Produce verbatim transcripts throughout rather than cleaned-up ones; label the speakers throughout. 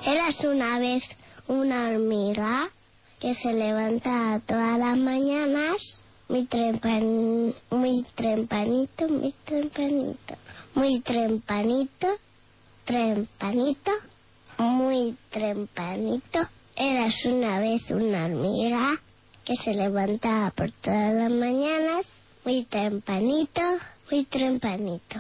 Speaker 1: Érase una vez una hormiga que se levantaba todas las mañanas muy trempan, muy trempanito, muy trempanito, muy trempanito, trempanito, muy trempanito. Érase una vez una hormiga que se levantaba por todas las mañanas muy trempanito, muy trempanito.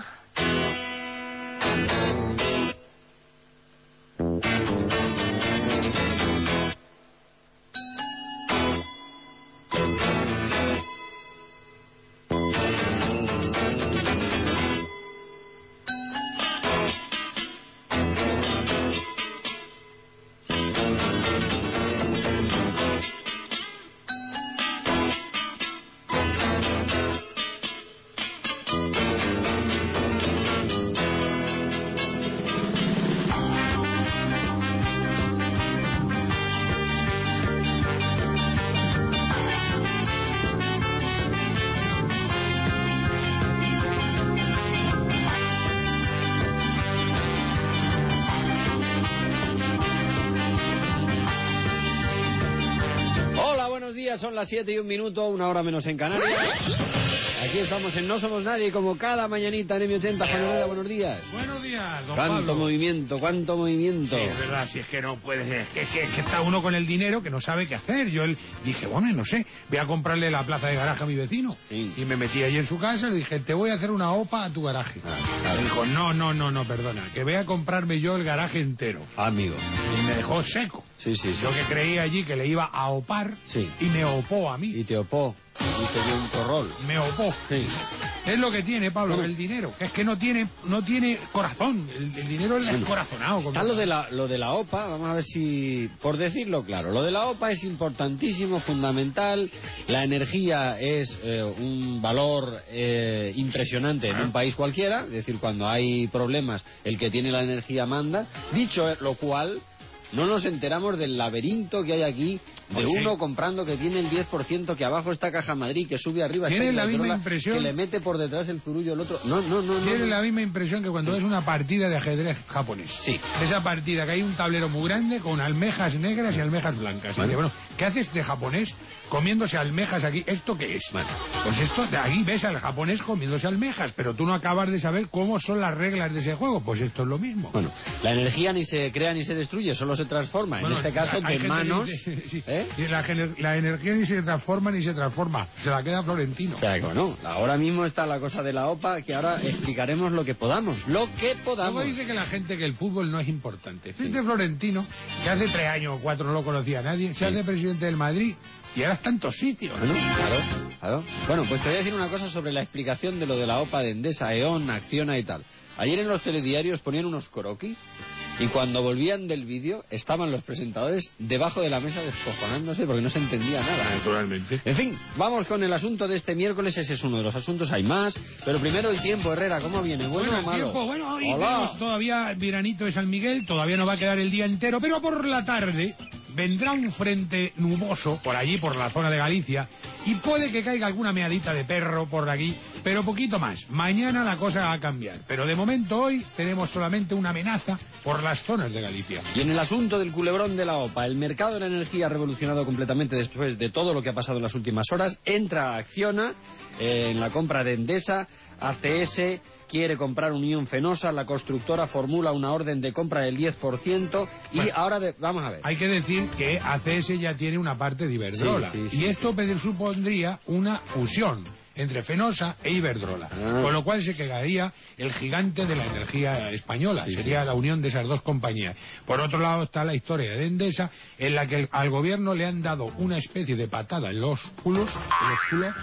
Speaker 2: Son las siete y un minuto, una hora menos en Canarias. Aquí estamos en No Somos Nadie, como cada mañanita en M ochenta. Juan Herrera, buenos días.
Speaker 3: Buenos días, don
Speaker 2: Cuánto
Speaker 3: Pablo.
Speaker 2: movimiento, cuánto movimiento.
Speaker 3: Sí, es verdad, si es que no puedes, es que, que, que está uno con el dinero que no sabe qué hacer. Yo él, dije, bueno, no sé, voy a comprarle la plaza de garaje a mi vecino.
Speaker 2: Sí.
Speaker 3: Y me metí allí en su casa y le dije, te voy a hacer una opa a tu garaje.
Speaker 2: Ah, claro.
Speaker 3: Me dijo, no, no, no, no, perdona, que voy a comprarme yo el garaje entero.
Speaker 2: Amigo.
Speaker 3: Y me dejó seco.
Speaker 2: Sí, sí, sí.
Speaker 3: Yo que creía allí que le iba a opar,
Speaker 2: Sí.
Speaker 3: y me opó a mí.
Speaker 2: Y te opó. Y te dio un corrol.
Speaker 3: Me opó.
Speaker 2: Sí.
Speaker 3: Es lo que tiene, Pablo,
Speaker 2: Bueno.
Speaker 3: el dinero. Que es que no tiene no tiene corazón. El, el dinero es descorazonado.
Speaker 2: Está lo de, la, lo de la OPA, vamos a ver si... Por decirlo claro, lo de la OPA es importantísimo, fundamental. La energía es eh, un valor eh, impresionante en un país cualquiera. Es decir, cuando hay problemas, el que tiene la energía manda. Dicho lo cual, no nos enteramos del laberinto que hay aquí de
Speaker 3: Pues sí.
Speaker 2: uno comprando que tiene el diez por ciento, que abajo está Caja Madrid, que sube arriba está
Speaker 3: Tiene la
Speaker 2: Iberdrola,
Speaker 3: misma impresión.
Speaker 2: que le mete por detrás el zurullo el otro. No, no, no.
Speaker 3: Tiene
Speaker 2: no,
Speaker 3: la misma impresión que cuando es una partida de ajedrez japonés.
Speaker 2: Sí.
Speaker 3: Esa partida que hay un tablero muy grande con almejas negras y almejas blancas.
Speaker 2: Bueno.
Speaker 3: Y dice, bueno, ¿qué haces de japonés comiéndose almejas aquí? ¿Esto qué es?
Speaker 2: Bueno.
Speaker 3: Pues esto, de ahí ves al japonés comiéndose almejas, pero tú no acabas de saber cómo son las reglas de ese juego. Pues esto es lo mismo.
Speaker 2: Bueno, la energía ni se crea ni se destruye, solo se transforma.
Speaker 3: Bueno,
Speaker 2: en este caso,
Speaker 3: hay
Speaker 2: de
Speaker 3: gente que
Speaker 2: manos...
Speaker 3: dice, sí,
Speaker 2: ¿eh?
Speaker 3: y la, gener- la energía ni se transforma ni se transforma. Se la queda Florentino.
Speaker 2: O sea, que bueno, ahora mismo está la cosa de la OPA, que ahora explicaremos lo que podamos. Lo que podamos.
Speaker 3: Luego dice que la gente que el fútbol no es importante. Fíjate Florentino, que hace tres años o cuatro no lo conocía a nadie, se
Speaker 2: Sí.
Speaker 3: hace presidente del Madrid y ahora está en tantos sitios.
Speaker 2: Bueno, claro, claro. Bueno, pues te voy a decir una cosa sobre la explicación de lo de la OPA de Endesa, E.ON, Acciona y tal. Ayer en los telediarios ponían unos croquis y cuando volvían del vídeo estaban los presentadores debajo de la mesa descojonándose porque no se entendía nada.
Speaker 3: Naturalmente.
Speaker 2: En fin, vamos con el asunto de este miércoles. Ese es uno de los asuntos, hay más. Pero primero el tiempo, Herrera, ¿cómo viene? ¿Bueno,
Speaker 3: Bueno,
Speaker 2: o
Speaker 3: el
Speaker 2: malo?
Speaker 3: tiempo, bueno, hoy
Speaker 2: Hola.
Speaker 3: tenemos todavía veranito de San Miguel, todavía no va a quedar el día entero, pero por la tarde vendrá un frente nuboso por allí, por la zona de Galicia, y puede que caiga alguna meadita de perro por aquí, pero poquito más. Mañana la cosa va a cambiar, pero de momento hoy tenemos solamente una amenaza por las zonas de Galicia.
Speaker 2: Y en el asunto del culebrón de la OPA, el mercado de la energía ha revolucionado completamente después de todo lo que ha pasado en las últimas horas. Entra Acciona eh, en la compra de Endesa, A C S quiere comprar Unión Fenosa, la constructora formula una orden de compra del diez por ciento y
Speaker 3: Bueno,
Speaker 2: ahora, de, vamos a ver.
Speaker 3: Hay que decir que A C S ya tiene una parte de Iberdrola,
Speaker 2: Sí, sí,
Speaker 3: y
Speaker 2: sí,
Speaker 3: esto
Speaker 2: sí.
Speaker 3: supondría una fusión entre Fenosa e Iberdrola,
Speaker 2: Ah.
Speaker 3: con lo cual se quedaría el gigante de la energía española,
Speaker 2: Sí,
Speaker 3: sería
Speaker 2: sí.
Speaker 3: la unión de esas dos compañías. Por otro lado está la historia de Endesa, en la que el- al gobierno le han dado una especie de patada en los culos, en los culos,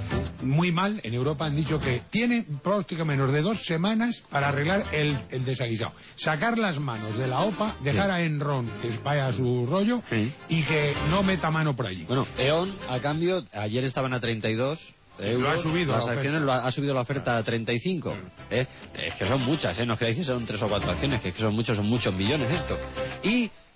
Speaker 3: muy mal. En Europa han dicho que tiene prácticamente menos de dos semanas para arreglar el, el desaguisado, sacar las manos de la OPA, dejar
Speaker 2: Sí.
Speaker 3: a Enron que vaya a su rollo,
Speaker 2: Sí.
Speaker 3: y que no meta mano por allí.
Speaker 2: Bueno, E.ON, a cambio, ayer estaban a treinta y dos euros,
Speaker 3: Lo ha subido
Speaker 2: las
Speaker 3: la
Speaker 2: acciones,
Speaker 3: oferta.
Speaker 2: lo ha, ha subido la oferta a treinta y cinco. ¿eh? Es que son muchas, ¿eh? No creéis que son tres o cuatro acciones, que es que son muchos, son muchos millones esto. Y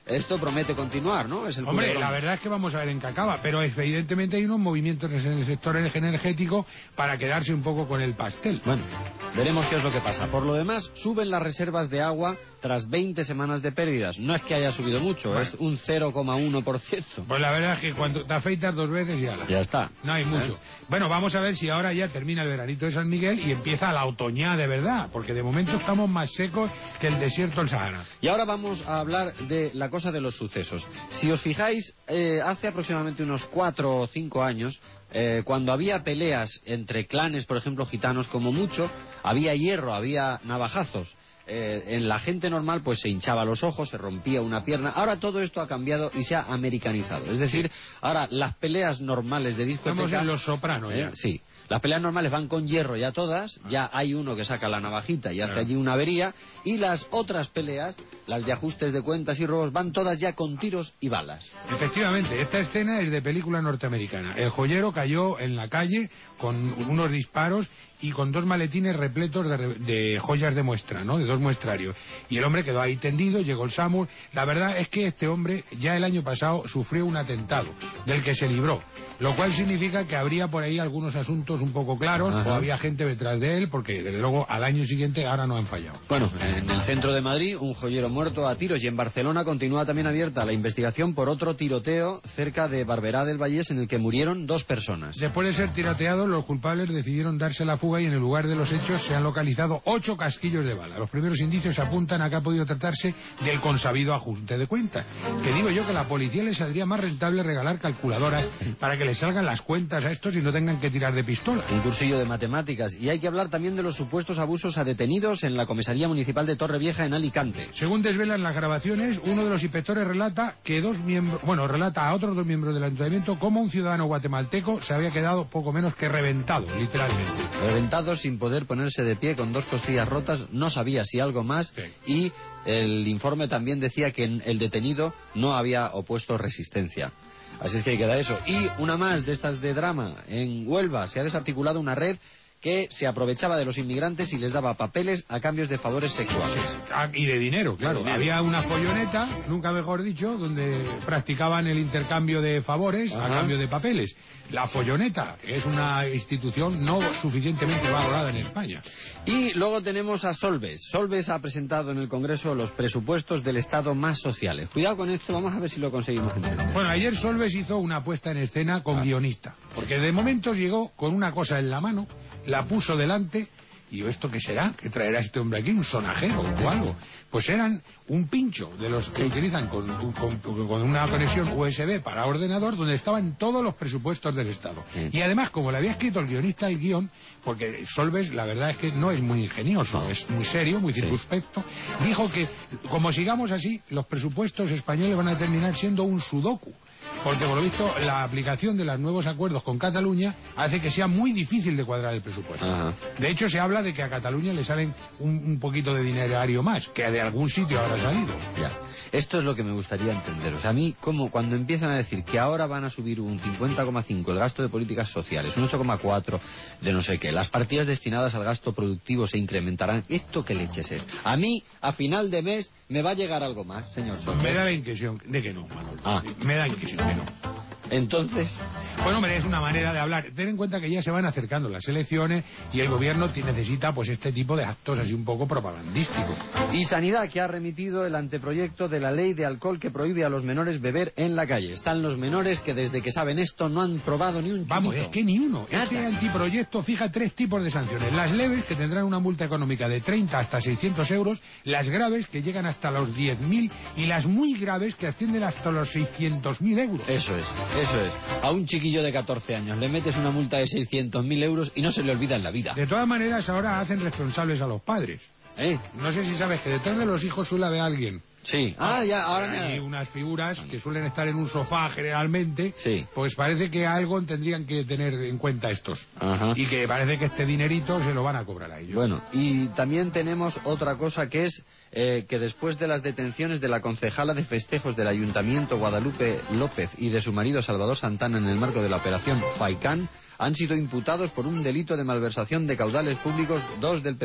Speaker 2: esto promete continuar, ¿no? Es el
Speaker 3: Hombre,
Speaker 2: culebrón.
Speaker 3: la verdad es que vamos a ver en qué acaba, pero evidentemente hay unos movimientos en el sector energético para quedarse un poco con el pastel.
Speaker 2: Bueno, veremos qué es lo que pasa. Por lo demás, suben las reservas de agua tras veinte semanas de pérdidas. No es que haya subido mucho, bueno. Es un cero coma uno por ciento.
Speaker 3: Pues la verdad es que cuando te afeitas dos veces ya la...
Speaker 2: Ya está.
Speaker 3: No hay mucho. ¿Eh? Bueno, vamos a ver si ahora ya termina el veranito de San Miguel y empieza la otoñá de verdad, porque de momento estamos más secos que el desierto del Sahara.
Speaker 2: Y ahora vamos a hablar de la cosa de los sucesos. Si os fijáis, eh, hace aproximadamente unos cuatro o cinco años, eh, cuando había peleas entre clanes, por ejemplo, gitanos, como mucho, había hierro, había navajazos. Eh, en la gente normal pues se hinchaba los ojos, se rompía una pierna. Ahora todo esto ha cambiado y se ha americanizado. Es decir, ahora las peleas normales de discoteca...
Speaker 3: Estamos en Los Sopranos
Speaker 2: eh,
Speaker 3: ya.
Speaker 2: Sí. Las peleas normales van con hierro ya todas, ya hay uno que saca la navajita y hace allí una avería, y las otras peleas, las de ajustes de cuentas y robos, van todas ya con tiros y balas.
Speaker 3: Efectivamente, esta escena es de película norteamericana. El joyero cayó en la calle con unos disparos y con dos maletines repletos de, de joyas de muestra, ¿no? De dos muestrarios. Y el hombre quedó ahí tendido, llegó el SAMUR. La verdad es que este hombre ya el año pasado sufrió un atentado, del que se libró. Lo cual significa que habría por ahí algunos asuntos un poco claros, Ajá. o había gente detrás de él, porque desde luego al año siguiente ahora no han fallado.
Speaker 2: Bueno, en el centro de Madrid, un joyero muerto a tiros, y en Barcelona continúa también abierta la investigación por otro tiroteo cerca de Barberá del Vallès, en el que murieron dos personas.
Speaker 3: Después de ser tiroteados, los culpables decidieron darse la fuga y en el lugar de los hechos se han localizado ocho casquillos de bala. Los primeros indicios apuntan a que ha podido tratarse del consabido ajuste de cuentas. Que digo yo que a la policía les saldría más rentable regalar calculadoras para que les salgan las cuentas a estos y no tengan que tirar de pistola.
Speaker 2: Un cursillo de matemáticas. Y hay que hablar también de los supuestos abusos a detenidos en la comisaría municipal de Torrevieja, en Alicante.
Speaker 3: Según desvelan las grabaciones, uno de los inspectores relata que dos miembros, bueno, relata a otros dos miembros del ayuntamiento cómo un ciudadano guatemalteco se había quedado poco menos que reventado, literalmente.
Speaker 2: Reventado sin poder ponerse de pie, con dos costillas rotas, no sabía si algo más, sí. Y el informe también decía que el detenido no había opuesto resistencia. Así es que queda eso. Y una más de estas de drama. En Huelva se ha desarticulado una red que se aprovechaba de los inmigrantes y les daba papeles a cambios de favores sexuales.
Speaker 3: Ah, y de dinero, claro. De dinero. Había una folloneta, nunca mejor dicho, donde practicaban el intercambio de favores Ajá. a cambio de papeles. La folloneta es una institución no suficientemente valorada en España.
Speaker 2: Y luego tenemos a Solbes. Solbes ha presentado en el Congreso los presupuestos del Estado más sociales. Cuidado con esto, vamos a ver si lo conseguimos entender.
Speaker 3: Bueno, ayer Solbes hizo una puesta en escena con ah. guionista, porque de momento llegó con una cosa en la mano, la puso delante, y yo, ¿esto qué será? ¿Qué traerá este hombre aquí? ¿Un sonajero o algo? Pues eran un pincho de los que utilizan con, con, con una conexión U S B para ordenador, donde estaban todos los presupuestos del Estado. Sí. Y además, como le había escrito el guionista el guión, porque Solbes la verdad es que no es muy ingenioso, no. es muy serio, muy circunspecto, sí. dijo que como sigamos así, los presupuestos españoles van a terminar siendo un sudoku. Porque, por lo visto, la aplicación de los nuevos acuerdos con Cataluña hace que sea muy difícil de cuadrar el presupuesto. Ajá. De hecho, se habla de que a Cataluña le salen un, un poquito de dinerario más, que de algún sitio habrá salido.
Speaker 2: Ya. Esto es lo que me gustaría entender. O sea, a mí, como cuando empiezan a decir que ahora van a subir un cincuenta coma cinco el gasto de políticas sociales, un ocho coma cuatro de no sé qué, las partidas destinadas al gasto productivo se incrementarán, ¿esto qué leches es? A mí, a final de mes, me va a llegar algo más, señor Solbes.
Speaker 3: Me da la impresión de que no, Manolo. Ah. Me da la impresión que no.
Speaker 2: Entonces...
Speaker 3: Bueno, hombre, es una manera de hablar. Ten en cuenta que ya se van acercando las elecciones y el gobierno necesita pues este tipo de actos así un poco propagandísticos.
Speaker 2: Y Sanidad, que ha remitido el anteproyecto de la ley de alcohol que prohíbe a los menores beber en la calle. Están los menores que desde que saben esto no han probado ni un chupito.
Speaker 3: Vamos, es que ni uno. Nada. Este anteproyecto fija tres tipos de sanciones. Las leves, que tendrán una multa económica de treinta hasta seiscientos euros. Las graves, que llegan hasta los diez mil. Y las muy graves, que ascienden hasta los seiscientos mil euros.
Speaker 2: Eso es, eso es. A un chiquillo de catorce años le metes una multa de seiscientos mil euros y no se le olvida en la vida.
Speaker 3: De todas maneras, ahora hacen responsables a los padres.
Speaker 2: ¿Eh?
Speaker 3: No sé si sabes que detrás de los hijos suele haber alguien.
Speaker 2: Sí. Ah, ya, ahora me...
Speaker 3: Hay unas figuras que suelen estar en un sofá generalmente.
Speaker 2: Sí.
Speaker 3: Pues parece que algo tendrían que tener en cuenta estos.
Speaker 2: Ajá.
Speaker 3: Y que parece que este dinerito se lo van a cobrar a ellos.
Speaker 2: Bueno, y también tenemos otra cosa que es eh, que después de las detenciones de la concejala de festejos del Ayuntamiento, Guadalupe López, y de su marido Salvador Santana en el marco de la operación Faicán, han sido imputados por un delito de malversación de caudales públicos dos del P P.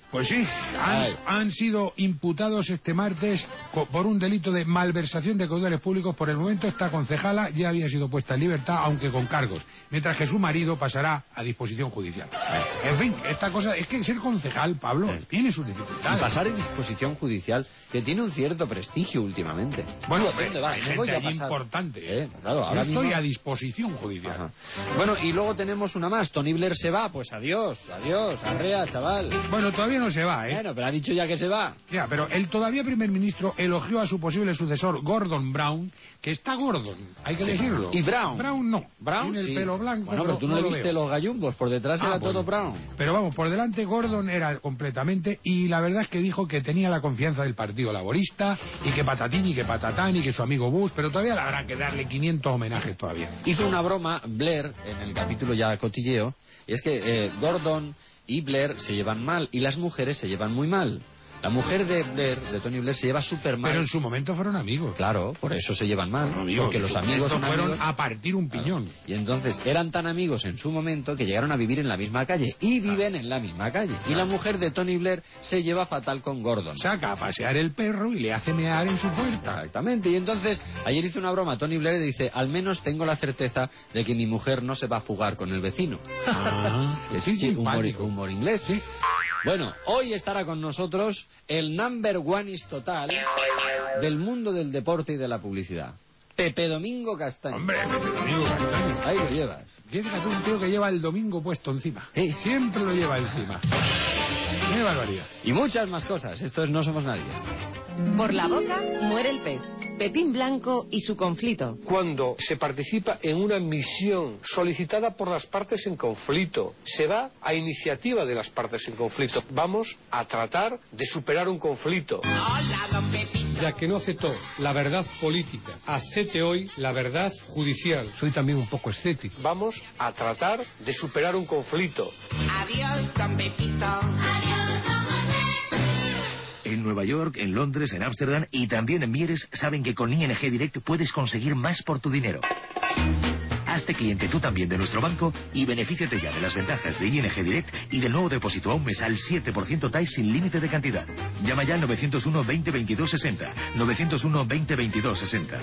Speaker 3: Pues sí, han, han sido imputados este martes por un delito de malversación de caudales públicos. Por el momento esta concejala ya había sido puesta en libertad, aunque con cargos, mientras que su marido pasará a disposición judicial. En fin, esta cosa, es que ser concejal, Pablo, sí, tiene sus dificultades.
Speaker 2: Y pasar en disposición judicial, que tiene un cierto prestigio últimamente.
Speaker 3: Bueno,
Speaker 2: ¿a dónde vas?
Speaker 3: Me voy a pasar. Importante, ¿eh? Claro, ahora Yo estoy mismo... a disposición judicial.
Speaker 2: Ajá. Bueno, y luego tenemos una más. Tony Blair se va, pues adiós, adiós, arrea, chaval.
Speaker 3: Bueno, todavía no se va, ¿eh?
Speaker 2: Bueno, pero ha dicho ya que se va.
Speaker 3: Ya, pero el todavía primer ministro elogió a su posible sucesor, Gordon Brown, que está Gordon, hay que sí. decirlo.
Speaker 2: Y Brown.
Speaker 3: Brown no.
Speaker 2: Brown
Speaker 3: Tiene
Speaker 2: sí.
Speaker 3: el pelo blanco.
Speaker 2: Bueno, pero tú no, no le viste los gallumbos, por detrás ah, era bueno. todo Brown.
Speaker 3: Pero vamos, por delante Gordon era completamente, y la verdad es que dijo que tenía la confianza del Partido Laborista, y que patatín y que patatán, y que su amigo Bush, pero todavía le habrá que darle quinientos homenajes todavía.
Speaker 2: Hizo una broma Blair, en el capítulo ya cotilleo, y es que eh, Gordon y Blair se llevan mal, y las mujeres se llevan muy mal. La mujer de Blair, de Tony Blair, se lleva súper mal.
Speaker 3: Pero en su momento fueron amigos.
Speaker 2: Claro, por eso se llevan mal. No, amigo, porque los amigos son
Speaker 3: fueron
Speaker 2: amigos.
Speaker 3: a partir un piñón.
Speaker 2: Claro. Y entonces eran tan amigos en su momento que llegaron a vivir en la misma calle. Y viven claro. en la misma calle. Claro. Y la mujer de Tony Blair se lleva fatal con Gordon.
Speaker 3: Saca a pasear el perro y le hace mear en su puerta.
Speaker 2: Exactamente. Y entonces, ayer hizo una broma Tony Blair y dice, al menos tengo la certeza de que mi mujer no se va a fugar con el vecino.
Speaker 3: Ah,
Speaker 2: sí, sí, humor, humor inglés.
Speaker 3: Sí.
Speaker 2: Bueno, hoy estará con nosotros el number one is total del mundo del deporte y de la publicidad. Pepe Domingo Castaño.
Speaker 3: Hombre, Pepe Domingo Castaño.
Speaker 2: Ahí lo llevas.
Speaker 3: Fíjate, un tío que lleva el domingo puesto encima.
Speaker 2: ¿Eh?
Speaker 3: Siempre lo lleva encima. ¡Qué barbaridad!
Speaker 2: Y muchas más cosas. Esto es No Somos Nadie.
Speaker 4: Por la boca muere el pez. Pepín Blanco y su conflicto.
Speaker 5: Cuando se participa en una misión solicitada por las partes en conflicto, se va a iniciativa de las partes en conflicto. Vamos a tratar de superar un conflicto.
Speaker 6: Hola, don Pepito.
Speaker 5: Ya que no aceptó la verdad política, acepte hoy la verdad judicial.
Speaker 3: Soy también un poco escéptico.
Speaker 5: Vamos a tratar de superar un conflicto.
Speaker 6: Adiós, don Pepito. Adiós, don
Speaker 7: En Nueva York, en Londres, en Ámsterdam y también en Mieres saben que con I N G Direct puedes conseguir más por tu dinero. Hazte cliente tú también de nuestro banco y benefíciate ya de las ventajas de I N G Direct y del nuevo depósito a un mes al siete por ciento T A I sin límite de cantidad. Llama ya al novecientos uno, veinte, veintidós, sesenta. novecientos uno, veinte, veintidós, sesenta.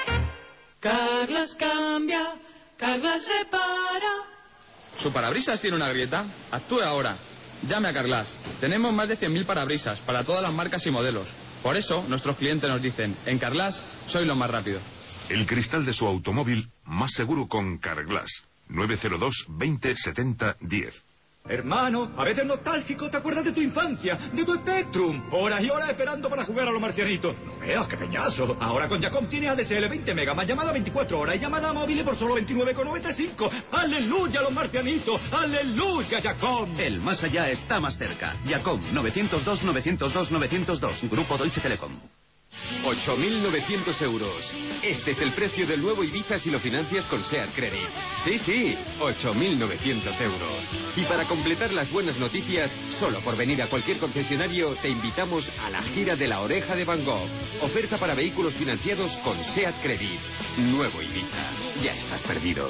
Speaker 8: Carglass cambia, Carglass repara.
Speaker 9: ¿Su parabrisas tiene una grieta? Actúe ahora. Llame a Carglass. Tenemos más de cien mil parabrisas para todas las marcas y modelos. Por eso, nuestros clientes nos dicen, en Carglass, soy lo más rápido.
Speaker 10: El cristal de su automóvil más seguro con Carglass. nueve cero dos, veinte, setenta, diez.
Speaker 11: Hermano, a veces nostálgico, ¿te acuerdas de tu infancia? De tu Spectrum. Horas y horas esperando para jugar a los marcianitos. No veas, qué peñazo. Ahora con Jacom tienes A D S L veinte mega más llamada veinticuatro horas y llamada móvil por solo veintinueve con noventa y cinco. ¡Aleluya, los marcianitos! ¡Aleluya, Jacom!
Speaker 12: El más allá está más cerca. Jacom, novecientos dos, novecientos dos, novecientos dos. Grupo Deutsche Telekom.
Speaker 13: ocho mil novecientos euros. Este es el precio del nuevo Ibiza si lo financias con SEAT Credit. Sí, sí, ocho mil novecientos euros. Y para completar las buenas noticias, solo por venir a cualquier concesionario, te invitamos a la gira de la Oreja de Van Gogh. Oferta para vehículos financiados con SEAT Credit. Nuevo Ibiza. Ya estás perdido.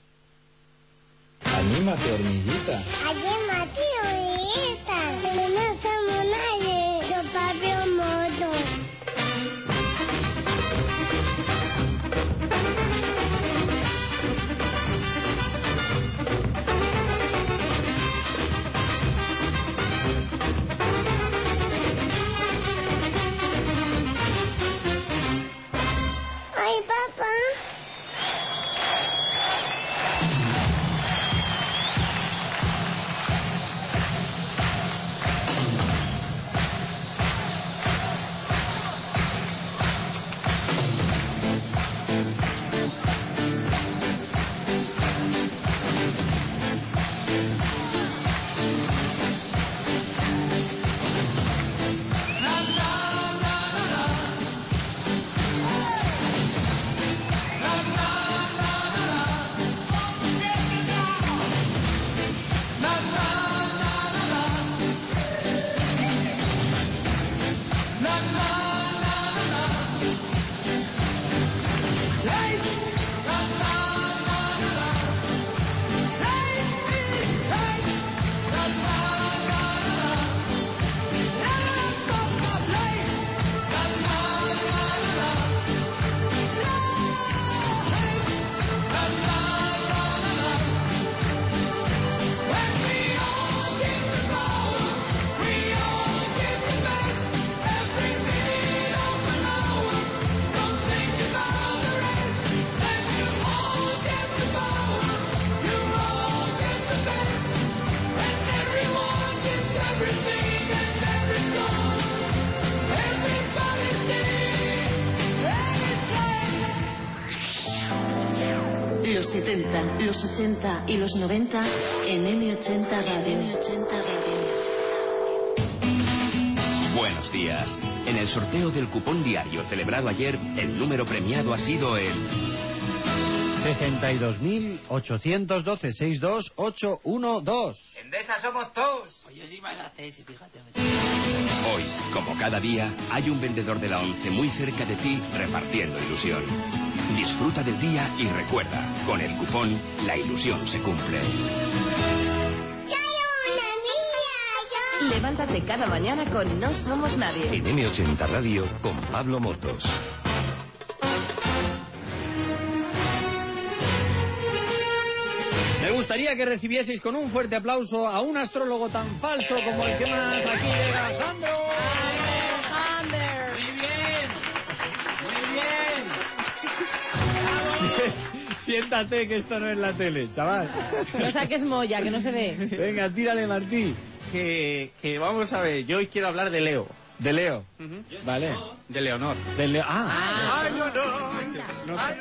Speaker 14: Anímate, hormiguita.
Speaker 1: Anímate, hormiguita. Pero no somos nadie. Yo papi moto. Ay, papá.
Speaker 14: setenta, los ochenta y los noventa en eme ochenta Radio.
Speaker 12: Buenos días. En el sorteo del cupón diario celebrado ayer, el número premiado ha sido el
Speaker 2: sesenta y dos mil ochocientos doce, sesenta y dos mil ochocientos doce.
Speaker 15: Endesa somos todos. Oye, sí van a hacer, sí, fíjate.
Speaker 12: Hoy, como cada día, hay un vendedor de la ONCE muy cerca de ti repartiendo ilusión. Disfruta del día y recuerda, con el cupón, la ilusión se cumple.
Speaker 4: Levántate cada mañana con No Somos Nadie.
Speaker 16: En eme ochenta Radio con Pablo Motos.
Speaker 2: Me gustaría que recibieseis con un fuerte aplauso a un astrólogo tan falso como el que más aquí llega, Alejandro.
Speaker 17: Alejandro.
Speaker 2: Muy bien. Muy bien. Siéntate, que esto no es la tele, chaval.
Speaker 17: No saques molla, que no se ve.
Speaker 2: Venga, tírale, Martí.
Speaker 18: Que, que vamos a ver, yo hoy quiero hablar de Leo.
Speaker 2: ¿De Leo?
Speaker 18: Uh-huh.
Speaker 2: Vale.
Speaker 18: De Leonor.
Speaker 2: De Leo. Ah.
Speaker 18: ah. Ay, no, no. no sé.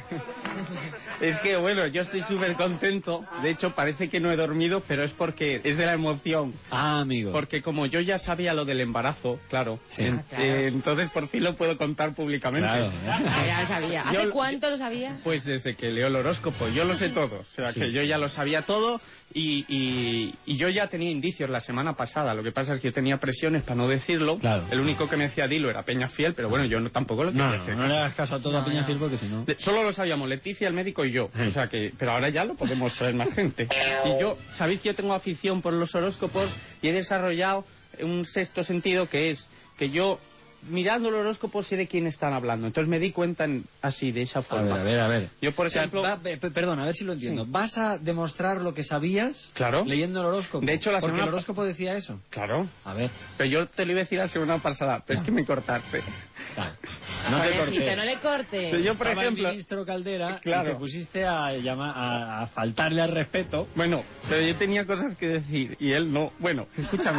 Speaker 18: Es que bueno, yo estoy súper contento. De hecho, parece que no he dormido, pero es porque es de la emoción.
Speaker 2: Ah, amigo.
Speaker 18: Porque como yo ya sabía lo del embarazo, claro.
Speaker 2: Sí.
Speaker 18: En,
Speaker 17: Ah, claro.
Speaker 18: eh, entonces por fin lo puedo contar públicamente.
Speaker 2: Claro.
Speaker 17: Ya lo sabía. ¿Hace
Speaker 18: Yo-
Speaker 17: cuánto lo sabía?
Speaker 18: Pues desde que leo el horóscopo, yo lo sé todo. O sea,
Speaker 2: Sí.
Speaker 18: que yo ya lo sabía todo y, y, y yo ya tenía indicios la semana pasada. Lo que pasa es que yo tenía presiones para no decirlo.
Speaker 2: Claro.
Speaker 18: El único que me decía dilo era Peñafiel, pero bueno, yo no, tampoco lo quería
Speaker 2: No,
Speaker 18: hacer.
Speaker 2: no, no le hagas caso a todo a Peñafiel porque si no...
Speaker 18: De- Solo lo sabíamos Leticia, el médico y yo.
Speaker 2: Sí.
Speaker 18: O sea que, pero ahora ya lo podemos saber más gente. Y yo, sabéis que yo tengo afición por los horóscopos y he desarrollado un sexto sentido que es que yo, mirando el horóscopo, sé de quién están hablando. Entonces me di cuenta en- así, de esa
Speaker 2: A
Speaker 18: forma.
Speaker 2: ver, a ver, a ver.
Speaker 18: Yo, por
Speaker 2: O sea,
Speaker 18: ejemplo...
Speaker 2: va- pe- pe- perdona, a ver si lo entiendo.
Speaker 18: Sí.
Speaker 2: ¿Vas a demostrar lo que sabías
Speaker 18: Claro.
Speaker 2: leyendo el horóscopo?
Speaker 18: De hecho, la
Speaker 2: Porque
Speaker 18: semana
Speaker 2: el
Speaker 18: pa-
Speaker 2: horóscopo decía eso.
Speaker 18: Claro.
Speaker 2: A ver.
Speaker 18: Pero yo te lo iba a decir la semana pasada, pero es que me cortaste.
Speaker 2: Claro. No te
Speaker 17: Pobrecito,
Speaker 2: corté.
Speaker 17: no le corte.
Speaker 18: Pero yo, por
Speaker 2: Estaba
Speaker 18: ejemplo...
Speaker 2: el ministro Caldera
Speaker 18: Claro.
Speaker 2: y te pusiste a, llamar, a, a faltarle al respeto.
Speaker 18: Bueno, pero yo tenía cosas que decir y él no. Bueno, escúchame.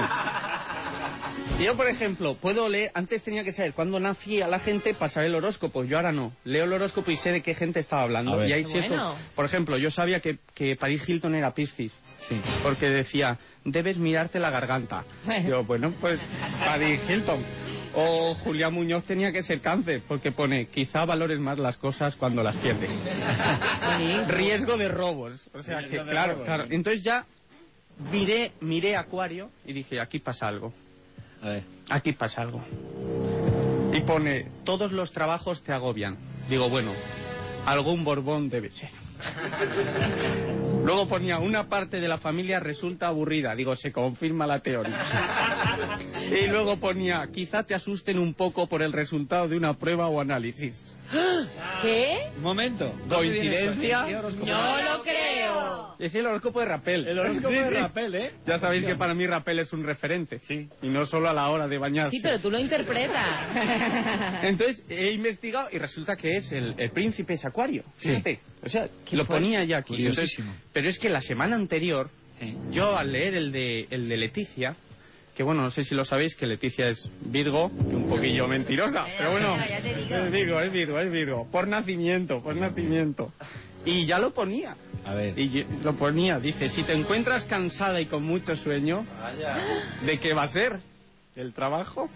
Speaker 18: Yo, por ejemplo, puedo leer... Antes tenía que saber cuándo nacía la gente para saber el horóscopo. Yo ahora no. Leo el horóscopo y sé de qué gente estaba
Speaker 2: A
Speaker 18: hablando.
Speaker 2: ver.
Speaker 18: Y ahí
Speaker 17: Qué
Speaker 18: sí eso...
Speaker 17: bueno.
Speaker 18: Por ejemplo, yo sabía que, que Paris Hilton era Piscis.
Speaker 2: Sí.
Speaker 18: Porque decía, debes mirarte la garganta. Yo, bueno, pues Paris Hilton. O Julián Muñoz tenía que ser Cáncer, porque pone, quizá valores más las cosas cuando las pierdes.
Speaker 17: Bonito.
Speaker 18: Riesgo de robos. O sea
Speaker 2: Riesgo
Speaker 18: que,
Speaker 2: de
Speaker 18: claro,
Speaker 2: robos,
Speaker 18: claro.
Speaker 2: sí.
Speaker 18: Entonces ya miré, miré Acuario y dije, aquí pasa algo.
Speaker 2: A ver.
Speaker 18: Aquí pasa algo. Y pone, todos los trabajos te agobian. Digo, bueno, algún Borbón debe ser. Luego ponía, una parte de la familia resulta aburrida. Digo, se confirma la teoría. Y luego ponía, quizá te asusten un poco por el resultado de una prueba o análisis.
Speaker 17: ¿Qué?
Speaker 2: Un momento.
Speaker 18: ¿Coincidencia?
Speaker 17: No lo creo.
Speaker 18: Es el horóscopo de Rapel.
Speaker 2: El horóscopo
Speaker 18: Sí,
Speaker 2: de
Speaker 18: sí.
Speaker 2: Rapel, ¿eh?
Speaker 18: Ya sabéis que para mí Rapel es un referente. Sí. Y no solo a la hora de bañarse.
Speaker 17: Sí, pero tú lo interpretas.
Speaker 18: Entonces he investigado y resulta que es el, el príncipe es Acuario.
Speaker 2: Sí.
Speaker 18: Fíjate. O sea,
Speaker 2: Qué
Speaker 18: lo
Speaker 2: fuerte.
Speaker 18: ponía ya aquí.
Speaker 2: Curiosísimo.
Speaker 18: Entonces, pero es que la semana anterior,
Speaker 2: Sí.
Speaker 18: yo al leer el de, el de Leticia, que bueno, no sé si lo sabéis, que Leticia es Virgo, y un poquillo mentirosa, pero bueno,
Speaker 17: ya te digo.
Speaker 18: es Virgo, es Virgo, es Virgo, por nacimiento, por nacimiento. Y ya lo ponía.
Speaker 2: A ver.
Speaker 18: Y yo- lo ponía, dice, si te encuentras cansada y con mucho sueño, ¿de qué va a ser? ¿El trabajo?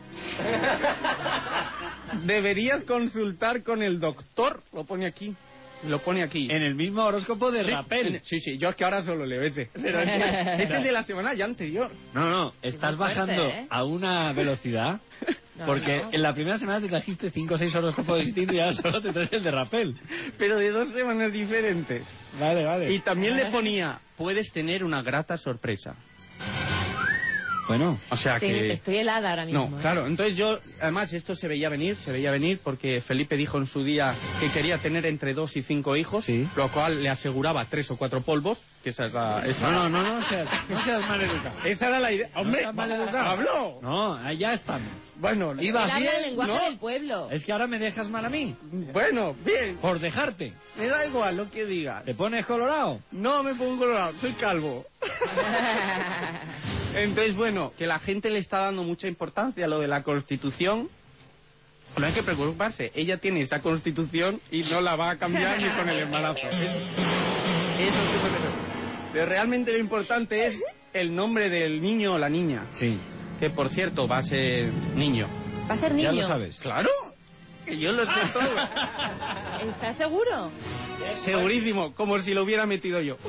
Speaker 18: Deberías consultar con el doctor, lo pone aquí. Lo pone aquí.
Speaker 2: En el mismo horóscopo de
Speaker 18: Sí,
Speaker 2: Rapel.
Speaker 18: en- Sí, sí, yo es que ahora solo leo ese. Pero este es de la semana ya anterior.
Speaker 2: No, no, estás
Speaker 17: Muy fuerte,
Speaker 2: bajando
Speaker 17: ¿eh?
Speaker 2: a una velocidad.
Speaker 17: No,
Speaker 2: Porque
Speaker 17: no.
Speaker 2: en la primera semana te trajiste cinco o seis horóscopos distintos y ahora solo te traes el de Rapel.
Speaker 18: Pero de dos semanas diferentes.
Speaker 2: Vale, vale.
Speaker 18: Y también le ponía, puedes tener una grata sorpresa.
Speaker 2: Bueno,
Speaker 18: O sea
Speaker 17: Te-
Speaker 18: que...
Speaker 17: Estoy helada ahora mismo.
Speaker 18: No,
Speaker 17: ¿eh?
Speaker 18: claro, entonces yo, además esto se veía venir, se veía venir porque Felipe dijo en su día que quería tener entre dos y cinco hijos,
Speaker 2: Sí.
Speaker 18: lo cual le aseguraba tres o cuatro polvos, que esa era... Esa,
Speaker 2: no, no, no, no seas, no seas mal educado.
Speaker 18: Esa era la idea.
Speaker 2: No
Speaker 18: ¡Hombre,
Speaker 2: seas mal educado.
Speaker 18: ¡Hablo!
Speaker 2: No, allá estamos.
Speaker 18: Bueno,
Speaker 17: Él
Speaker 18: iba
Speaker 17: habla
Speaker 18: bien,
Speaker 17: el lenguaje
Speaker 18: ¿no?
Speaker 17: del pueblo.
Speaker 2: Es que ahora me dejas mal a mí.
Speaker 18: Bueno, bien,
Speaker 2: Por dejarte.
Speaker 18: me da igual lo que digas.
Speaker 2: ¿Te pones colorado?
Speaker 18: No me pongo colorado, soy calvo. Entonces, bueno, que la gente le está dando mucha importancia a lo de la Constitución. No hay que preocuparse, ella tiene esa Constitución y no la va a cambiar ni con el embarazo. Es- Eso es súper mejor. Pero realmente lo importante es el nombre del niño o la niña.
Speaker 2: Sí.
Speaker 18: Que, por cierto, va a ser niño.
Speaker 17: ¿Va a ser niño?
Speaker 2: Ya lo sabes.
Speaker 18: ¡Claro! Que yo lo sé todo.
Speaker 17: ¿Estás seguro?
Speaker 18: Segurísimo, como si lo hubiera metido yo.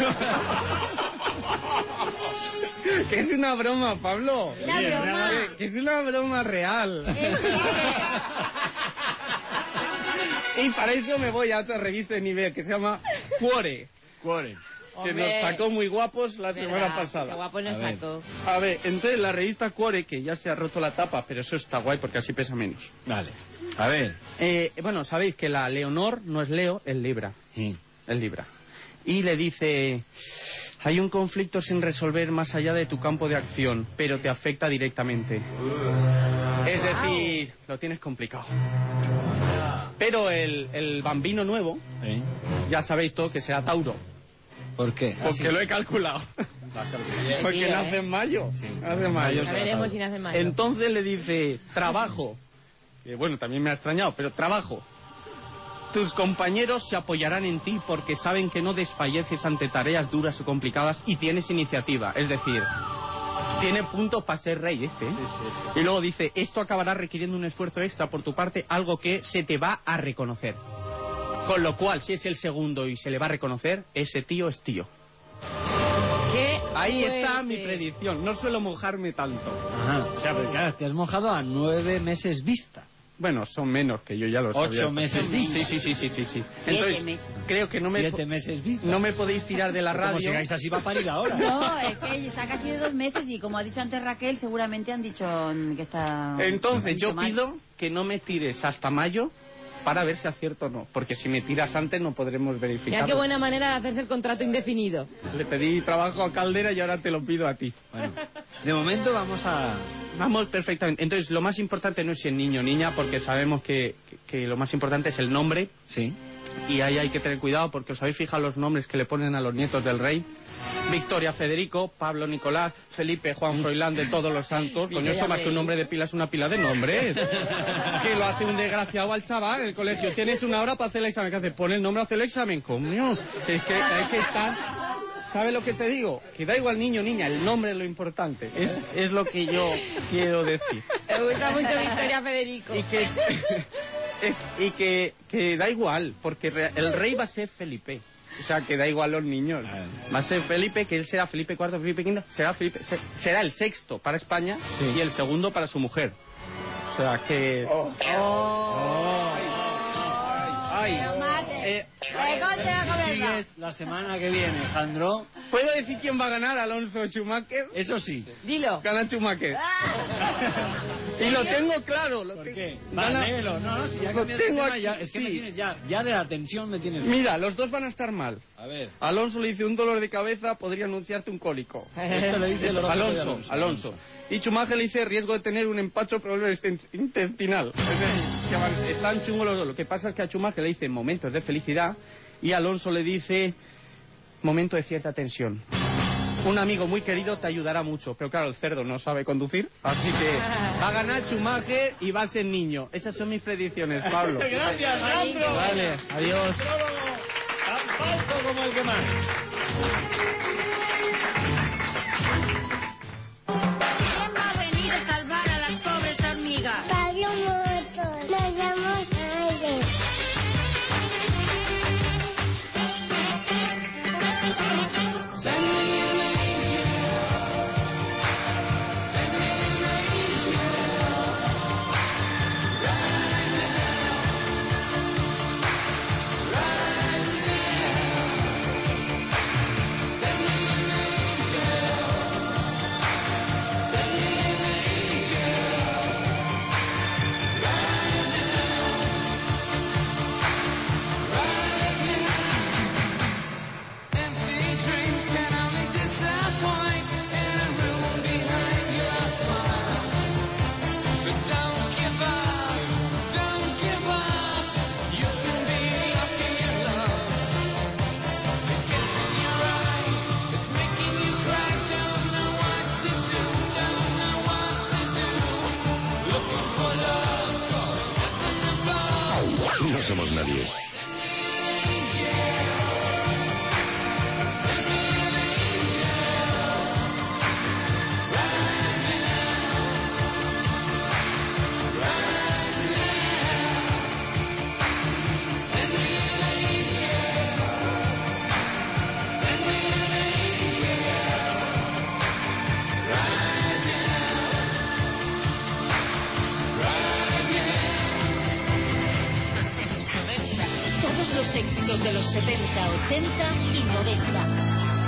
Speaker 18: Que es una broma, Pablo.
Speaker 17: Una
Speaker 18: Sí,
Speaker 17: broma.
Speaker 18: Que, que es una broma real. Y para eso me voy a otra revista de nivel que se llama Cuore.
Speaker 2: Cuore.
Speaker 18: Que
Speaker 17: Hombre.
Speaker 18: nos sacó muy guapos la
Speaker 17: ¿Verdad?
Speaker 18: semana pasada.
Speaker 17: Qué guapo nos
Speaker 2: A ver.
Speaker 17: sacó.
Speaker 18: A ver, entonces la revista Cuore, que ya se ha roto la tapa, pero eso está guay porque así pesa menos.
Speaker 2: Vale. A ver.
Speaker 18: Eh, bueno, sabéis que la Leonor no es Leo, es Libra.
Speaker 2: Sí.
Speaker 18: Es Libra. Y le dice, hay un conflicto sin resolver más allá de tu campo de acción, pero te afecta directamente. Es decir, lo tienes complicado. Pero el, el bambino nuevo,
Speaker 2: Sí.
Speaker 18: ya sabéis todo que será Tauro.
Speaker 2: ¿Por qué?
Speaker 18: Porque lo he calculado. Porque
Speaker 17: Tío,
Speaker 18: nace
Speaker 17: ¿eh?
Speaker 18: en mayo.
Speaker 2: Sí.
Speaker 18: Nace en mayo.
Speaker 17: Ya veremos si nace en mayo.
Speaker 18: Entonces le dice, trabajo. Que bueno, también me ha extrañado, pero trabajo. Tus compañeros se apoyarán en ti porque saben que no desfalleces ante tareas duras o complicadas y tienes iniciativa. Es decir, tiene puntos para ser rey este. ¿eh?
Speaker 2: Sí, sí, sí.
Speaker 18: Y luego dice, esto acabará requiriendo un esfuerzo extra por tu parte, algo que se te va a reconocer. Con lo cual, si es el segundo y se le va a reconocer, ese tío es tío.
Speaker 17: ¿Qué?
Speaker 18: Ahí
Speaker 17: fuerte.
Speaker 18: está mi predicción. No suelo mojarme tanto.
Speaker 2: Ajá. O sea, pero claro, te has mojado a nueve meses vista.
Speaker 18: Bueno, son menos que yo ya lo sabía.
Speaker 2: Ocho meses vista.
Speaker 18: Sí, sí, sí, sí, sí, sí.
Speaker 17: Siete
Speaker 18: Entonces,
Speaker 17: meses.
Speaker 18: creo que no me,
Speaker 2: Siete meses vista.
Speaker 18: no me podéis tirar de la
Speaker 2: Como
Speaker 18: radio.
Speaker 2: sigáis así va a parir ahora.
Speaker 19: No, es que está casi de dos meses y como ha dicho antes Raquel, seguramente han dicho que está...
Speaker 18: Entonces,
Speaker 19: han
Speaker 18: yo
Speaker 19: dicho mal.
Speaker 18: pido que no me tires hasta mayo para ver si acierto o no. Porque si me tiras antes no podremos verificar.
Speaker 17: Mira qué buena manera de hacerse el contrato indefinido.
Speaker 18: Le pedí trabajo a Caldera y ahora te lo pido a ti.
Speaker 2: Bueno, de momento vamos a...
Speaker 18: Vamos perfectamente. Entonces, lo más importante no es si es niño o niña, porque sabemos que, que, que lo más importante es el nombre.
Speaker 2: Sí.
Speaker 18: Y ahí hay que tener cuidado, porque os habéis fijado los nombres que le ponen a los nietos del rey. Victoria Federico, Pablo Nicolás, Felipe Juan Froilán de todos los santos. Coño, eso más que un nombre de pila es una pila de nombres. Que lo hace un desgraciado al chaval en el colegio. Tienes una hora para hacer el examen. ¿Qué hace? Pone el nombre a hacer el examen. Coño, es que hay que estar... ¿Sabes lo que te digo? Que da igual niño o niña, el nombre es lo importante. Es, es lo que yo quiero decir.
Speaker 17: Me gusta mucho Victoria Federico.
Speaker 18: Y que... y que, que da igual, porque re- el rey va a ser Felipe. O sea, que da igual los niños. Va a ser Felipe, que él será Felipe cuarto, Felipe quinto, será Felipe, se- será el sexto para España y el segundo para su mujer. O sea, que...
Speaker 19: Oh.
Speaker 18: Ay,
Speaker 19: Mate.
Speaker 18: eh,
Speaker 19: Eh, conte la cabeza.
Speaker 2: Sigues la semana que viene, Sandro.
Speaker 18: ¿Puedo decir quién va a ganar? Alonso o Schumacher.
Speaker 2: Eso sí.
Speaker 17: Dilo.
Speaker 18: Gana Schumacher.
Speaker 19: Ah.
Speaker 18: Y lo tengo claro. Lo
Speaker 2: ¿Por
Speaker 18: tengo.
Speaker 2: qué?
Speaker 18: Gana-
Speaker 2: Vale, no, no, si ya
Speaker 18: Lo
Speaker 2: cambiaste
Speaker 18: tengo
Speaker 2: de tema,
Speaker 18: aquí,
Speaker 2: ya, es que me
Speaker 18: sí.
Speaker 2: tienes ya, ya de la tensión me tienes...
Speaker 18: Mira, los dos van a estar mal.
Speaker 2: A ver.
Speaker 18: Alonso le dice un dolor de cabeza, podría anunciarte un cólico.
Speaker 2: Esto lo dice el
Speaker 18: Esto-
Speaker 2: horóscopo de
Speaker 18: Alonso,
Speaker 2: Alonso,
Speaker 18: Alonso.
Speaker 2: Alonso.
Speaker 18: Y Schumacher le dice riesgo de tener un empacho problema inten- intestinal. Es decir, que van- están chungos los dos. Lo que pasa es que a Schumacher le dice momentos de felicidad y a Alonso le dice momento de cierta tensión. Un amigo muy querido te ayudará mucho, pero claro, el cerdo no sabe conducir, así que va a ganar Schumacher y va a ser niño. Esas son mis predicciones, Pablo.
Speaker 2: Gracias, Sandro.
Speaker 18: Vale, adiós.
Speaker 2: Tan falso como el que más.
Speaker 19: ¿Quién va a venir a salvar a las pobres hormigas?
Speaker 1: Pablo Motos, nos llamamos aire.
Speaker 10: No somos nadie.
Speaker 20: Los éxitos de los setenta, ochenta y noventa.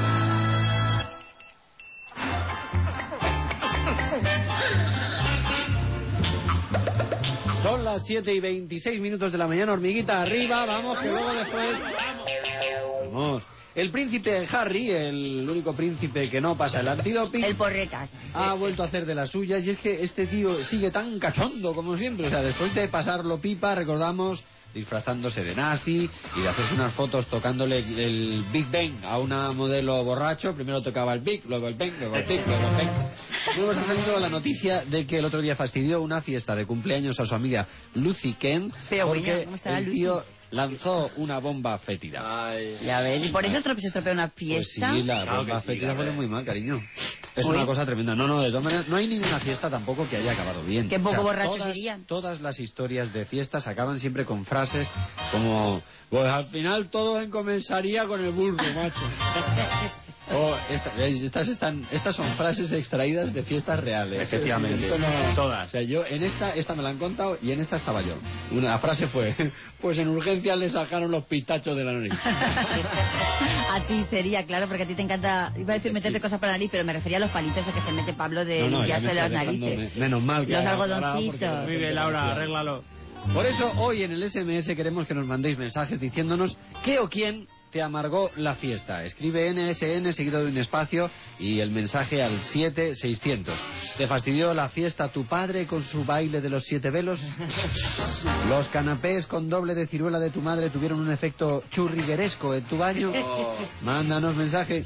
Speaker 2: Son las siete y veintiséis minutos de la mañana, hormiguita arriba, vamos, que luego después... Vamos. El príncipe Harry, el único príncipe que no pasa el antidoping...
Speaker 19: El porretas.
Speaker 2: Ha vuelto a hacer de las suyas y es que este tío sigue tan cachondo como siempre. O sea, después de pasarlo pipa, recordamos, disfrazándose de nazi y de hacerse unas fotos tocándole el Big Bang a una modelo borracho. Primero tocaba el Big, luego el Bang, luego el Big, luego el Bang. Luego nos ha salido la noticia de que el otro día fastidió una fiesta de cumpleaños a su amiga Lucy Kent.
Speaker 19: Pero
Speaker 2: porque
Speaker 19: bueno, ¿cómo estará
Speaker 2: el
Speaker 19: Lucy?
Speaker 2: tío lanzó una bomba fétida.
Speaker 19: Ay. Ya ves, y por eso estro- se estropea una fiesta.
Speaker 2: Pues sí, la
Speaker 19: Claro
Speaker 2: bomba
Speaker 19: que sí,
Speaker 2: fétida
Speaker 19: claro.
Speaker 2: huele muy mal, cariño. Es
Speaker 19: Uy.
Speaker 2: una cosa tremenda. No, no, de todas maneras, no hay ninguna fiesta tampoco que haya acabado bien.
Speaker 19: Qué poco borrachos
Speaker 2: todas,
Speaker 19: irían.
Speaker 2: todas las historias de fiestas acaban siempre con frases como, pues al final todo comenzaría con el burro, macho. O esta- estas, están, estas son frases extraídas de fiestas reales.
Speaker 18: Efectivamente.
Speaker 2: Esto no-
Speaker 18: Todas.
Speaker 2: O sea, yo en esta, esta me la han contado y en esta estaba yo. Una frase fue, pues en urgencias le sacaron los pistachos de la nariz.
Speaker 19: A ti sería, claro, porque a ti te encanta, iba a decir meterte cosas para la nariz, pero me refería a los palitos esos que se mete Pablo de
Speaker 2: No, no, ya
Speaker 19: limpiarse
Speaker 2: me
Speaker 19: de las
Speaker 2: estás
Speaker 19: narices.
Speaker 2: dejando, me- menos mal que
Speaker 19: Los
Speaker 2: ha aclarado,
Speaker 19: algodoncitos.
Speaker 2: porque-
Speaker 18: Muy bien, Laura, arréglalo.
Speaker 2: Por eso hoy en el S M S queremos que nos mandéis mensajes diciéndonos qué o quién te amargó la fiesta. Escribe N S N seguido de un espacio y el mensaje al siete seiscientos. ¿Te fastidió la fiesta tu padre con su baile de los siete velos? ¿Los canapés con doble de ciruela de tu madre tuvieron un efecto churrigueresco en tu baño? Mándanos mensaje.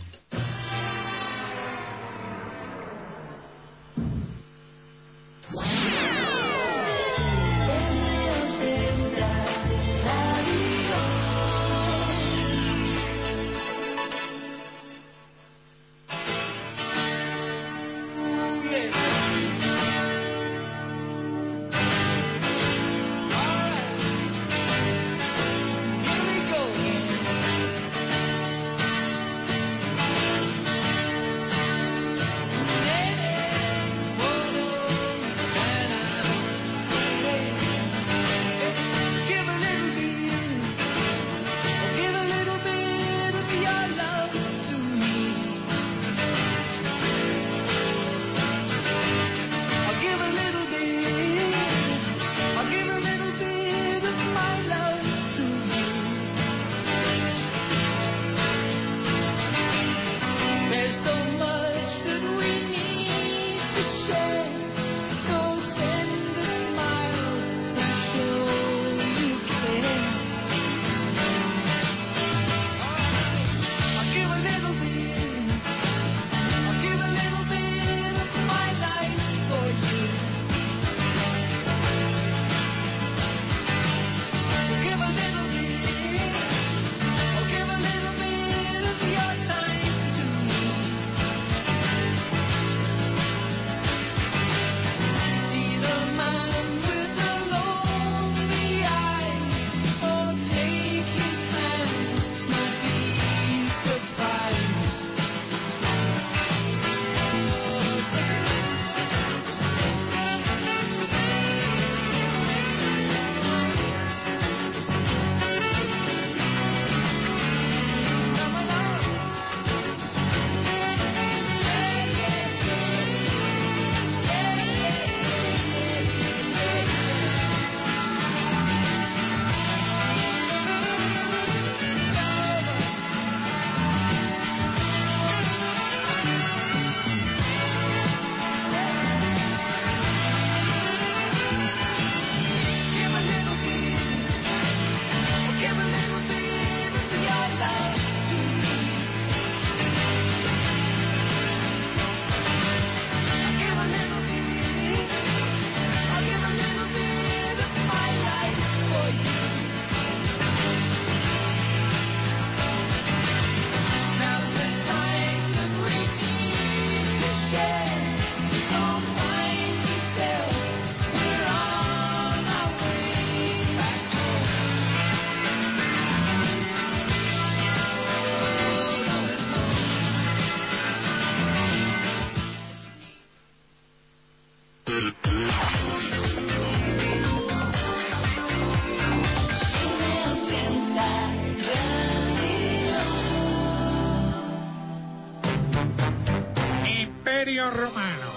Speaker 3: Imperio Romano.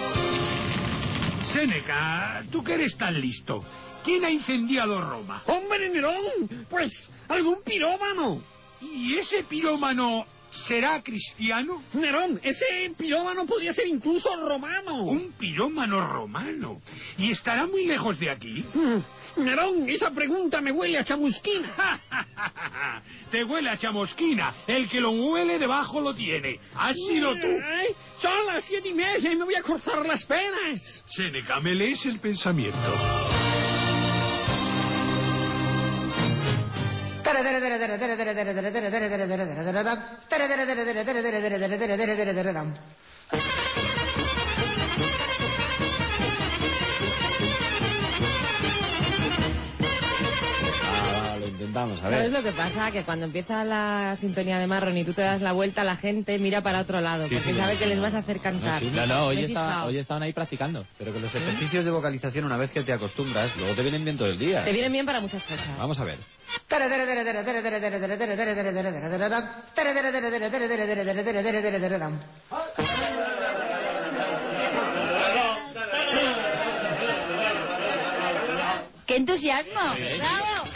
Speaker 3: Séneca, tú que eres tan listo, ¿quién ha incendiado Roma?
Speaker 21: ¡Hombre, Nerón! Pues algún pirómano.
Speaker 3: ¿Y ese pirómano será cristiano?
Speaker 21: Nerón, ese pirómano podría ser incluso romano.
Speaker 3: Un pirómano romano. ¿Y estará muy lejos de aquí?
Speaker 21: Mm, Nerón, esa pregunta me huele a chamusquina.
Speaker 3: Te huele a chamusquina. El que lo huele debajo lo tiene. Has sido tú.
Speaker 21: Ay, son las siete y media y me voy a cortar las penas.
Speaker 3: Séneca, me lees el pensamiento.
Speaker 2: Intentamos, a ver.
Speaker 17: ¿Sabes lo que pasa? Que cuando empieza la sintonía de Marrón y tú te das la vuelta, la gente mira para otro lado,
Speaker 2: Sí,
Speaker 17: porque
Speaker 2: sí,
Speaker 17: sabe
Speaker 2: no,
Speaker 17: que
Speaker 2: no,
Speaker 17: les
Speaker 2: no.
Speaker 17: vas a hacer cantar.
Speaker 2: No, sí,
Speaker 22: No, no, hoy,
Speaker 17: Me he
Speaker 22: estaba,
Speaker 17: fijado.
Speaker 22: hoy estaban ahí practicando.
Speaker 2: Pero que los ejercicios de vocalización, una vez que te acostumbras, luego te vienen bien todo el día.
Speaker 17: Te vienen bien para muchas cosas.
Speaker 2: Vamos a ver.
Speaker 19: ¡Qué entusiasmo! ¡Bravo!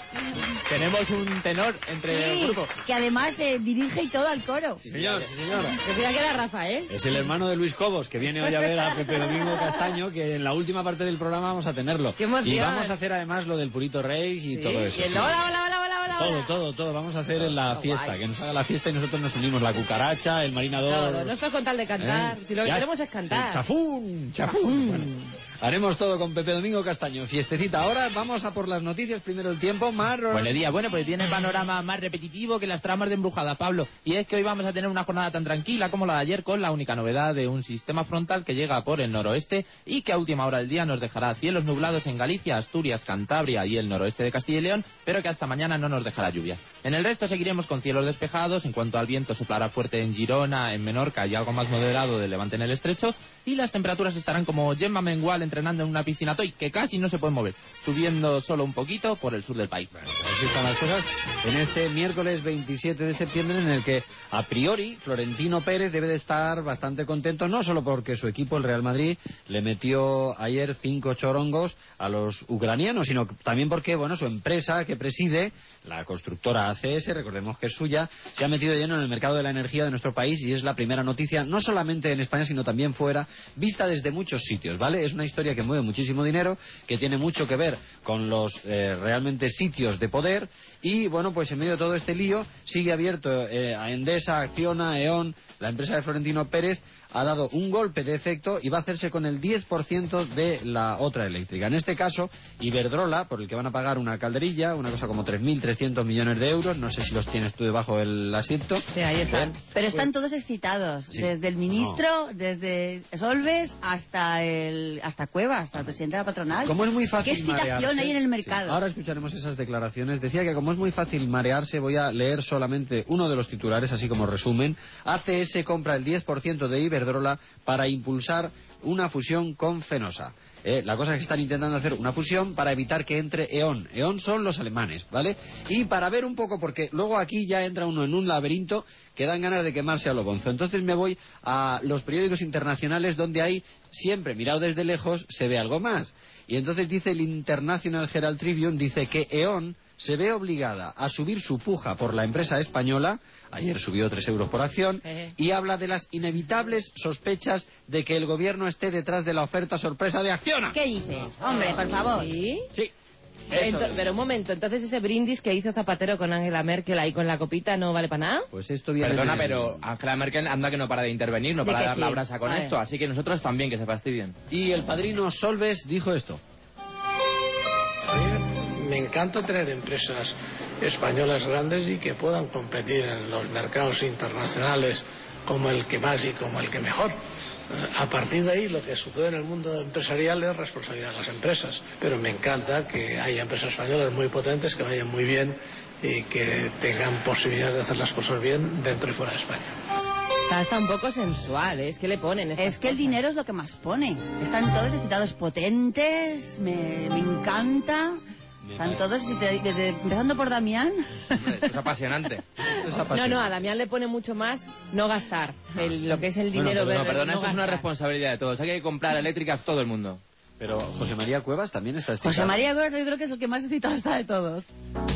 Speaker 22: Tenemos un tenor entre
Speaker 19: Sí,
Speaker 22: el grupo.
Speaker 19: que además eh, dirige y todo al coro.
Speaker 2: Sí, señor, sí, señora.
Speaker 17: Decía que era Rafael.
Speaker 2: Es el hermano de Luis Cobos, que viene hoy a ver a Pepe Domingo Castaño, que en la última parte del programa vamos a tenerlo.
Speaker 17: ¡Qué emoción!
Speaker 2: Y vamos a hacer además lo del Purito Rey y
Speaker 17: Sí,
Speaker 2: todo eso.
Speaker 17: y el
Speaker 2: sí.
Speaker 17: hola, hola, hola, hola, hola,
Speaker 2: Todo,
Speaker 17: hola.
Speaker 2: todo, todo. Vamos a hacer en la
Speaker 17: Qué
Speaker 2: fiesta,
Speaker 17: guay.
Speaker 2: que nos haga la fiesta y nosotros nos unimos. La cucaracha, el marinador.
Speaker 17: Todo, no esto es con tal de cantar.
Speaker 2: ¿Eh?
Speaker 17: Si lo que
Speaker 2: Ya-
Speaker 17: queremos es cantar.
Speaker 2: Chafún, chafún. Bueno, haremos todo con Pepe Domingo Castaño. Fiestecita. Ahora vamos a por las noticias. Primero el tiempo. Marro.
Speaker 22: Buenos días. Bueno, pues tiene el panorama más repetitivo que las tramas de Embrujada, Pablo. Y es que hoy vamos a tener una jornada tan tranquila como la de ayer, con la única novedad de un sistema frontal que llega por el noroeste y que a última hora del día nos dejará cielos nublados en Galicia, Asturias, Cantabria y el noroeste de Castilla y León, pero que hasta mañana no nos dejará lluvias. En el resto seguiremos con cielos despejados. En cuanto al viento, soplará fuerte en Girona, en Menorca y algo más moderado de levante en el estrecho. Y las temperaturas estarán como Gemma Mengual entrenando en una piscina toy, que casi no se puede mover, subiendo solo un poquito por el sur del país.
Speaker 2: Así están las cosas en este miércoles veintisiete de septiembre, en el que a priori Florentino Pérez debe de estar bastante contento, no solo porque su equipo, el Real Madrid, le metió ayer cinco chorongos a los ucranianos, sino también porque, bueno, su empresa que preside, la constructora A C S, recordemos que es suya, se ha metido lleno en el mercado de la energía de nuestro país, y es la primera noticia, no solamente en España, sino también fuera, vista desde muchos sitios, ¿vale? Es una historia que mueve muchísimo dinero, que tiene mucho que ver con los eh, realmente sitios de poder, y bueno, pues en medio de todo este lío sigue abierto eh, a Endesa, Acciona, E O N, la empresa de Florentino Pérez ha dado un golpe de efecto y va a hacerse con el diez por ciento de la otra eléctrica. En este caso, Iberdrola, por el que van a pagar una calderilla, una cosa como tres mil trescientos millones de euros, no sé si los tienes tú debajo del asiento.
Speaker 17: Sí, ahí están.
Speaker 19: Pero están todos excitados,
Speaker 2: Sí.
Speaker 19: desde el ministro, desde Solves hasta el hasta Cuevas, hasta el presidente de la patronal.
Speaker 2: Como es muy fácil
Speaker 19: ¿Qué excitación
Speaker 2: marearse?
Speaker 19: hay en el mercado?
Speaker 2: Sí. Ahora escucharemos esas declaraciones. Decía que como es muy fácil marearse, voy a leer solamente uno de los titulares, así como resumen. A C S compra el diez por ciento de Iberdrola para impulsar una fusión con Fenosa. Eh, la cosa es que están intentando hacer una fusión para evitar que entre E O N. E O N son los alemanes, ¿vale? Y para ver un poco, porque luego aquí ya entra uno en un laberinto que dan ganas de quemarse a lo bonzo. Entonces me voy a los periódicos internacionales, donde hay siempre, mirado desde lejos, se ve algo más. Y entonces dice el International Herald Tribune, dice que E O N se ve obligada a subir su puja por la empresa española, ayer subió tres euros por acción, y habla de las inevitables sospechas de que el gobierno esté detrás de la oferta sorpresa de Acciona.
Speaker 19: ¿Qué dices? Hombre, por favor.
Speaker 17: ¿Sí?
Speaker 2: Sí.
Speaker 17: Ento- pero un momento, entonces ese brindis que hizo Zapatero con Angela Merkel ahí con la copita no vale para nada.
Speaker 2: Pues esto viene
Speaker 22: Perdona,
Speaker 2: de-
Speaker 22: pero Angela Merkel anda que no para de intervenir, no
Speaker 17: ¿De
Speaker 22: para
Speaker 17: que
Speaker 22: de dar
Speaker 17: sí?
Speaker 22: la brasa con
Speaker 17: A ver.
Speaker 22: esto, así que nosotros también que se fastidien.
Speaker 2: Y el padrino Solves dijo esto.
Speaker 23: Me encanta tener empresas españolas grandes y que puedan competir en los mercados internacionales como el que más y como el que mejor. Eh, A partir de ahí, lo que sucede en el mundo empresarial es responsabilidad de las empresas. Pero me encanta que haya empresas españolas muy potentes, que vayan muy bien y que tengan posibilidades de hacer las cosas bien dentro y fuera de España.
Speaker 17: Está hasta un poco sensual, ¿eh? Es que le ponen estas
Speaker 19: Es que el
Speaker 17: cosas.
Speaker 19: dinero es lo que más pone. Están todos excitados, potentes, me, me encanta. Están todos, desde, desde- empezando por Damián.
Speaker 5: Esto es apasionante. Esto es
Speaker 17: No,
Speaker 5: apasionante.
Speaker 17: no, a Damián le pone mucho más no gastar. El- lo que es el dinero
Speaker 5: Bueno, pero no,
Speaker 17: verde,
Speaker 5: perdona,
Speaker 17: no
Speaker 5: esto es una
Speaker 17: gastar.
Speaker 5: responsabilidad de todos. Hay que comprar eléctricas todo el mundo.
Speaker 2: Pero José María Cuevas también está esticado.
Speaker 19: José María Gómez, yo creo que es el que más excitado está de todos.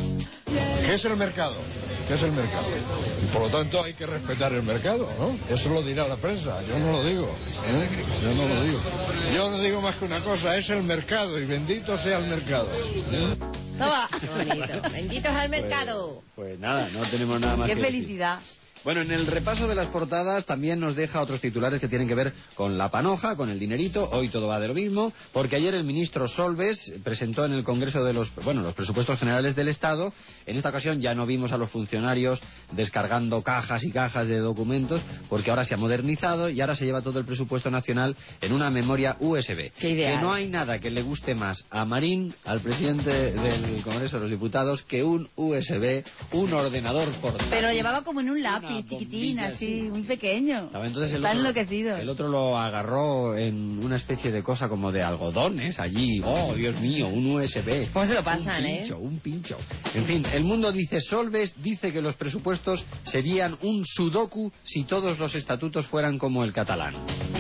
Speaker 6: ¿Qué es el mercado? ¿Qué es el mercado? Y por lo tanto hay que respetar el mercado, ¿no? Eso lo dirá la prensa, yo no lo digo. ¿eh? Yo no lo digo. Yo no digo más que una cosa, es el mercado y bendito sea el mercado. ¿eh?
Speaker 19: Toma.
Speaker 17: Qué bonito. Benditos al mercado.
Speaker 2: Pues nada, no tenemos nada más
Speaker 19: Qué
Speaker 2: que decir.
Speaker 19: felicidad.
Speaker 2: Bueno, en el repaso de las portadas también nos deja otros titulares que tienen que ver con la panoja, con el dinerito. Hoy todo va de lo mismo, porque ayer el ministro Solbes presentó en el Congreso de los, bueno, los presupuestos generales del Estado. En esta ocasión ya no vimos a los funcionarios descargando cajas y cajas de documentos, porque ahora se ha modernizado y ahora se lleva todo el presupuesto nacional en una memoria U S B.
Speaker 17: Qué ideal.
Speaker 2: Que no hay nada que le guste más a Marín, al presidente del Congreso de los Diputados, que un U S B, un ordenador portátil.
Speaker 19: Pero llevaba como en un lápiz, chiquitín,
Speaker 2: bombilla,
Speaker 19: así,
Speaker 2: sí.
Speaker 19: muy pequeño.
Speaker 2: Estaba entonces el
Speaker 19: Está
Speaker 2: otro,
Speaker 19: enloquecido.
Speaker 2: el otro lo agarró en una especie de cosa como de algodones allí. Oh, Dios mío, un U S B.
Speaker 17: ¿Cómo se lo pasan,
Speaker 2: un
Speaker 17: eh?
Speaker 2: pincho, Un pincho, En fin, El Mundo dice, Solbes dice que los presupuestos serían un sudoku si todos los estatutos fueran como el catalán.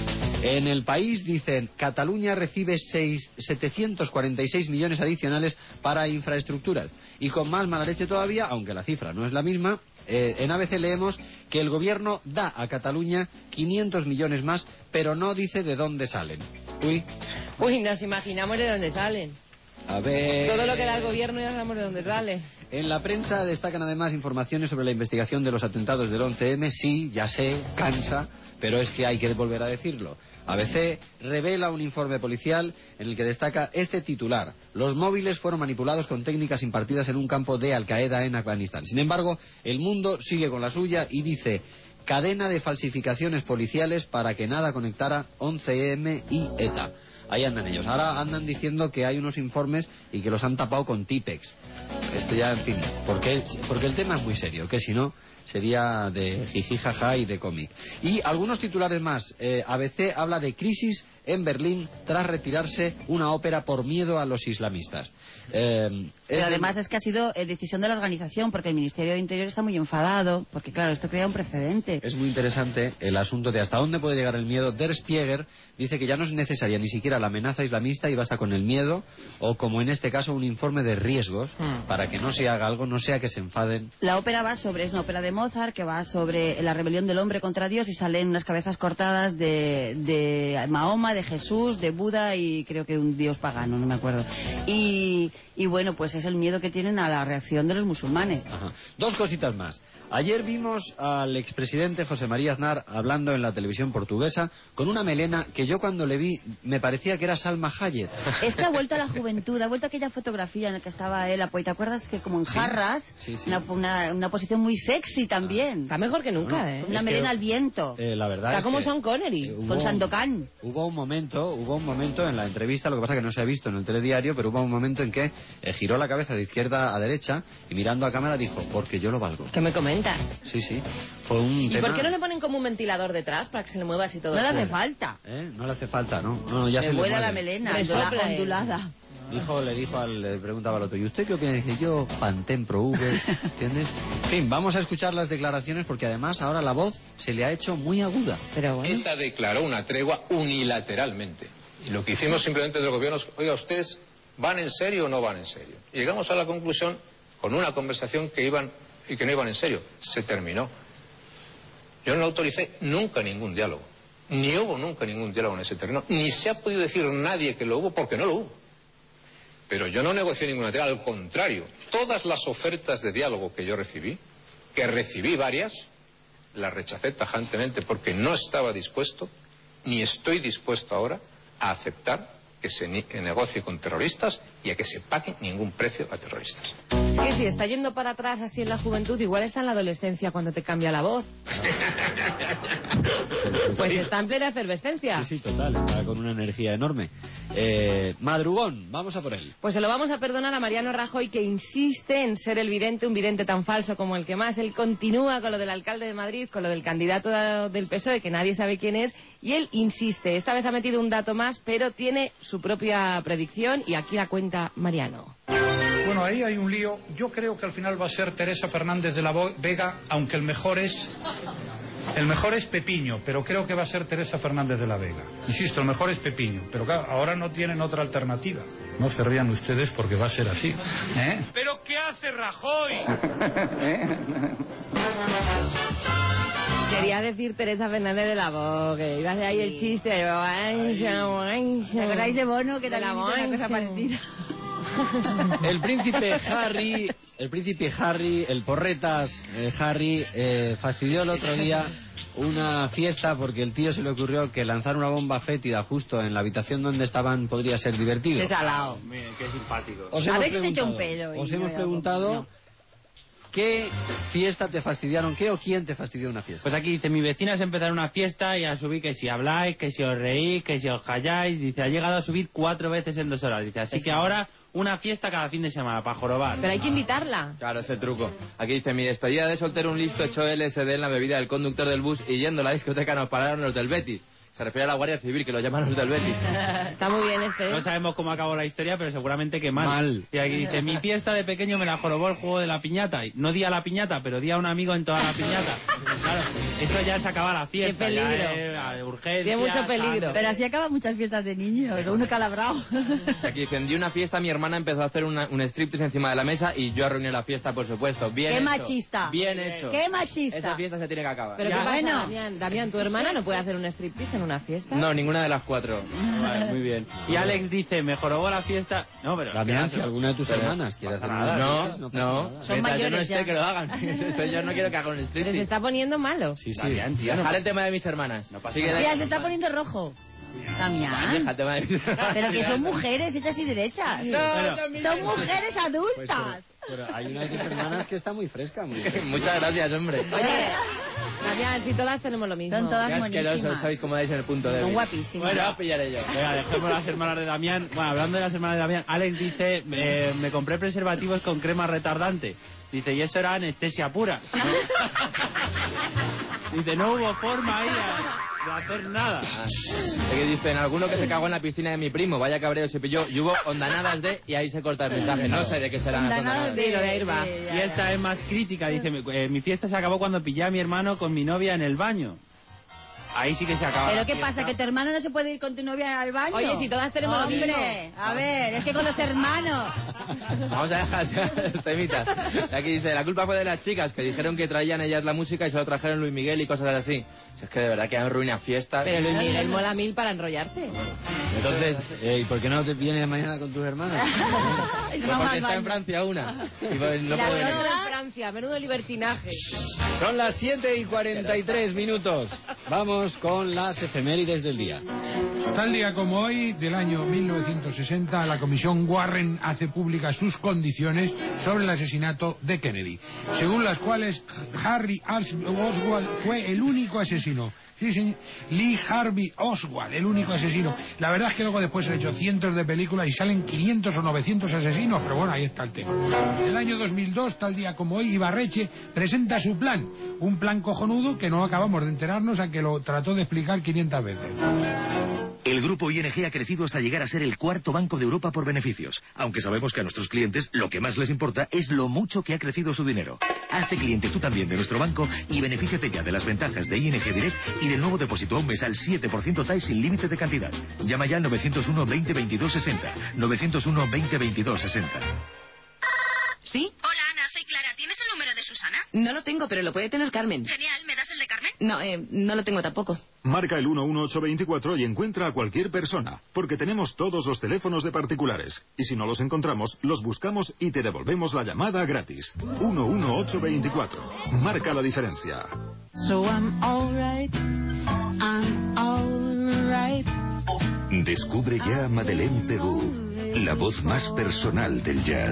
Speaker 2: En El País dicen, Cataluña recibe seis, setecientos cuarenta y seis millones adicionales para infraestructuras. Y con más mala leche todavía, aunque la cifra no es la misma, eh, en A B C leemos que el gobierno da a Cataluña quinientos millones más, pero no dice de dónde salen. Uy,
Speaker 17: Uy, nos imaginamos de dónde salen.
Speaker 2: a ver...
Speaker 17: Todo lo que da el gobierno ya sabemos de dónde sale.
Speaker 2: En la prensa destacan además informaciones sobre la investigación de los atentados del once eme. Sí, ya sé, cansa, pero es que hay que volver a decirlo. A B C revela un informe policial en el que destaca este titular. Los móviles fueron manipulados con técnicas impartidas en un campo de Al-Qaeda en Afganistán. Sin embargo, El Mundo sigue con la suya y dice... Cadena de falsificaciones policiales para que nada conectara once eme y ETA. Ahí andan ellos. Ahora andan diciendo que hay unos informes y que los han tapado con Tipex. Esto ya, en fin, porque, porque el tema es muy serio, que si no sería de jiji jaja y de cómic. Y algunos titulares más. Eh, A B C habla de crisis en Berlín tras retirarse una ópera por miedo a los islamistas. Eh,
Speaker 19: Pero
Speaker 2: es
Speaker 19: además es que ha sido eh, decisión de la organización, porque el Ministerio de Interior está muy enfadado, porque claro, esto crea un precedente.
Speaker 2: Es muy interesante el asunto de hasta dónde puede llegar el miedo. Der Spiegel dice que ya no es necesaria ni siquiera la amenaza islamista y basta con el miedo, o como en este caso un informe de riesgos,
Speaker 19: Hmm.
Speaker 2: para que no se haga algo, no sea que se enfaden.
Speaker 19: La ópera va sobre, es una ópera de Mozart que va sobre la rebelión del hombre contra Dios y salen unas cabezas cortadas de, de Mahoma, de Jesús, de Buda y creo que un dios pagano, no me acuerdo. Y, y bueno, pues es el miedo que tienen a la reacción de los musulmanes.
Speaker 2: Ajá. Dos cositas más. Ayer vimos al expresidente José María Aznar hablando en la televisión portuguesa con una melena que yo cuando le vi me parecía que era Salma Hayek.
Speaker 19: Es que ha vuelto a la juventud, ha vuelto a aquella fotografía en la que estaba él, ¿te acuerdas? Que como en
Speaker 2: Sí,
Speaker 19: jarras,
Speaker 2: sí, sí.
Speaker 19: Una, una, una posición muy sexy también.
Speaker 17: Está mejor que nunca,
Speaker 2: Bueno,
Speaker 17: ¿eh?
Speaker 19: Una
Speaker 2: es
Speaker 19: melena
Speaker 2: que,
Speaker 19: al viento.
Speaker 2: Eh, la verdad
Speaker 17: Está
Speaker 2: es
Speaker 17: como
Speaker 2: que,
Speaker 17: Sean Connery.
Speaker 2: eh, hubo
Speaker 19: Con
Speaker 2: un-
Speaker 19: Sandokan.
Speaker 2: Hubo un momento, hubo un momento en la entrevista, lo que pasa que no se ha visto en el telediario, pero hubo un momento en que eh, giró la cabeza de izquierda a derecha y mirando a cámara dijo, porque yo lo valgo.
Speaker 17: ¿Qué me comentas?
Speaker 2: Sí, sí, fue un
Speaker 17: ¿Y
Speaker 2: tema...
Speaker 17: por qué no le ponen como un ventilador detrás para que se le mueva así todo?
Speaker 19: No le
Speaker 17: el
Speaker 19: hace
Speaker 17: cuerpo?
Speaker 19: falta.
Speaker 2: ¿Eh? No le hace falta, ¿no? No, no, ya
Speaker 19: Le
Speaker 2: se le
Speaker 19: vuela
Speaker 2: mueve.
Speaker 19: la melena,
Speaker 17: Le
Speaker 19: ondula-
Speaker 17: sopla, eh.
Speaker 19: ondulada.
Speaker 2: Dijo, le dijo al, le preguntaba al otro, ¿y usted qué opina? Dice, yo, Pantene Pro V, ¿entiendes? En fin, vamos a escuchar las declaraciones porque además ahora la voz se le ha hecho muy aguda.
Speaker 17: Pero bueno.
Speaker 7: ETA declaró una tregua unilateralmente. Y lo que hicimos simplemente del gobierno es, oiga, ¿ustedes van en serio o no van en serio? Y llegamos a la conclusión con una conversación que iban y que no iban en serio. Se terminó. Yo no autoricé nunca ningún diálogo. Ni hubo nunca ningún diálogo en ese terreno. Ni se ha podido decir nadie que lo hubo porque no lo hubo. Pero yo no negocié ninguna tregua. Al contrario, todas las ofertas de diálogo que yo recibí, que recibí varias, las rechacé tajantemente porque no estaba dispuesto, ni estoy dispuesto ahora, a aceptar que se ni- negocie con terroristas y a que se pague ningún precio a terroristas.
Speaker 17: Es que si está yendo para atrás así en la juventud, igual está en la adolescencia cuando te cambia la voz. Pues está en plena efervescencia.
Speaker 2: Sí, sí, total, está con una energía enorme. Eh, madrugón, vamos a por él.
Speaker 17: Pues se lo vamos a perdonar a Mariano Rajoy, que insiste en ser el vidente, un vidente tan falso como el que más. Él continúa con lo del alcalde de Madrid, con lo del candidato de- del P S O E, que nadie sabe quién es, y él insiste. Esta vez ha metido un dato más, pero tiene su propia predicción, y aquí la cuenta Mariano.
Speaker 8: Bueno, ahí hay un lío. Yo creo que al final va a ser Teresa Fernández de la Vega, aunque el mejor es... El mejor es Pepiño, pero creo que va a ser Teresa Fernández de la Vega. Insisto, el mejor es Pepiño, pero claro, ahora no tienen otra alternativa. No se rían ustedes porque va a ser así. ¿Eh?
Speaker 21: ¿Pero qué hace Rajoy?
Speaker 17: Quería decir Teresa Fernández de la Voz, que iba a hacer ahí el chiste. ¿Te
Speaker 19: acordáis de Bono, que también hizo una cosa parecida?
Speaker 2: El príncipe Harry, el príncipe Harry, el porretas eh, Harry, eh, fastidió el otro día una fiesta porque el tío se le ocurrió que lanzar una bomba fétida justo en la habitación donde estaban podría ser divertido.
Speaker 17: Qué salado.
Speaker 18: Qué simpático.
Speaker 2: Os
Speaker 19: A
Speaker 2: hemos
Speaker 19: veces se echa un
Speaker 2: preguntado,
Speaker 19: pelo.
Speaker 2: os hemos preguntado qué fiesta te fastidiaron, qué o quién te fastidió una fiesta.
Speaker 18: Pues aquí dice, mi vecina se empezó una fiesta y a subir que si habláis, que si os reís, que si os calláis. Dice, ha llegado a subir cuatro veces en dos horas. Dice, así
Speaker 17: Eso.
Speaker 18: que ahora una fiesta cada fin de semana para jorobar.
Speaker 17: Pero hay que invitarla.
Speaker 5: Claro, es el truco. Aquí dice, mi despedida de soltero un listo echó L S D en la bebida del conductor del bus y yendo a la discoteca nos pararon los del Betis. Se refiere a la Guardia Civil, que lo llaman los del Betis.
Speaker 17: Está muy bien este.
Speaker 18: No sabemos cómo acabó la historia, pero seguramente que mal.
Speaker 2: Mal.
Speaker 18: Y aquí dice, mi fiesta de pequeño me la jorobó el juego de la piñata. Y no di a la piñata, pero di a un amigo en toda la piñata. Claro, eso ya se acaba la fiesta.
Speaker 17: Qué peligro.
Speaker 18: Ya es, urgencia.
Speaker 17: Tiene mucho peligro.
Speaker 18: Tal.
Speaker 19: Pero así acaban muchas fiestas de niños, uno calabrado.
Speaker 5: Aquí dicen, di una fiesta, mi hermana empezó a hacer una, un striptease encima de la mesa y yo arruiné la fiesta, por supuesto. Bien
Speaker 19: ¡Qué
Speaker 5: hecho.
Speaker 19: machista!
Speaker 5: Bien hecho.
Speaker 19: ¡Qué machista!
Speaker 5: Esa fiesta se tiene que acabar.
Speaker 17: Pero
Speaker 19: Ya.
Speaker 17: qué pasa,
Speaker 19: Bueno.
Speaker 17: Damián? Damián, ¿tu hermana no puede hacer un striptease en una fiesta?
Speaker 5: No, ninguna de las cuatro.
Speaker 18: Vale, muy bien. Y Alex dice, me jorobó la fiesta. No, pero...
Speaker 2: Damián, si alguna de tus
Speaker 5: Pero
Speaker 2: hermanas quiere hacer
Speaker 5: nada,
Speaker 2: un
Speaker 5: no,
Speaker 2: striptease,
Speaker 5: no,
Speaker 2: pasa
Speaker 5: no.
Speaker 2: nada.
Speaker 17: Son
Speaker 5: Mientras yo no
Speaker 17: mayores
Speaker 5: esté,
Speaker 17: ya.
Speaker 5: que lo hagan. Yo no quiero que hagan un
Speaker 17: Pero se
Speaker 5: striptease.
Speaker 17: está poniendo malo.
Speaker 2: Sí, sí.
Speaker 18: Damián, tío, no
Speaker 5: Dejar
Speaker 18: pasa-
Speaker 5: el tema de mis hermanas.
Speaker 18: No pasa
Speaker 5: Sigue
Speaker 18: nada.
Speaker 5: de-
Speaker 19: Mira, se está poniendo rojo. Damián.
Speaker 5: Deja el tema de mis hermanas.
Speaker 19: Pero que son mujeres hechas y derechas.
Speaker 5: No,
Speaker 19: Son mujeres
Speaker 2: Pues,
Speaker 19: adultas.
Speaker 2: pero, pero hay una de tus hermanas que está muy fresca. Muy
Speaker 5: Muchas gracias, hombre.
Speaker 17: Oye, Damián, si todas tenemos lo mismo.
Speaker 19: Son todas
Speaker 5: Qué asquerosos
Speaker 19: buenísimas.
Speaker 5: sois, como dais en el punto de
Speaker 19: Son
Speaker 5: vista.
Speaker 19: guapísimas.
Speaker 5: Bueno, a pillaré yo.
Speaker 18: Venga, dejemos las hermanas de Damián. Bueno, hablando de las hermanas de Damián, Alex dice, eh, me compré preservativos con crema retardante. Dice, y eso era anestesia pura. Dice, no hubo forma ahí a- de hacer nada.
Speaker 5: Ah, es que dicen, alguno que se cagó en la piscina de mi primo, vaya cabreo se pilló, y hubo ondanadas de, y ahí se corta el mensaje. No sé de qué serán las ondanadas.
Speaker 17: Sí, lo de Irba.
Speaker 18: Y esta es más crítica, dice, eh, mi fiesta se acabó cuando pillé a mi hermano con mi novia en el baño. Ahí sí que se acaba.
Speaker 19: ¿Pero
Speaker 18: la
Speaker 19: qué
Speaker 18: fiesta.
Speaker 19: pasa? ¿Que tu hermano no se puede ir con tu novia al baño?
Speaker 17: Oye, si todas tenemos lo
Speaker 19: Hombre,
Speaker 17: mismo.
Speaker 19: a ver, es que con los hermanos.
Speaker 5: Vamos a dejar ya los temitas. Aquí dice, la culpa fue de las chicas, que dijeron que traían ellas la música y se lo trajeron Luis Miguel y cosas así. Si es que de verdad que han ruinado fiestas.
Speaker 17: Pero Luis Miguel mola mil para enrollarse.
Speaker 2: Entonces, eh, ¿y por qué no te vienes mañana con tus hermanas?
Speaker 5: Pues porque está en Francia una. Y pues no
Speaker 17: La
Speaker 5: puede
Speaker 17: menudo
Speaker 5: venir.
Speaker 17: en Francia, menudo libertinaje.
Speaker 2: Son las siete y cuarenta y tres minutos. Vamos con las efemérides del día.
Speaker 3: Tal día como hoy, del año mil novecientos sesenta, la Comisión Warren hace públicas sus condiciones sobre el asesinato de Kennedy, según las cuales Harry Oswald fue el único asesino. Sí, sí, Lee Harvey Oswald, el único asesino. La verdad es que luego después se han hecho cientos de películas y salen quinientos o novecientos asesinos, pero bueno, ahí está el tema. En el año dos mil dos, tal día como hoy, Ibarreche presenta su plan. Un plan cojonudo que no acabamos de enterarnos, a que lo trató de explicar quinientas veces.
Speaker 9: El grupo I N G ha crecido hasta llegar a ser el cuarto banco de Europa por beneficios, aunque sabemos que a nuestros clientes lo que más les importa es lo mucho que ha crecido su dinero. Hazte cliente tú también de nuestro banco y benefíciate ya de las ventajas de I N G Direct y del nuevo depósito a un mes al siete por ciento T A E sin límite de cantidad. Llama ya al novecientos uno, veinte, veintidós, sesenta. novecientos uno, veinte, veintidós, sesenta.
Speaker 11: ¿Sí? Hola, Ana, soy Clara. ¿Tienes el número de Susana?
Speaker 4: No lo tengo, pero lo puede tener Carmen.
Speaker 11: Genial, ¿me das el de Carmen?
Speaker 4: No, eh, no lo tengo tampoco.
Speaker 24: Marca el uno uno ocho veinticuatro y encuentra a cualquier persona, porque tenemos todos los teléfonos de particulares. Y si no los encontramos, los buscamos y te devolvemos la llamada gratis. uno uno ocho veinticuatro. Marca la diferencia.
Speaker 14: So I'm alright, I'm alright.
Speaker 16: Descubre ya a Madeleine Pegou, la voz más personal del jazz.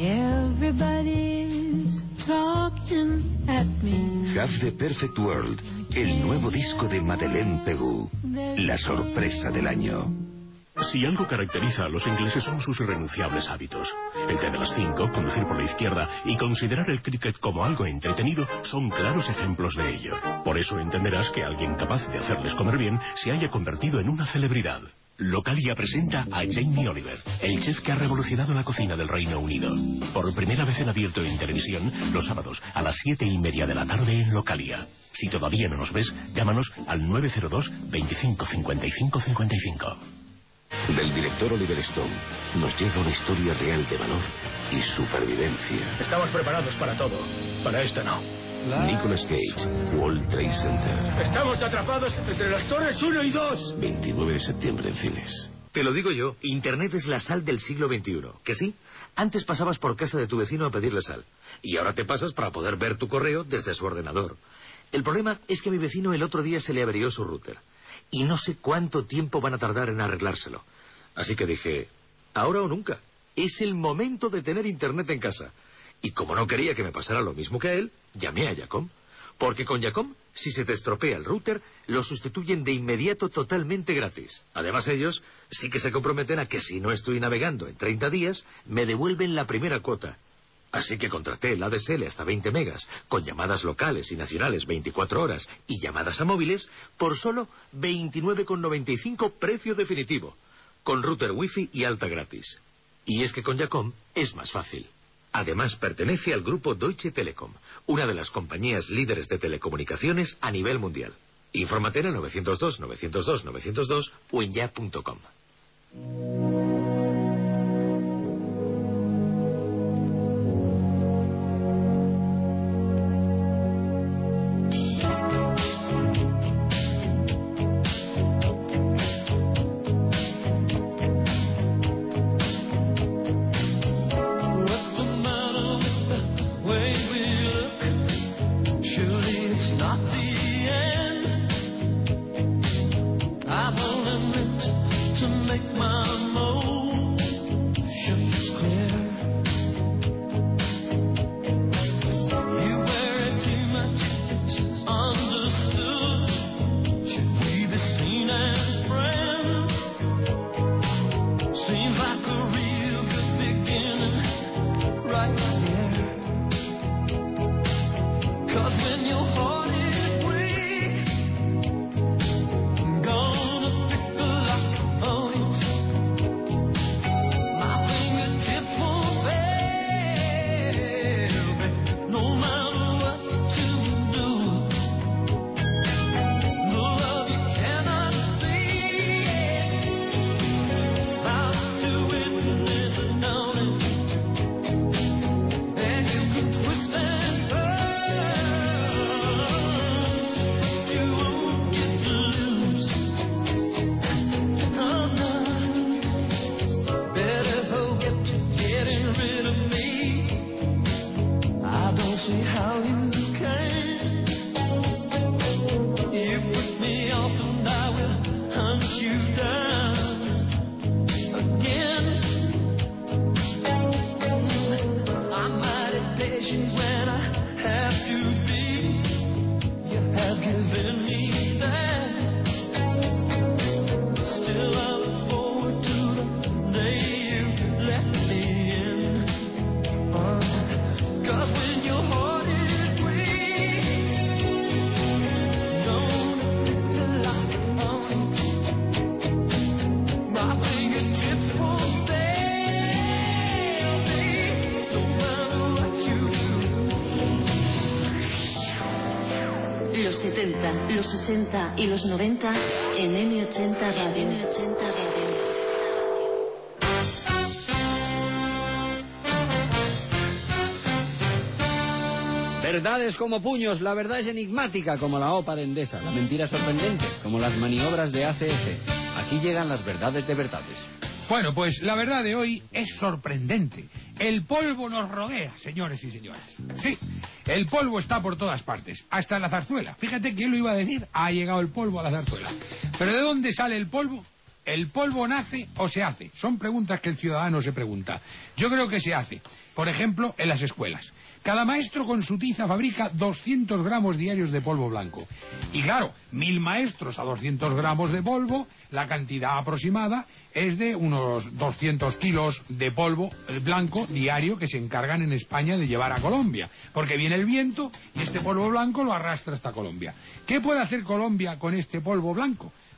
Speaker 14: Everybody's talking at me.
Speaker 16: Have the Perfect World, el nuevo disco de Madeleine Pegou, la sorpresa del año.
Speaker 25: Si algo caracteriza a los ingleses son sus irrenunciables hábitos. El té de las cinco, conducir por la izquierda y considerar el cricket como algo entretenido son claros ejemplos de ello. Por eso entenderás que alguien capaz de hacerles comer bien se haya convertido en una celebridad. Localia presenta a Jamie Oliver, el chef que ha revolucionado la cocina del Reino Unido. Por primera vez en abierto en televisión, los sábados a las siete y media de la tarde en Localia. Si todavía no nos ves, llámanos al nueve cero dos, veinticinco, cincuenta y cinco, cincuenta y cinco.
Speaker 16: Del director Oliver Stone nos llega una historia real de valor y supervivencia.
Speaker 21: Estamos preparados para todo. Para esta no.
Speaker 16: Nicolas Cage, World Trade Center.
Speaker 21: Estamos atrapados entre las torres uno y dos.
Speaker 16: veintinueve de septiembre en cines.
Speaker 9: Te lo digo yo, Internet es la sal del siglo veintiuno. ¿Que sí? Antes pasabas por casa de tu vecino a pedirle sal. Y ahora te pasas para poder ver tu correo desde su ordenador. El problema es que a mi vecino el otro día se le averió su router. Y no sé cuánto tiempo van a tardar en arreglárselo. Así que dije, ahora o nunca. Es el momento de tener Internet en casa. Y como no quería que me pasara lo mismo que a él, llamé a Yacom. Porque con Yacom, si se te estropea el router, lo sustituyen de inmediato totalmente gratis. Además ellos sí que se comprometen a que si no estoy navegando en treinta días, me devuelven la primera cuota. Así que contraté el A D S L hasta veinte megas, con llamadas locales y nacionales veinticuatro horas y llamadas a móviles, por solo veintinueve con noventa y cinco precio definitivo, con router wifi y alta gratis. Y es que con Yacom es más fácil. Además, pertenece al grupo Deutsche Telekom, una de las compañías líderes de telecomunicaciones a nivel mundial. Infórmate en el nueve cero dos, nueve cero dos, nueve cero dos o en ya punto com.
Speaker 14: Los setenta, los ochenta y los noventa en eme ochenta Radio. eme ochenta Radio.
Speaker 2: Verdades como puños, la verdad es enigmática como la OPA de Endesa, la mentira es sorprendente como las maniobras de A C S. Aquí llegan las verdades de verdades.
Speaker 3: Bueno, pues la verdad de hoy es sorprendente. El polvo nos rodea, señores y señoras. Sí, el polvo está por todas partes, hasta en la zarzuela. Fíjate quién lo iba a decir, ha llegado el polvo a la zarzuela. ¿Pero de dónde sale el polvo? ¿El polvo nace o se hace? Son preguntas que el ciudadano se pregunta. Yo creo que se hace. Por ejemplo, en las escuelas. Cada maestro con su tiza fabrica doscientos gramos diarios de polvo blanco. Y claro, mil maestros a doscientos gramos de polvo, la cantidad aproximada es de unos doscientos kilos de polvo blanco diario que se encargan en España de llevar a Colombia. Porque viene el viento y este polvo blanco lo arrastra hasta Colombia. ¿Qué puede hacer Colombia con este polvo blanco?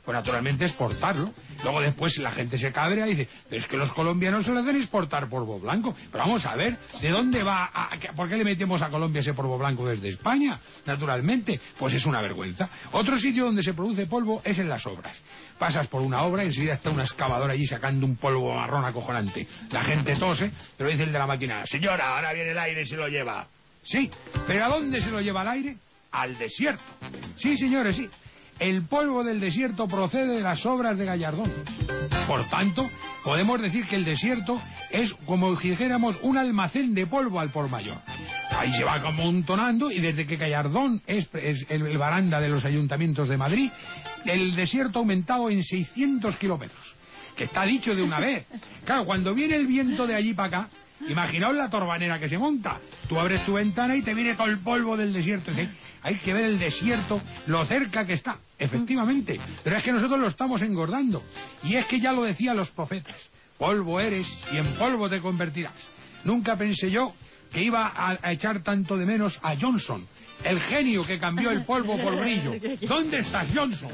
Speaker 3: pues naturalmente exportarlo. Luego después la gente se cabrea y dice, pero es que los colombianos se le hacen exportar polvo blanco. Pero vamos a ver, ¿de dónde va? A, a, ¿Por qué le metemos a Colombia ese polvo blanco desde España? Naturalmente, pues es una vergüenza. Otro sitio donde se produce polvo es en las obras. Pasas por una obra y enseguida está una excavadora allí sacando un polvo marrón acojonante. La gente tose, pero dice el de la máquina, señora, ahora viene el aire y se lo lleva. Sí, pero ¿a dónde se lo lleva el aire? Al desierto. Sí, señores, sí. El polvo del desierto procede de las obras de Gallardón. Por tanto, podemos decir que el desierto es, como si dijéramos, un almacén de polvo al por mayor. Ahí se va amontonando y desde que Gallardón es, es el, el baranda de los ayuntamientos de Madrid, el desierto ha aumentado en seiscientos kilómetros. Que está dicho de una vez. Claro, cuando viene el viento de allí para acá, imaginaos la torbanera que se monta. Tú abres tu ventana y te viene todo el polvo del desierto. ¿Sí? Hay que ver el desierto, lo cerca que está, efectivamente. Pero es que nosotros lo estamos engordando. Y es que ya lo decían los profetas. Polvo eres y en polvo te convertirás. Nunca pensé yo que iba a, a echar tanto de menos a Johnson, el genio que cambió el polvo por brillo. ¿Dónde estás, Johnson?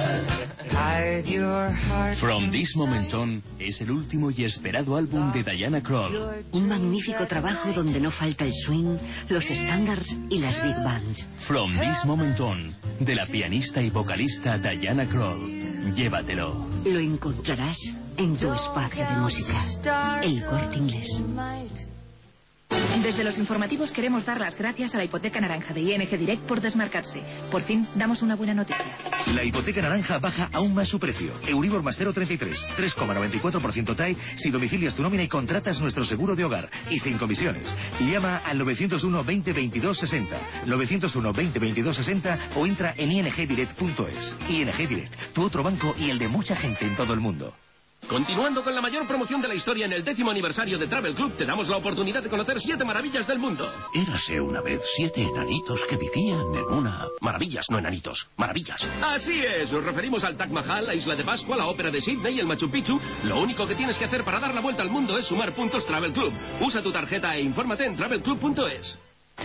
Speaker 1: From This Moment On es el último y esperado álbum de Diana Krall.
Speaker 10: Un magnífico trabajo donde no falta el swing, los estándares y las big bands.
Speaker 1: From This Moment On, de la pianista y vocalista Diana Krall. Llévatelo.
Speaker 10: Lo encontrarás en tu espacio de música, El Corte Inglés.
Speaker 11: Desde los informativos queremos dar las gracias a la hipoteca naranja de I N G Direct por desmarcarse. Por fin, damos una buena noticia.
Speaker 9: La hipoteca naranja baja aún más su precio. Euribor más cero coma treinta y tres, tres coma noventa y cuatro por ciento T A E si domicilias tu nómina y contratas nuestro seguro de hogar. Y sin comisiones. Llama al novecientos uno veinte veintidós sesenta, novecientos uno veinte veintidós sesenta o entra en i n g direct punto es. I N G Direct, tu otro banco y el de mucha gente en todo el mundo.
Speaker 12: Continuando con la mayor promoción de la historia en el décimo aniversario de Travel Club, te damos la oportunidad de conocer siete maravillas del mundo.
Speaker 25: Érase una vez siete enanitos que vivían en una...
Speaker 12: Maravillas, no enanitos, maravillas. Así es, nos referimos al Taj Mahal, la Isla de Pascua, la Ópera de Sydney y el Machu Picchu. Lo único que tienes que hacer para dar la vuelta al mundo es sumar puntos Travel Club. Usa tu tarjeta e infórmate en travel club punto es.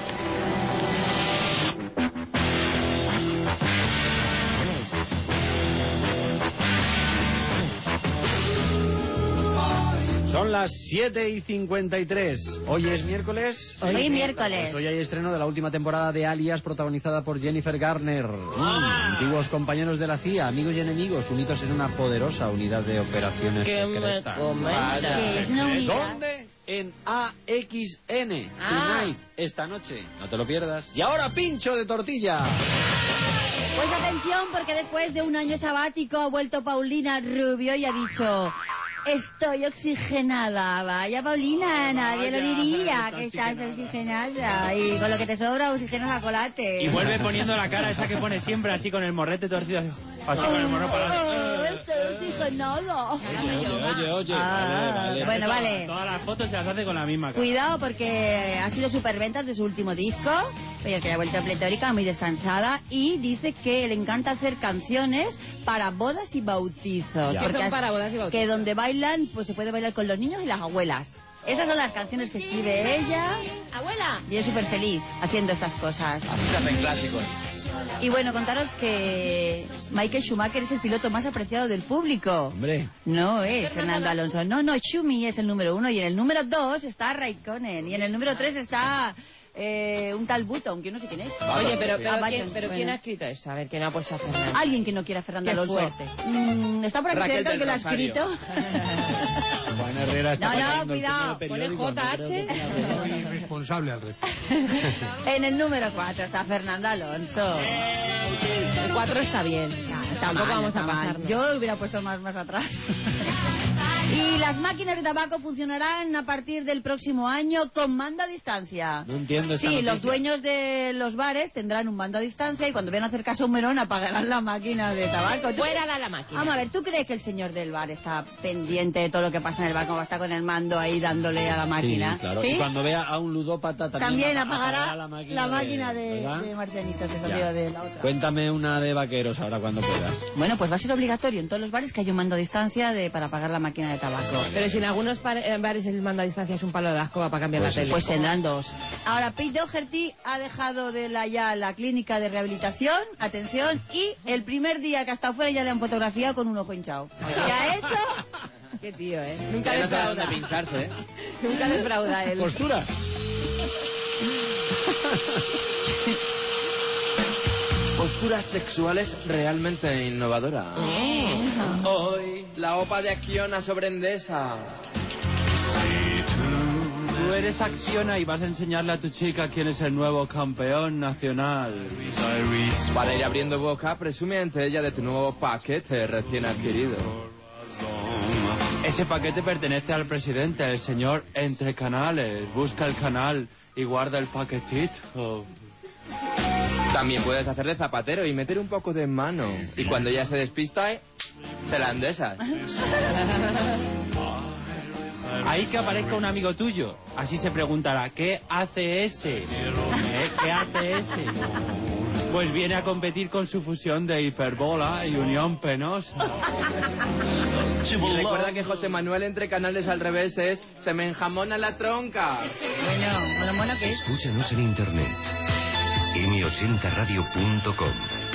Speaker 2: Son las siete y cincuenta y tres. Hoy es miércoles.
Speaker 19: Hoy es miércoles.
Speaker 2: Pues hoy hay estreno de la última temporada de Alias, protagonizada por Jennifer Garner. Mm, antiguos compañeros de la C I A, amigos y enemigos, unidos en una poderosa unidad de operaciones secretas.
Speaker 19: ¿Qué es una unidad?
Speaker 2: ¿Dónde? En A X N.
Speaker 19: Ah.
Speaker 2: Tonight, esta noche. No te lo pierdas. Y ahora, pincho de tortilla.
Speaker 19: Pues atención, porque después de un año sabático ha vuelto Paulina Rubio y ha dicho... Estoy oxigenada. Vaya, Paulina, nadie lo diría que estás oxigenada. Y con lo que te sobra, oxígeno a colate.
Speaker 18: Y vuelve poniendo la cara esa que pone siempre así con el morrete torcido. Así con el morro para...
Speaker 19: Oh, estoy oxigenada.
Speaker 2: Oye, oye, oye.
Speaker 19: Ah,
Speaker 2: vale, vale.
Speaker 19: bueno, vale.
Speaker 18: Todas las fotos se las hace con la misma cara.
Speaker 19: Cuidado porque ha sido superventas de su último disco, pero que ha vuelto pletórica, muy descansada, y dice que le encanta hacer canciones para bodas y bautizos.
Speaker 17: Ya.
Speaker 19: Porque
Speaker 17: ¿Qué son
Speaker 19: as-
Speaker 17: para bodas y bautizos?
Speaker 19: Que donde bailan, pues se puede bailar con los niños y las abuelas. Esas son las canciones que escribe ella.
Speaker 17: Abuela.
Speaker 19: Y es súper feliz haciendo estas cosas.
Speaker 5: Así se hacen clásicos.
Speaker 19: Y bueno, contaros que Michael Schumacher es el piloto más apreciado del público.
Speaker 2: Hombre.
Speaker 19: No es Fernando Alonso. No, no, Schumi es el número uno. Y en el número dos está Raikkonen. Y en el número tres está eh, un tal Button, que no sé quién es.
Speaker 17: Oye, pero, pero,
Speaker 19: Ah,
Speaker 17: ¿quién,
Speaker 19: Button,
Speaker 17: pero
Speaker 19: bueno.
Speaker 17: ¿quién ha escrito eso? A ver, ¿quién ha puesto a Fernando?
Speaker 19: Alguien que no quiera a Fernando
Speaker 17: Qué
Speaker 19: Alonso.
Speaker 17: fuerte.
Speaker 19: Mm, está por aquí
Speaker 18: Raquel
Speaker 19: cerca el
Speaker 18: del
Speaker 19: que lo ha
Speaker 18: Rosario.
Speaker 19: escrito.
Speaker 2: Juan Herrera está
Speaker 19: No, no,
Speaker 2: pasando el
Speaker 19: cuidado,
Speaker 2: primer
Speaker 17: pone
Speaker 2: periódico,
Speaker 17: J
Speaker 2: no creo que
Speaker 17: H.
Speaker 2: tenga razón.
Speaker 3: Soy responsable al respecto.
Speaker 19: En el número cuatro está Fernando Alonso.
Speaker 17: El cuatro está bien.
Speaker 19: Está
Speaker 17: Tampoco
Speaker 19: mal,
Speaker 17: vamos
Speaker 19: está
Speaker 17: a
Speaker 19: mal.
Speaker 17: pasarnos.
Speaker 19: Yo hubiera puesto más más atrás. Y las máquinas de tabaco funcionarán a partir del próximo año con mando a distancia.
Speaker 2: No entiendo esta
Speaker 19: Sí,
Speaker 2: noticia.
Speaker 19: los dueños de los bares tendrán un mando a distancia y cuando vayan a hacer caso a un melón apagarán la máquina de tabaco. ¿Tú
Speaker 17: Fuera
Speaker 19: crees-
Speaker 17: da la máquina.
Speaker 19: Vamos a ver, ¿tú crees que el señor del bar está pendiente de todo lo que pasa en el bar, como está con el mando ahí dándole a la máquina?
Speaker 2: Sí, claro.
Speaker 19: ¿Sí?
Speaker 2: Y cuando vea a un ludópata también,
Speaker 19: También
Speaker 2: apa-
Speaker 19: apagará
Speaker 2: la máquina,
Speaker 19: la máquina de,
Speaker 2: ¿verdad?
Speaker 19: de Marcianitos, eso
Speaker 2: Ya.
Speaker 19: digo, de la otra.
Speaker 2: Cuéntame una de vaqueros ahora cuando puedas.
Speaker 19: Bueno, pues va a ser obligatorio en todos los bares que haya un mando a distancia de, para apagar la máquina de
Speaker 17: de tabaco. Pero si en algunos par- en bares el mando a distancia es un palo de la escoba para cambiar
Speaker 19: Pues,
Speaker 17: la tele.
Speaker 19: pues tendrán dos. Ahora, Pete Doherty ha dejado de la, ya la clínica de rehabilitación, atención, y el primer día que ha estado fuera ya le han fotografiado con un ojo hinchado. ¿Qué ha hecho?
Speaker 17: Qué tío, ¿eh? Nunca
Speaker 5: Ya no sabe
Speaker 17: defrauda.
Speaker 5: dónde pincharse, ¿eh?
Speaker 17: Nunca defrauda él.
Speaker 2: Postura.
Speaker 5: Posturas sexuales realmente innovadoras.
Speaker 17: Mm.
Speaker 5: Hoy, la OPA de Acciona sobre Endesa.
Speaker 18: Tú eres Acciona y vas a enseñarle a tu chica quién es el nuevo campeón nacional.
Speaker 5: Para ir abriendo boca, presume ante ella de tu nuevo paquete recién adquirido.
Speaker 18: Ese paquete pertenece al presidente, el señor Entre Canales. Busca el canal y guarda el paquetito.
Speaker 5: También puedes hacer de zapatero y meter un poco de mano. Y cuando ya se despista, ¿eh? se la endesas.
Speaker 18: Ahí que aparezca un amigo tuyo. Así se preguntará, ¿qué hace ese? ¿Eh? ¿Qué hace ese? Pues viene a competir con su fusión de hiperbola y unión penosa.
Speaker 5: Y recuerda que José Manuel Entre Canales al revés es se me enjamona la tronca.
Speaker 19: Bueno, bueno, bueno, ¿qué es?
Speaker 16: Escúchanos en internet. eme ochenta radio punto com.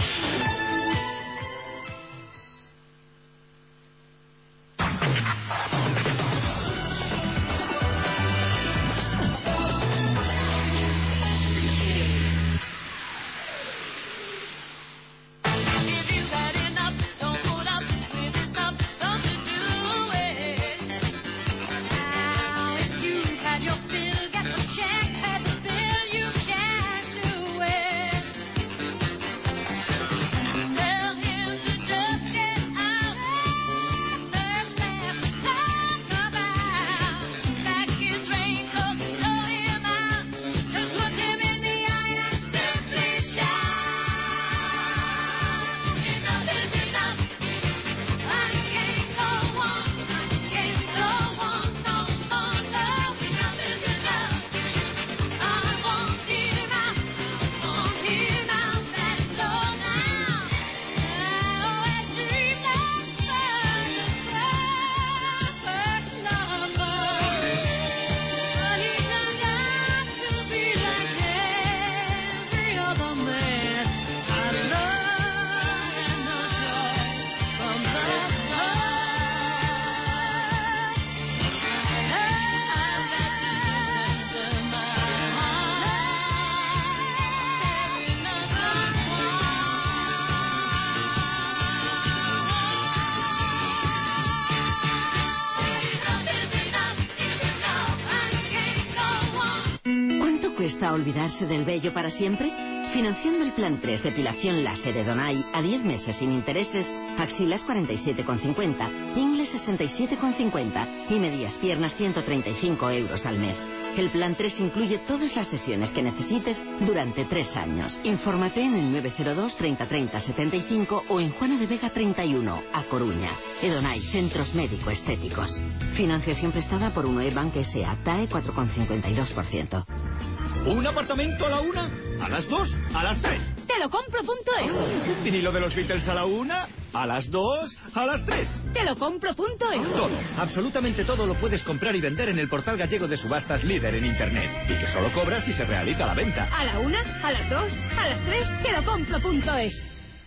Speaker 13: ¿Cuesta olvidarse del vello para siempre? Financiando el plan tres depilación láser Edonai a diez meses sin intereses, axilas cuarenta y siete con cincuenta, ingles sesenta y siete con cincuenta y medias piernas ciento treinta y cinco euros al mes. El plan tres incluye todas las sesiones que necesites durante tres años. Infórmate en el nueve cero dos treinta treinta setenta y cinco o en Juana de Vega treinta y uno, a Coruña. Edonai, Centros Médico Estéticos. Financiación prestada por uno E Bank S A, T A E cuatro coma cincuenta y dos por ciento.
Speaker 21: ¿Un apartamento a la una? ¿A las dos? ¿A las tres?
Speaker 11: Te lo compro punto es.
Speaker 21: ¿Un vinilo de los Beatles a la una? ¿A las dos? ¿A las tres?
Speaker 11: Te lo compro punto es.
Speaker 21: Todo, absolutamente todo lo puedes comprar y vender en el portal gallego de subastas líder en Internet. Y que solo cobras si se realiza la venta.
Speaker 11: A la una, a las dos, a las tres, te lo compro punto es.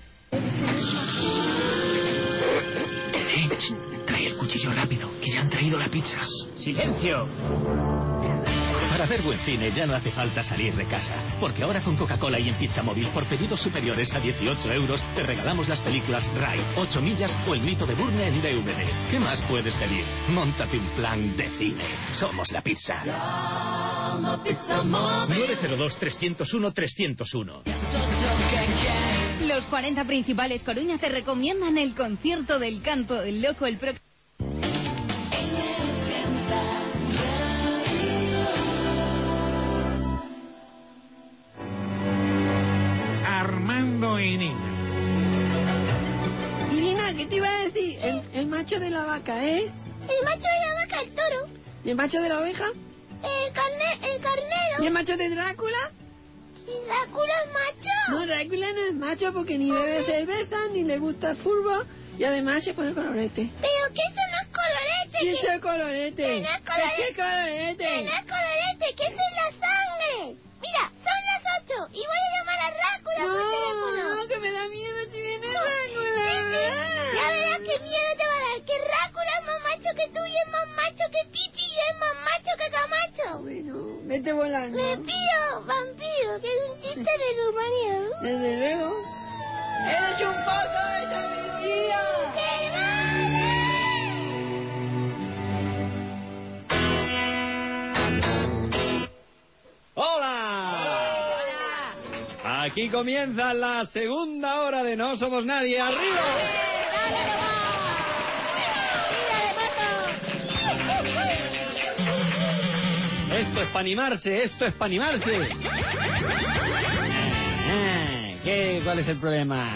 Speaker 15: Trae el cuchillo rápido, que ya han traído la pizza.
Speaker 21: ¡Silencio!
Speaker 15: Para ver buen cine ya no hace falta salir de casa, porque ahora con Coca-Cola y en Pizza Móvil por pedidos superiores a dieciocho euros te regalamos las películas Rai, ocho millas o El mito de Burne en D V D. ¿Qué más puedes pedir? Móntate un plan de cine. Somos la pizza.
Speaker 21: nueve cero dos tres cero uno tres cero uno.
Speaker 11: Los cuarenta principales Coruña te recomiendan el concierto del Canto del Loco el próximo.
Speaker 3: Armando y Nina.
Speaker 20: Irina, ¿qué te iba a decir? El, el macho de la vaca, ¿eh?
Speaker 22: El macho de la vaca, el toro.
Speaker 20: ¿Y el macho de la oveja?
Speaker 22: El, carne, el carnero.
Speaker 20: ¿Y el macho de Drácula?
Speaker 22: ¿Y Drácula es macho?
Speaker 20: No, Drácula no es macho porque ni bebe cerveza, ni le gusta el fútbol y además se pone colorete.
Speaker 22: ¿Pero qué son los coloretes? colorete.
Speaker 20: Sí,
Speaker 22: que-
Speaker 20: soy colorete.
Speaker 22: Que no es colorete.
Speaker 20: ¿Qué colorete?
Speaker 22: Que no es colorete, que eso es la sangre. Mira, son las ocho y voy a llamar a Rácula por teléfono.
Speaker 20: No, no, que me da miedo si viene
Speaker 22: Sí,
Speaker 20: Rácula.
Speaker 22: sí. Ya verás qué miedo te va a dar. Que Rácula es más macho que tú y es más macho que Pipi y es más macho que Camacho.
Speaker 20: Bueno, vete volando.
Speaker 22: Me pido, vampiro, que es un chiste de Rumanía.
Speaker 20: Desde luego. ¡Eres un pozo de sabiduría!
Speaker 2: ¡Hola! Aquí comienza la segunda hora de No Somos Nadie. ¡Arriba! Esto es para animarse, esto es para animarse. Ah, ¿qué? ¿Cuál es el problema?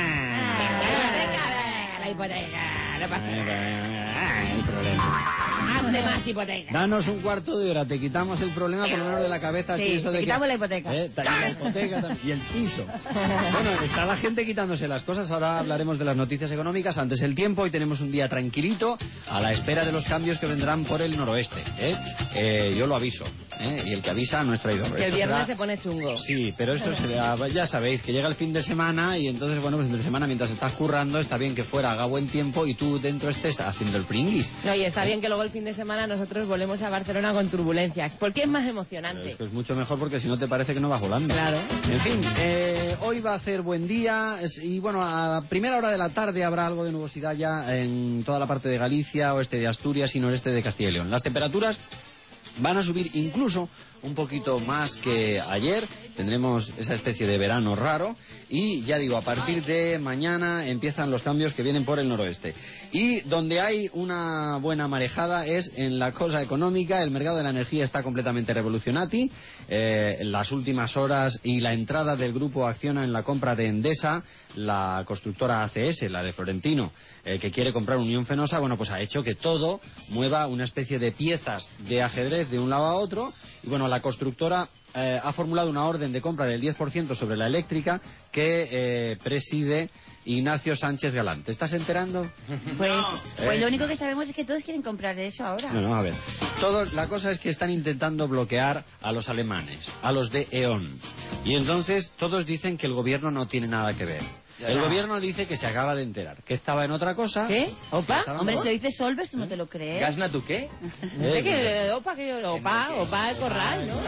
Speaker 2: Ah,
Speaker 17: La hipoteca, no pasa nada.
Speaker 2: ah, el problema.
Speaker 17: Hazte más hipoteca.
Speaker 2: Danos un cuarto de hora, te quitamos el problema por lo menos de la cabeza.
Speaker 17: Sí,
Speaker 2: así, eso
Speaker 17: te
Speaker 2: de
Speaker 17: quitamos
Speaker 2: que,
Speaker 17: la hipoteca.
Speaker 2: Eh, ta- y la hipoteca también, y el piso. Bueno, está la gente quitándose las cosas. Ahora hablaremos de las noticias económicas. Antes el tiempo, hoy tenemos un día tranquilito a la espera de los cambios que vendrán por el noroeste. ¿eh? Eh, yo lo aviso. ¿eh? Y el que avisa no es traidor.
Speaker 17: Que el
Speaker 2: Esto
Speaker 17: viernes
Speaker 2: será-
Speaker 17: se pone chungo.
Speaker 2: Sí, pero eso será- ya sabéis que llega el fin de semana y entonces, bueno, pues entre semana mientras estás currando está bien que fuera haga buen tiempo y tú dentro estés haciendo el pringuis.
Speaker 17: No, y está bien que luego el fin de semana nosotros volvemos a Barcelona con turbulencias, porque es más emocionante.
Speaker 2: Es que es mucho mejor porque si no te parece que no vas volando.
Speaker 17: Claro.
Speaker 2: En fin, eh, hoy va a hacer buen día es- y bueno, a primera hora de la tarde habrá algo de nubosidad ya en toda la parte de Galicia, oeste de Asturias y noreste de Castilla y León. Las temperaturas van a subir incluso un poquito más que ayer. Tendremos esa especie de verano raro y ya digo, a partir de mañana empiezan los cambios que vienen por el noroeste. Y donde hay una buena marejada es en la cosa económica. El mercado de la energía está completamente revolucionati. Eh, en las últimas horas y la entrada del grupo Acciona en la compra de Endesa, la constructora A C S, la de Florentino, eh, que quiere comprar Unión Fenosa, bueno, pues ha hecho que todo mueva una especie de piezas de ajedrez de un lado a otro. Y bueno, la constructora eh, ha formulado una orden de compra del diez por ciento sobre la eléctrica que eh, preside Ignacio Sánchez Galán. ¿Te estás enterando?
Speaker 19: Pues, pues
Speaker 2: Eh.
Speaker 19: lo único que sabemos es que todos quieren comprar eso ahora.
Speaker 2: No, no, a ver. Todos, la cosa es que están intentando bloquear a los alemanes, a los de E O N. Y entonces todos dicen que el gobierno no tiene nada que ver. El
Speaker 19: Ya.
Speaker 2: gobierno dice que se acaba de enterar, que estaba en otra cosa.
Speaker 19: ¿Qué?
Speaker 2: ¿Opa?
Speaker 19: Hombre, si lo dice Solves, tú no te lo crees.
Speaker 5: ¿Gasna tú qué?
Speaker 17: No sé qué, opa, que opa, opa, el corral, ¿no?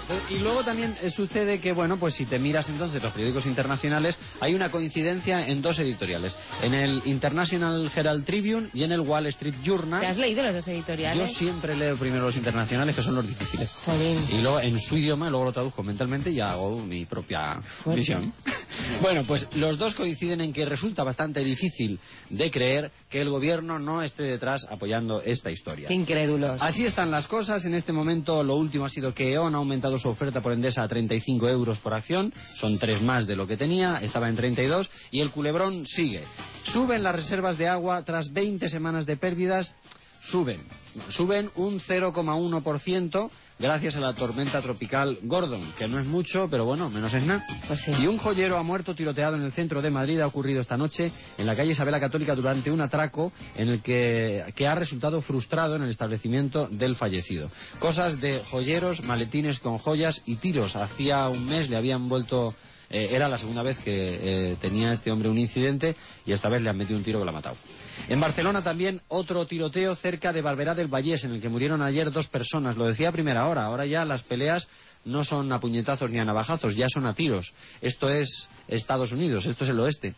Speaker 2: Y luego también eh, sucede que, bueno, pues si te miras entonces los periódicos internacionales, hay una coincidencia en dos editoriales. En el International Herald Tribune y en el Wall Street Journal.
Speaker 17: ¿Te has leído los dos
Speaker 2: Yo
Speaker 17: editoriales?
Speaker 2: siempre leo primero los internacionales, que son los difíciles.
Speaker 17: Jolín.
Speaker 2: Y luego en su idioma, luego lo traduzco mentalmente y hago mi propia visión. Bueno, pues los dos coinciden en que resulta bastante difícil de creer que el gobierno no esté detrás apoyando esta historia.
Speaker 17: Qué incrédulos.
Speaker 2: Así están las cosas. En este momento lo último ha sido que E O N ha aumentado su oferta por Endesa a treinta y cinco euros por acción. Son tres más de lo que tenía. Estaba en treinta y dos. Y el culebrón sigue. Suben las reservas de agua tras veinte semanas de pérdidas. Suben. Suben un cero coma uno por ciento gracias a la tormenta tropical Gordon, que no es mucho, pero bueno, menos es nada. Y un joyero ha muerto tiroteado en el centro de Madrid. Ha ocurrido esta noche en la calle Isabel la Católica durante un atraco en el que, que ha resultado frustrado en el establecimiento del fallecido. Cosas de joyeros, maletines con joyas y tiros. Hacía un mes le habían vuelto... Eh, era la segunda vez que eh, tenía este hombre un incidente y esta vez le han metido un tiro que lo ha matado. En Barcelona también otro tiroteo cerca de Barberá del Vallés, en el que murieron ayer dos personas. Lo decía a primera hora. Ahora ya las peleas no son a puñetazos ni a navajazos, ya son a tiros. Esto es Estados Unidos, esto es el oeste.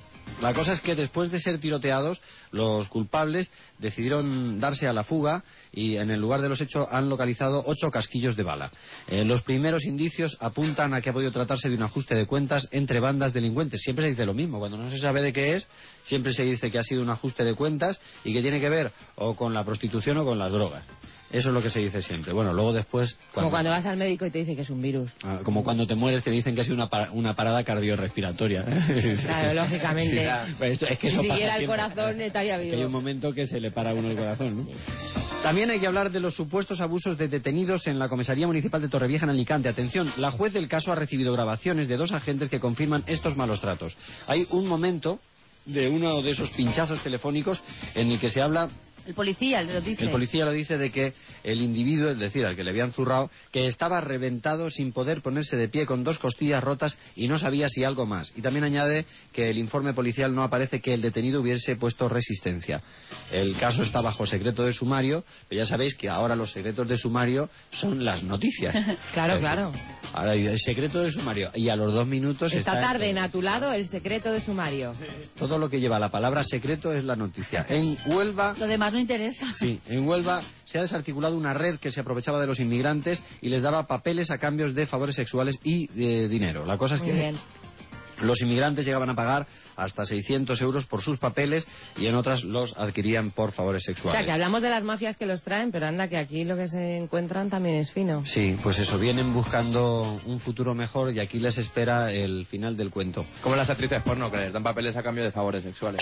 Speaker 2: La cosa es que después de ser tiroteados, los culpables decidieron darse a la fuga y en el lugar de los hechos han localizado ocho casquillos de bala. Eh, los primeros indicios apuntan a que ha podido tratarse de un ajuste de cuentas entre bandas delincuentes. Siempre se dice lo mismo, cuando no se sabe de qué es, siempre se dice que ha sido un ajuste de cuentas y que tiene que ver o con la prostitución o con las drogas. Eso es lo que se dice siempre. Bueno, luego después...
Speaker 17: Como cuando vas al médico y te dice que es un virus.
Speaker 2: Ah, como cuando te mueres te dicen que ha sido una, para- una parada cardiorrespiratoria.
Speaker 17: Claro, lógicamente.
Speaker 2: Pues esto- es que
Speaker 17: Si
Speaker 2: eso pasa
Speaker 17: siguiera el
Speaker 2: siempre.
Speaker 17: corazón estaría
Speaker 2: Que hay
Speaker 17: vivo.
Speaker 2: un momento que se le para a uno el corazón, ¿no? También hay que hablar de los supuestos abusos de detenidos en la Comisaría Municipal de Torrevieja en Alicante. Atención, la juez del caso ha recibido grabaciones de dos agentes que confirman estos malos tratos. Hay un momento de uno de esos pinchazos telefónicos en el que se habla
Speaker 19: El policía lo dice.
Speaker 2: El policía lo dice de que el individuo, es decir, al que le habían zurrado, que estaba reventado sin poder ponerse de pie con dos costillas rotas y no sabía si algo más. Y también añade que el informe policial no aparece que el detenido hubiese puesto resistencia. El caso está bajo secreto de sumario, pero ya sabéis que ahora los secretos de sumario son las noticias.
Speaker 17: Claro, claro.
Speaker 2: Ahora el secreto de sumario y a los dos minutos
Speaker 17: Esta
Speaker 2: está
Speaker 17: tarde en A tu lado, el secreto de sumario.
Speaker 2: todo lo que lleva la palabra secreto es la noticia. En Huelva...
Speaker 19: Lo demás no interesa.
Speaker 2: Sí, en Huelva se ha desarticulado una red que se aprovechaba de los inmigrantes y les daba papeles a cambios de favores sexuales y de dinero. La cosa es
Speaker 17: Muy
Speaker 2: que
Speaker 17: bien.
Speaker 2: los inmigrantes llegaban a pagar hasta seiscientos euros por sus papeles y en otras los adquirían por favores
Speaker 17: O
Speaker 2: sexuales.
Speaker 17: sea, que hablamos de las mafias que los traen, pero anda que aquí lo que se encuentran también es fino.
Speaker 2: Sí, pues eso, vienen buscando un futuro mejor y aquí les espera el final del cuento.
Speaker 5: Como las actrices porno, que les dan papeles a cambio de favores sexuales.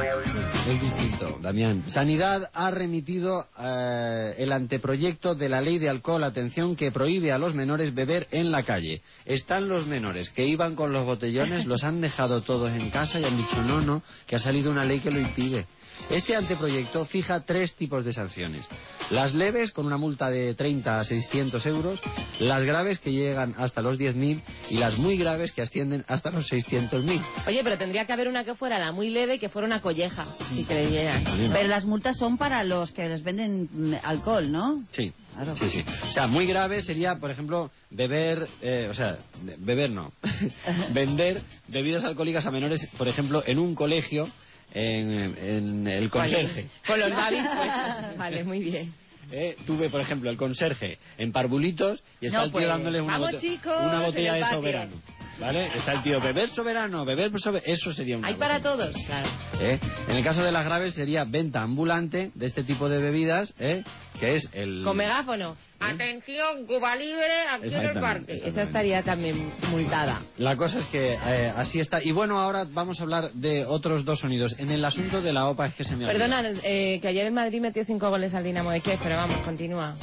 Speaker 2: Es distinto, Damián. Sanidad ha remitido eh, el anteproyecto de la ley de alcohol, atención, que prohíbe a los menores beber en la calle. Están los menores que iban con los botellones, los han dejado todos en casa y han dicho no, no, que ha salido una ley que lo impide. Este anteproyecto fija tres tipos de sanciones. Las leves, con una multa de treinta a seiscientos euros, las graves, que llegan hasta los diez mil, y las muy graves, que ascienden hasta los seiscientos mil.
Speaker 17: Oye, pero tendría que haber una que fuera la muy leve y que fuera una colleja, si creyeran.
Speaker 19: Pero las multas son para los que les venden mm, alcohol, ¿no?
Speaker 2: Sí,
Speaker 19: Claro.
Speaker 2: sí, sí. O sea, muy grave sería, por ejemplo, beber, eh, o sea, beber no, vender bebidas alcohólicas a menores, por ejemplo, en un colegio, en, en el conserje.
Speaker 17: Con los Davis puestos. Vale, muy bien.
Speaker 2: Eh, tuve, por ejemplo, el conserje en Parvulitos y está
Speaker 17: No,
Speaker 2: el tío
Speaker 17: pues.
Speaker 2: dándoles una,
Speaker 17: Vamos,
Speaker 2: bote-
Speaker 17: chicos,
Speaker 2: una
Speaker 17: en
Speaker 2: botella
Speaker 17: el
Speaker 2: de
Speaker 17: patio.
Speaker 2: soberano. ¿Vale? Está el tío, beber soberano, beber soberano. Eso sería una
Speaker 17: Hay
Speaker 2: cosa.
Speaker 17: para todos, claro.
Speaker 2: ¿Eh? En el caso de las graves sería venta ambulante de este tipo de bebidas, ¿eh? Que es el...
Speaker 17: Con megáfono. Atención, Cuba Libre, aquí en el
Speaker 2: Exactamente,
Speaker 17: parque.
Speaker 2: exactamente.
Speaker 17: Esa estaría también multada.
Speaker 2: La cosa es que eh, así está. Y bueno, ahora vamos a hablar de otros dos sonidos. En el asunto de la OPA es que se me olvidó.
Speaker 17: Perdona, eh, que ayer en Madrid metió cinco goles al Dinamo de Kiev, pero vamos, continúa.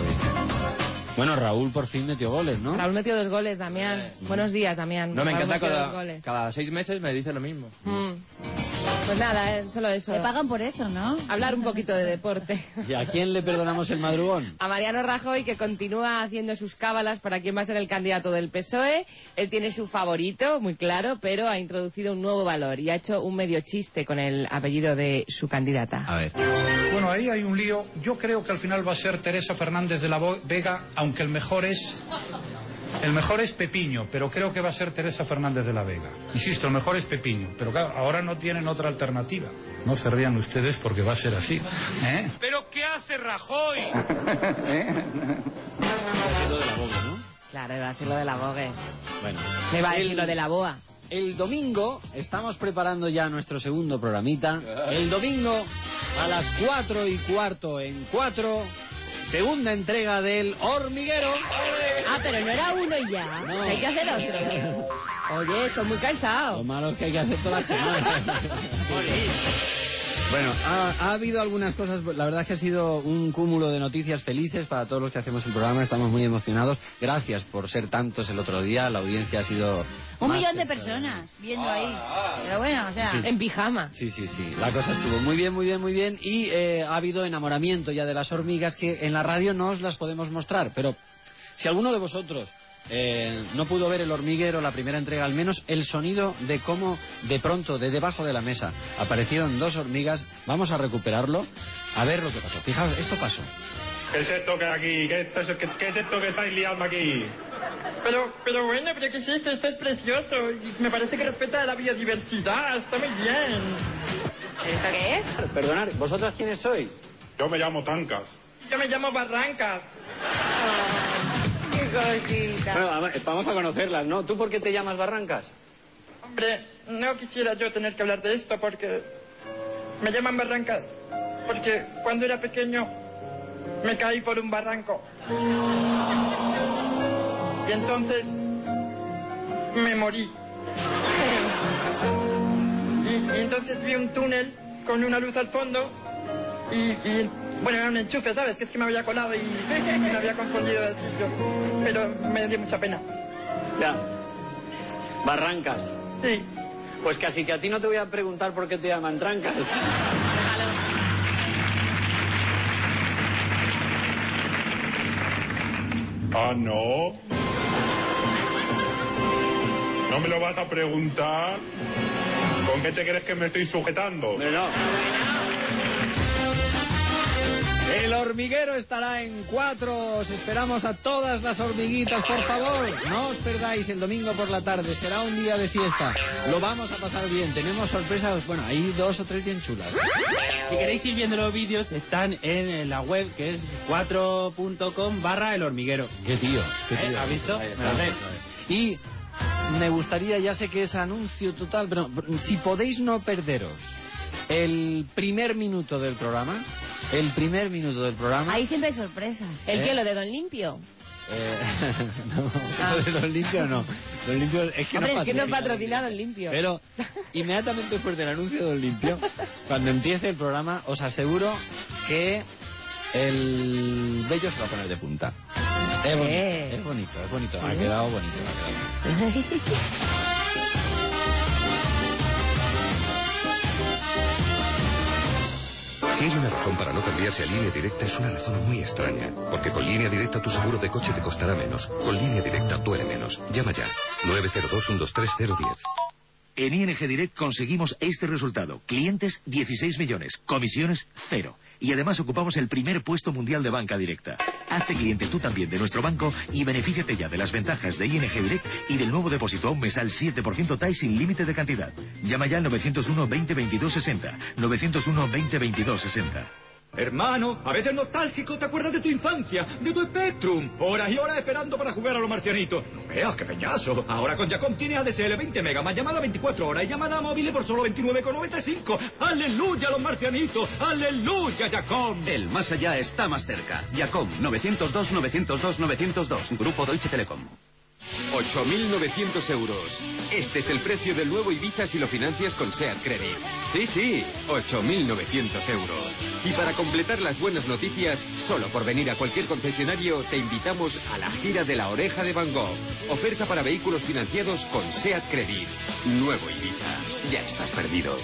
Speaker 2: Bueno, Raúl por fin metió goles, ¿no?
Speaker 17: Raúl metió dos goles, Damián. Buenos días, Damián.
Speaker 5: No, me
Speaker 17: Raúl
Speaker 5: encanta
Speaker 17: metió dos
Speaker 5: cada,
Speaker 17: goles.
Speaker 5: cada seis meses me dice lo mismo.
Speaker 17: Mm. Pues nada, eh, solo eso.
Speaker 19: Le pagan por eso, ¿no?
Speaker 17: Hablar un poquito de deporte.
Speaker 2: ¿Y a quién le perdonamos el madrugón?
Speaker 17: A Mariano Rajoy, que continúa haciendo sus cábalas para quién va a ser el candidato del P S O E. Él tiene su favorito, muy claro, pero ha introducido un nuevo valor y ha hecho un medio chiste con el apellido de su candidata.
Speaker 2: A ver.
Speaker 4: Bueno, ahí hay un lío. Yo creo que al final va a ser Teresa Fernández de la Bo- Vega, aunque el mejor es... El mejor es Pepiño, pero creo que va a ser Teresa Fernández de la Vega. Insisto, el mejor es Pepiño, pero claro, ahora no tienen otra alternativa. No se rían ustedes porque va a ser así. ¿Eh?
Speaker 6: ¿Pero qué hace Rajoy?
Speaker 2: Lo de la boga, ¿no?
Speaker 17: Claro, iba a decir lo de la Vogue.
Speaker 2: Bueno.
Speaker 17: Me va a decir
Speaker 2: El-
Speaker 17: lo de la boa.
Speaker 2: El domingo, estamos preparando ya nuestro segundo programita. El domingo, a las cuatro y cuarto en cuatro, segunda entrega del Hormiguero.
Speaker 17: Ah, pero no era uno y ya.
Speaker 2: No.
Speaker 17: Hay que hacer otro. Oye, estoy muy cansado.
Speaker 2: Lo malo es que hay que hacer toda la semana. Bueno, ha, ha habido algunas cosas, la verdad es que ha sido un cúmulo de noticias felices para todos los que hacemos el programa, estamos muy emocionados. Gracias por ser tantos el otro día, la audiencia ha sido...
Speaker 19: Un
Speaker 2: más
Speaker 19: millón de
Speaker 2: que
Speaker 19: personas viendo ahí. Pero bueno, o sea...
Speaker 2: Sí.
Speaker 17: En pijama.
Speaker 2: Sí, sí, sí. La cosa estuvo muy bien, muy bien, muy bien. Y eh, ha habido enamoramiento ya de las hormigas que en la radio no os las podemos mostrar. Pero si alguno de vosotros eh, no pudo ver el hormiguero, la primera entrega, al menos el sonido de cómo de pronto, de debajo de la mesa, aparecieron dos hormigas, vamos a recuperarlo, a ver lo que pasó. Fijaos, esto pasó.
Speaker 7: ¿Qué es esto que hay aquí? ¿Qué es, esto, qué, qué es esto que estáis liando aquí?
Speaker 8: Pero, pero bueno, pero ¿qué es esto? Esto es precioso y me parece que respeta la biodiversidad, está muy bien.
Speaker 17: ¿Esto qué es?
Speaker 7: Perdonad, ¿vosotras quiénes sois? Yo me llamo Tancas.
Speaker 8: Yo me llamo Barrancas.
Speaker 17: Qué cosita.
Speaker 7: Bueno, a ver, vamos a conocerlas, ¿no? ¿Tú por qué te llamas Barrancas?
Speaker 8: Hombre, no quisiera yo tener que hablar de esto porque me llaman Barrancas. Porque cuando era pequeño me caí por un barranco. Y entonces me morí. Y, y entonces vi un túnel con una luz al fondo y, y bueno, era un enchufe, ¿sabes? Que es que me había colado y, y me había confundido de sitio. Pero me dio mucha pena.
Speaker 7: Ya. Barrancas.
Speaker 8: Sí.
Speaker 7: Pues casi que a ti no te voy a preguntar por qué te llaman Trancas. Ah, no. ¿No me lo vas a preguntar? ¿Con qué te crees que me estoy sujetando?
Speaker 2: No. El hormiguero estará en cuatro. Os esperamos a todas las hormiguitas, por favor. No os perdáis el domingo por la tarde. Será un día de fiesta. Lo vamos a pasar bien. Tenemos sorpresas. Bueno, hay dos o tres bien chulas.
Speaker 18: Si queréis ir viendo los vídeos, están en la web que es cuatro punto com barra el hormiguero.
Speaker 2: Qué tío. Qué tío.
Speaker 18: ¿Eh? ¿Has visto?
Speaker 2: Me lo sé. Y me gustaría, ya sé que es anuncio total, pero si podéis no perderos el primer minuto del programa. El primer minuto del programa.
Speaker 17: Ahí siempre hay sorpresa. ¿El
Speaker 2: ¿Eh?
Speaker 17: qué? ¿Lo de Don Limpio?
Speaker 2: Eh, no, ah. de Don Limpio no. Don Limpio es que
Speaker 17: Hombre,
Speaker 2: no
Speaker 17: es que no patrocina Don Limpio.
Speaker 2: Pero inmediatamente después del anuncio de Don Limpio, cuando empiece el programa, os aseguro que el vello se va a poner de punta. Es bonito,
Speaker 17: Eh.
Speaker 2: es bonito, es bonito. Ha quedado bonito, ha quedado bonito.
Speaker 16: Si hay una razón para no cambiarse a Línea Directa, es una razón muy extraña. Porque con Línea Directa tu seguro de coche te costará menos. Con Línea Directa duele menos. Llama ya. nueve cero dos, uno dos tres cero uno cero.
Speaker 9: En I N G Direct conseguimos este resultado. Clientes, dieciséis millones. Comisiones, cero. Y además ocupamos el primer puesto mundial de banca directa. Hazte cliente tú también de nuestro banco y benefíciate ya de las ventajas de I N G Direct y del nuevo depósito a un mes al siete por ciento T A I sin límite de cantidad. Llama ya al nueve cero uno, veinte, veintidós, sesenta. nueve cero uno, veinte, veintidós, sesenta.
Speaker 21: Hermano, a veces nostálgico te acuerdas de tu infancia, de tu Spectrum. Horas y horas esperando para jugar a los marcianitos. No veas, qué peñazo. Ahora con Yacom tiene A D S L veinte megas, más llamada veinticuatro horas y llamada móvil por solo veintinueve con noventa y cinco. ¡Aleluya, los marcianitos! ¡Aleluya, Yacom!
Speaker 1: El más allá está más cerca. Yacom, novecientos dos, novecientos dos, novecientos dos. Grupo Deutsche Telekom.
Speaker 10: ocho mil novecientos euros. Este es el precio del nuevo Ibiza si lo financias con SEAT Credit. Sí, sí, ocho mil novecientos euros. Y para completar las buenas noticias, solo por venir a cualquier concesionario te invitamos a la gira de la Oreja de Van Gogh. Oferta para vehículos financiados con SEAT Credit. Nuevo Ibiza. Ya estás perdido.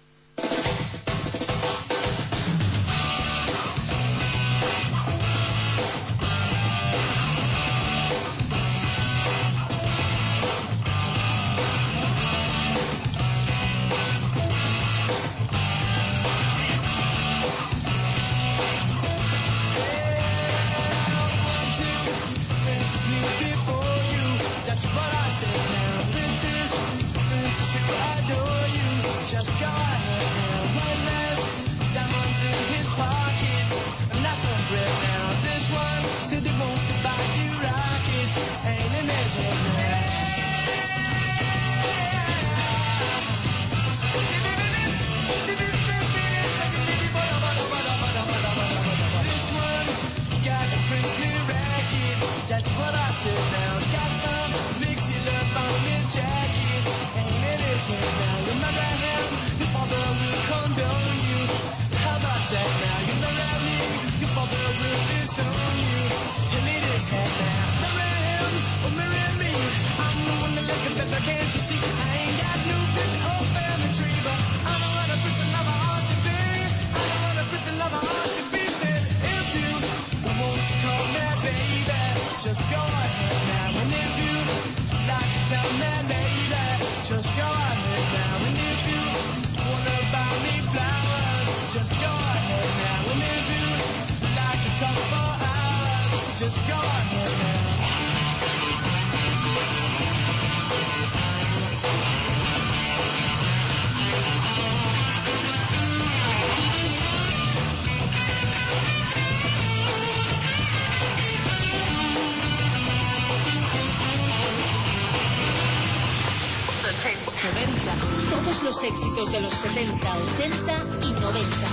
Speaker 14: Todos los éxitos de los setenta, ochenta y noventa.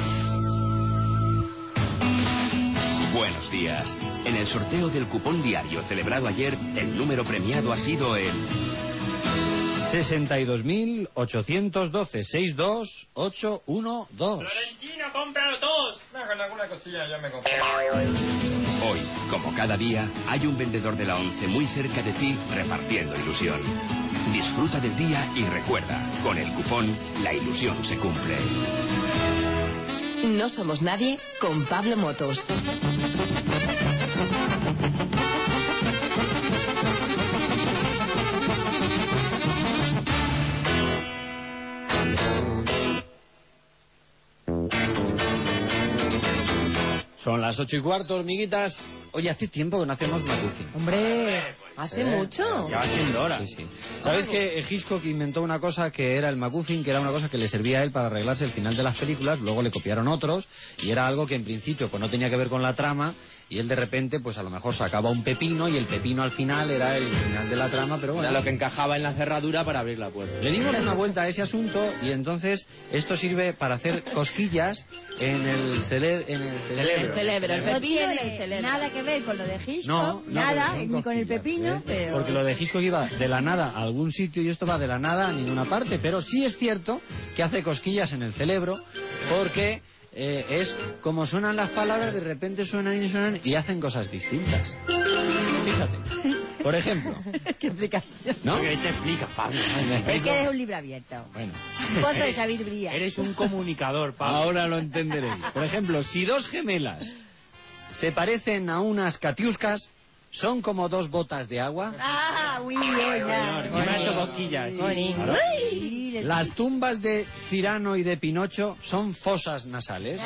Speaker 25: Buenos días. En el sorteo del cupón diario celebrado ayer, el número premiado ha sido el
Speaker 2: sesenta y dos mil ochocientos doce, sesenta y dos mil ochocientos doce.
Speaker 6: Florentino, cómpralo todos. No, con alguna cosilla yo me compro.
Speaker 25: Hoy, como cada día, hay un vendedor de la ONCE muy cerca de ti repartiendo ilusión. Disfruta del día y recuerda, con el cupón, la ilusión se cumple.
Speaker 11: No somos nadie con Pablo Motos.
Speaker 2: Son las ocho y cuarto, hormiguitas. Oye, hace tiempo que no hacemos McGuffin.
Speaker 17: Hombre, hace
Speaker 2: Sí,
Speaker 17: mucho.
Speaker 2: Ya va siendo hora. Sí, sí. ¿Sabes que Hitchcock inventó una cosa que era el MacGuffin, que era una cosa que le servía a él para arreglarse el final de las películas? Luego le copiaron otros y era algo que en principio pues no tenía que ver con la trama, y él de repente pues a lo mejor sacaba un pepino y el pepino al final era el final de la trama, pero bueno.
Speaker 5: Era lo que encajaba en la cerradura para abrir la puerta.
Speaker 2: Le dimos una vuelta a ese asunto y entonces esto sirve para hacer cosquillas en el, cele en el cerebro.
Speaker 17: El cerebro, el
Speaker 19: No
Speaker 17: pepino en el
Speaker 19: tiene
Speaker 17: cerebro.
Speaker 19: nada que ver con lo de Hitchcock,
Speaker 2: No, no,
Speaker 19: nada,
Speaker 2: pero son
Speaker 19: ni con el
Speaker 2: cosquillas,
Speaker 19: pepino,
Speaker 2: ¿eh?
Speaker 19: pero...
Speaker 2: Porque lo de Hitchcock iba de la nada a algún sitio y esto va de la nada a ninguna parte, pero sí es cierto que hace cosquillas en el cerebro porque eh, es como suenan las palabras, de repente suenan y suenan y hacen cosas distintas. Fíjate. Por ejemplo.
Speaker 19: ¿Qué explicación?
Speaker 2: ¿No?
Speaker 18: ¿Qué te explica, Pablo?
Speaker 19: Es que eres un libro abierto.
Speaker 2: Bueno.
Speaker 19: Un pozo de sabiduría.
Speaker 18: Eres un comunicador, Pablo.
Speaker 2: Ahora lo entenderéis. Por ejemplo, si dos gemelas se parecen a unas catiuscas, son como dos botas de agua.
Speaker 19: Ah, muy bien, ya.
Speaker 18: Señor, sí me ha hecho cosquillas.
Speaker 19: Bonito.
Speaker 2: Claro.
Speaker 19: Uy,
Speaker 2: Las tumbas de Cirano y de Pinocho son fosas nasales.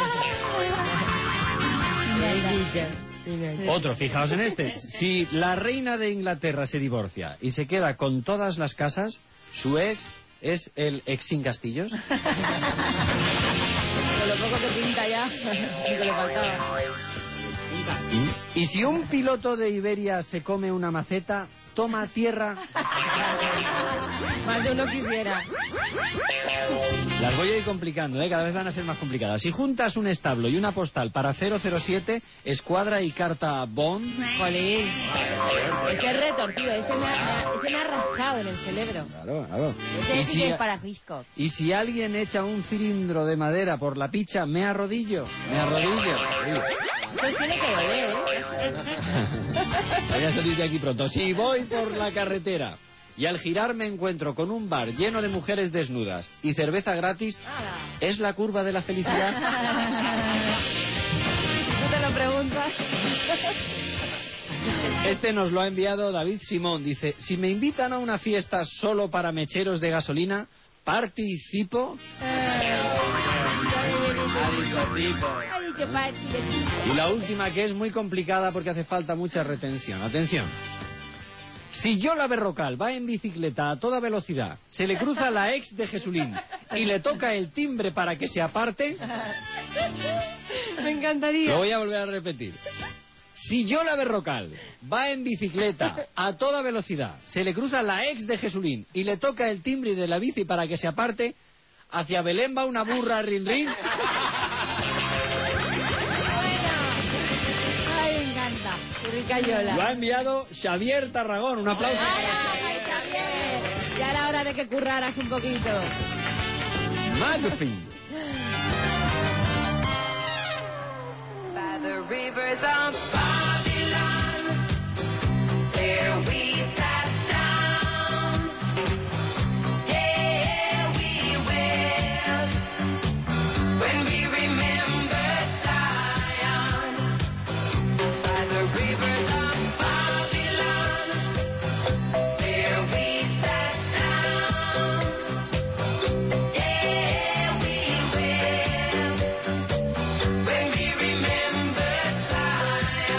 Speaker 2: Otro, fijaos en este. Si la reina de Inglaterra se divorcia y se queda con todas las casas, su ex es el ex sin castillos.
Speaker 17: Con lo poco que pinta ya, que le faltaba.
Speaker 2: Y si un piloto de Iberia se come una maceta, toma tierra.
Speaker 17: Más de uno quisiera.
Speaker 2: Las voy a ir complicando, ¿eh? Cada vez van a ser más complicadas. Si juntas un establo y una postal para cero cero siete, escuadra y carta Bond.
Speaker 17: Jolín. Ese retorcido, ese me, ha, ese me ha rascado en el cerebro.
Speaker 2: Claro, claro.
Speaker 19: Ese
Speaker 2: Y
Speaker 19: sí
Speaker 2: si,
Speaker 19: que es para Hitchcock.
Speaker 2: y si alguien echa un cilindro de madera por la picha, me arrodillo, me arrodillo.
Speaker 17: Eso tiene que doler, ¿eh?
Speaker 2: Voy a salir de aquí pronto. Si voy por la carretera y al girar me encuentro con un bar lleno de mujeres desnudas y cerveza gratis, ¿es la curva de la felicidad?
Speaker 17: ¿Tú te lo preguntas?
Speaker 2: Este nos lo ha enviado David Simón. Dice, si me invitan a una fiesta solo para mecheros de gasolina, ¿participo?
Speaker 19: Ha dicho party de
Speaker 2: Y la última, que es muy complicada porque hace falta mucha retención. Atención. Si Yola Berrocal va en bicicleta a toda velocidad, se le cruza la ex de Jesulín y le toca el timbre para que se aparte...
Speaker 17: Me encantaría.
Speaker 2: Lo voy a volver a repetir. Si Yola Berrocal va en bicicleta a toda velocidad, se le cruza la ex de Jesulín y le toca el timbre de la bici para que se aparte, hacia Belén va una burra rin rin...
Speaker 19: Ay, me encanta.
Speaker 17: Qué rica Yola.
Speaker 2: Lo ha enviado Xavier Tarragón. Un aplauso.
Speaker 17: Ay, ay, Xavier. Ya era hora de que curraras un poquito.
Speaker 2: McGuffin.
Speaker 20: By the rivers of Babylon, there we sat down. Yeah, we will. When we remember Zion, by the rivers of Babylon, there we sat down. Yeah, we will. When we remember Zion.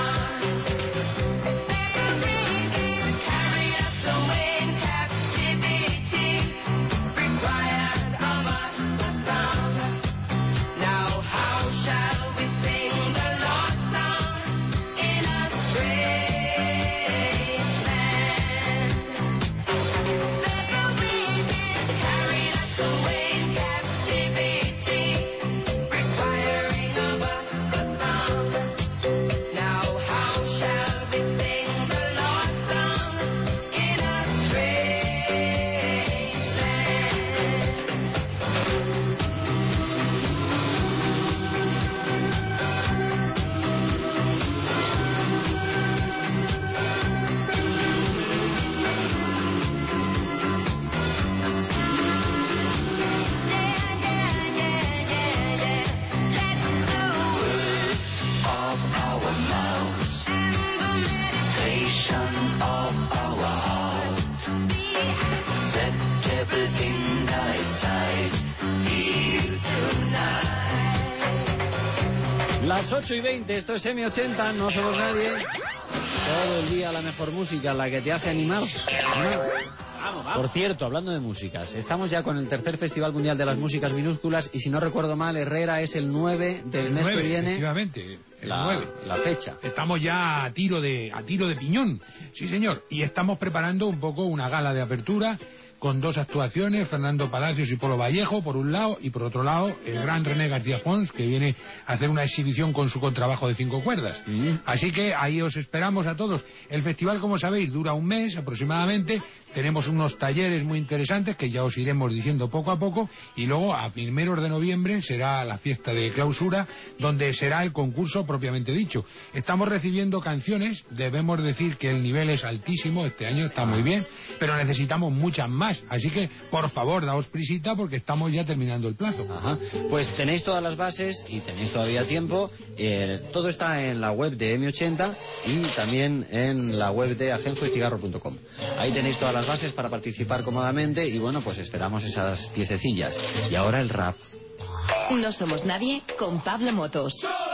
Speaker 2: Las ocho y veinte, esto es M ochenta, no somos nadie. Todo el día la mejor música, la que te hace animar. animar. Vamos, vamos. Por cierto, hablando de músicas, estamos ya con el tercer Festival Mundial de las Músicas Minúsculas y si no recuerdo mal, Herrera es el nueve del
Speaker 3: el
Speaker 2: mes
Speaker 3: nueve,
Speaker 2: que viene.
Speaker 3: Efectivamente, el
Speaker 2: la,
Speaker 3: nueve.
Speaker 2: La fecha.
Speaker 3: Estamos ya a tiro de a tiro de piñón, sí señor, y estamos preparando un poco una gala de apertura con dos actuaciones, Fernando Palacios y Polo Vallejo, por un lado, y por otro lado, el gran René García Fons, que viene a hacer una exhibición con su contrabajo de cinco cuerdas. Mm. Así que ahí os esperamos a todos. El festival, como sabéis, dura un mes aproximadamente. Tenemos unos talleres muy interesantes que ya os iremos diciendo poco a poco, y luego a primeros de noviembre será la fiesta de clausura, donde será el concurso propiamente dicho. Estamos recibiendo canciones, debemos decir que el nivel es altísimo, este año está muy bien, pero necesitamos muchas más. Así que, por favor, daos prisita porque estamos ya terminando el plazo.
Speaker 2: Ajá. Pues tenéis todas las bases y tenéis todavía tiempo. Eh, todo está en la web de M ochenta y también en la web de ajenjo y cigarro punto com. Ahí tenéis todas las bases para participar cómodamente y bueno, pues esperamos esas piececillas. Y ahora el rap.
Speaker 11: No somos nadie con Pablo Motos.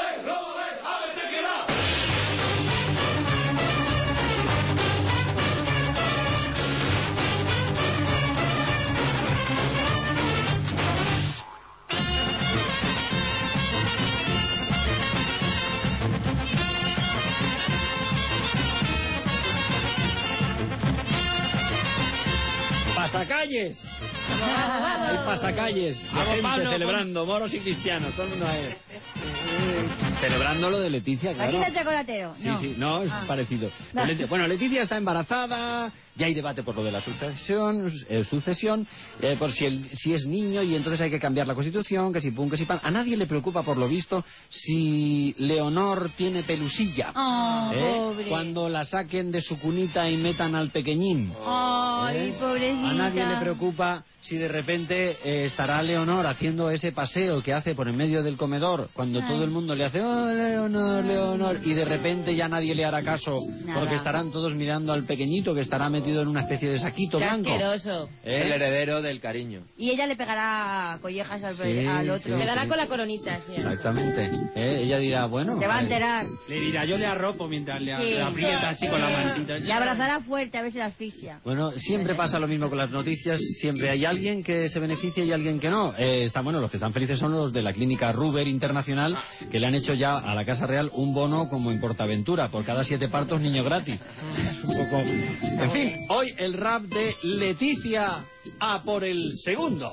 Speaker 2: ¡Pasacalles! Hay pasacalles, de
Speaker 6: Vamos,
Speaker 2: gente
Speaker 6: Pablo,
Speaker 2: celebrando, moros y cristianos, todo el mundo ahí. Celebrando lo de Leticia, claro.
Speaker 19: Aquí está el chocolatero.
Speaker 2: Sí,
Speaker 19: no.
Speaker 2: sí, no, es
Speaker 19: Ah.
Speaker 2: parecido.
Speaker 19: No.
Speaker 2: Leti- Bueno, Leticia está embarazada, ya hay debate por lo de la sucesión, eh, sucesión eh, por si, el, si es niño y entonces hay que cambiar la constitución, que si pum, que si pan. A nadie le preocupa, por lo visto, si Leonor tiene pelusilla.
Speaker 19: Oh,
Speaker 2: ¿eh?
Speaker 19: pobre.
Speaker 2: Cuando la saquen de su cunita y metan al pequeñín.
Speaker 19: Ay,
Speaker 2: ¿Eh?
Speaker 19: pobrecita.
Speaker 2: A nadie le preocupa si de repente eh, estará Leonor haciendo ese paseo que hace por en medio del comedor, cuando
Speaker 19: Ay.
Speaker 2: todo el mundo le hace, oh, Leonor, Leonor, y de repente ya nadie le hará caso,
Speaker 19: Nada.
Speaker 2: porque estarán todos mirando al pequeñito que estará metido en una especie de saquito
Speaker 17: Qué
Speaker 2: blanco.
Speaker 17: asqueroso.
Speaker 2: ¿Eh?
Speaker 5: Es el heredero del cariño.
Speaker 19: Y ella le pegará collejas al,
Speaker 2: Sí,
Speaker 19: al otro.
Speaker 2: sí,
Speaker 17: Me dará
Speaker 2: sí.
Speaker 17: con la coronita, sí.
Speaker 2: Exactamente. ¿Eh? Ella dirá, bueno...
Speaker 19: Te va a
Speaker 2: eh,
Speaker 19: enterar.
Speaker 18: Le dirá, yo le arropo mientras le,
Speaker 19: Sí.
Speaker 18: le aprieta así con la mantita.
Speaker 19: Le abrazará fuerte a ver si la asfixia.
Speaker 2: Bueno, siempre pasa lo mismo con las noticias, siempre hay alguien que se beneficia y alguien que no. Eh, está, bueno, los que están felices son los de la clínica Ruber Internacional, que le han hecho ya a la Casa Real un bono como en Portaventura, por cada siete partos niño gratis. Es un poco... En fin, hoy el rap de Leticia a por el segundo.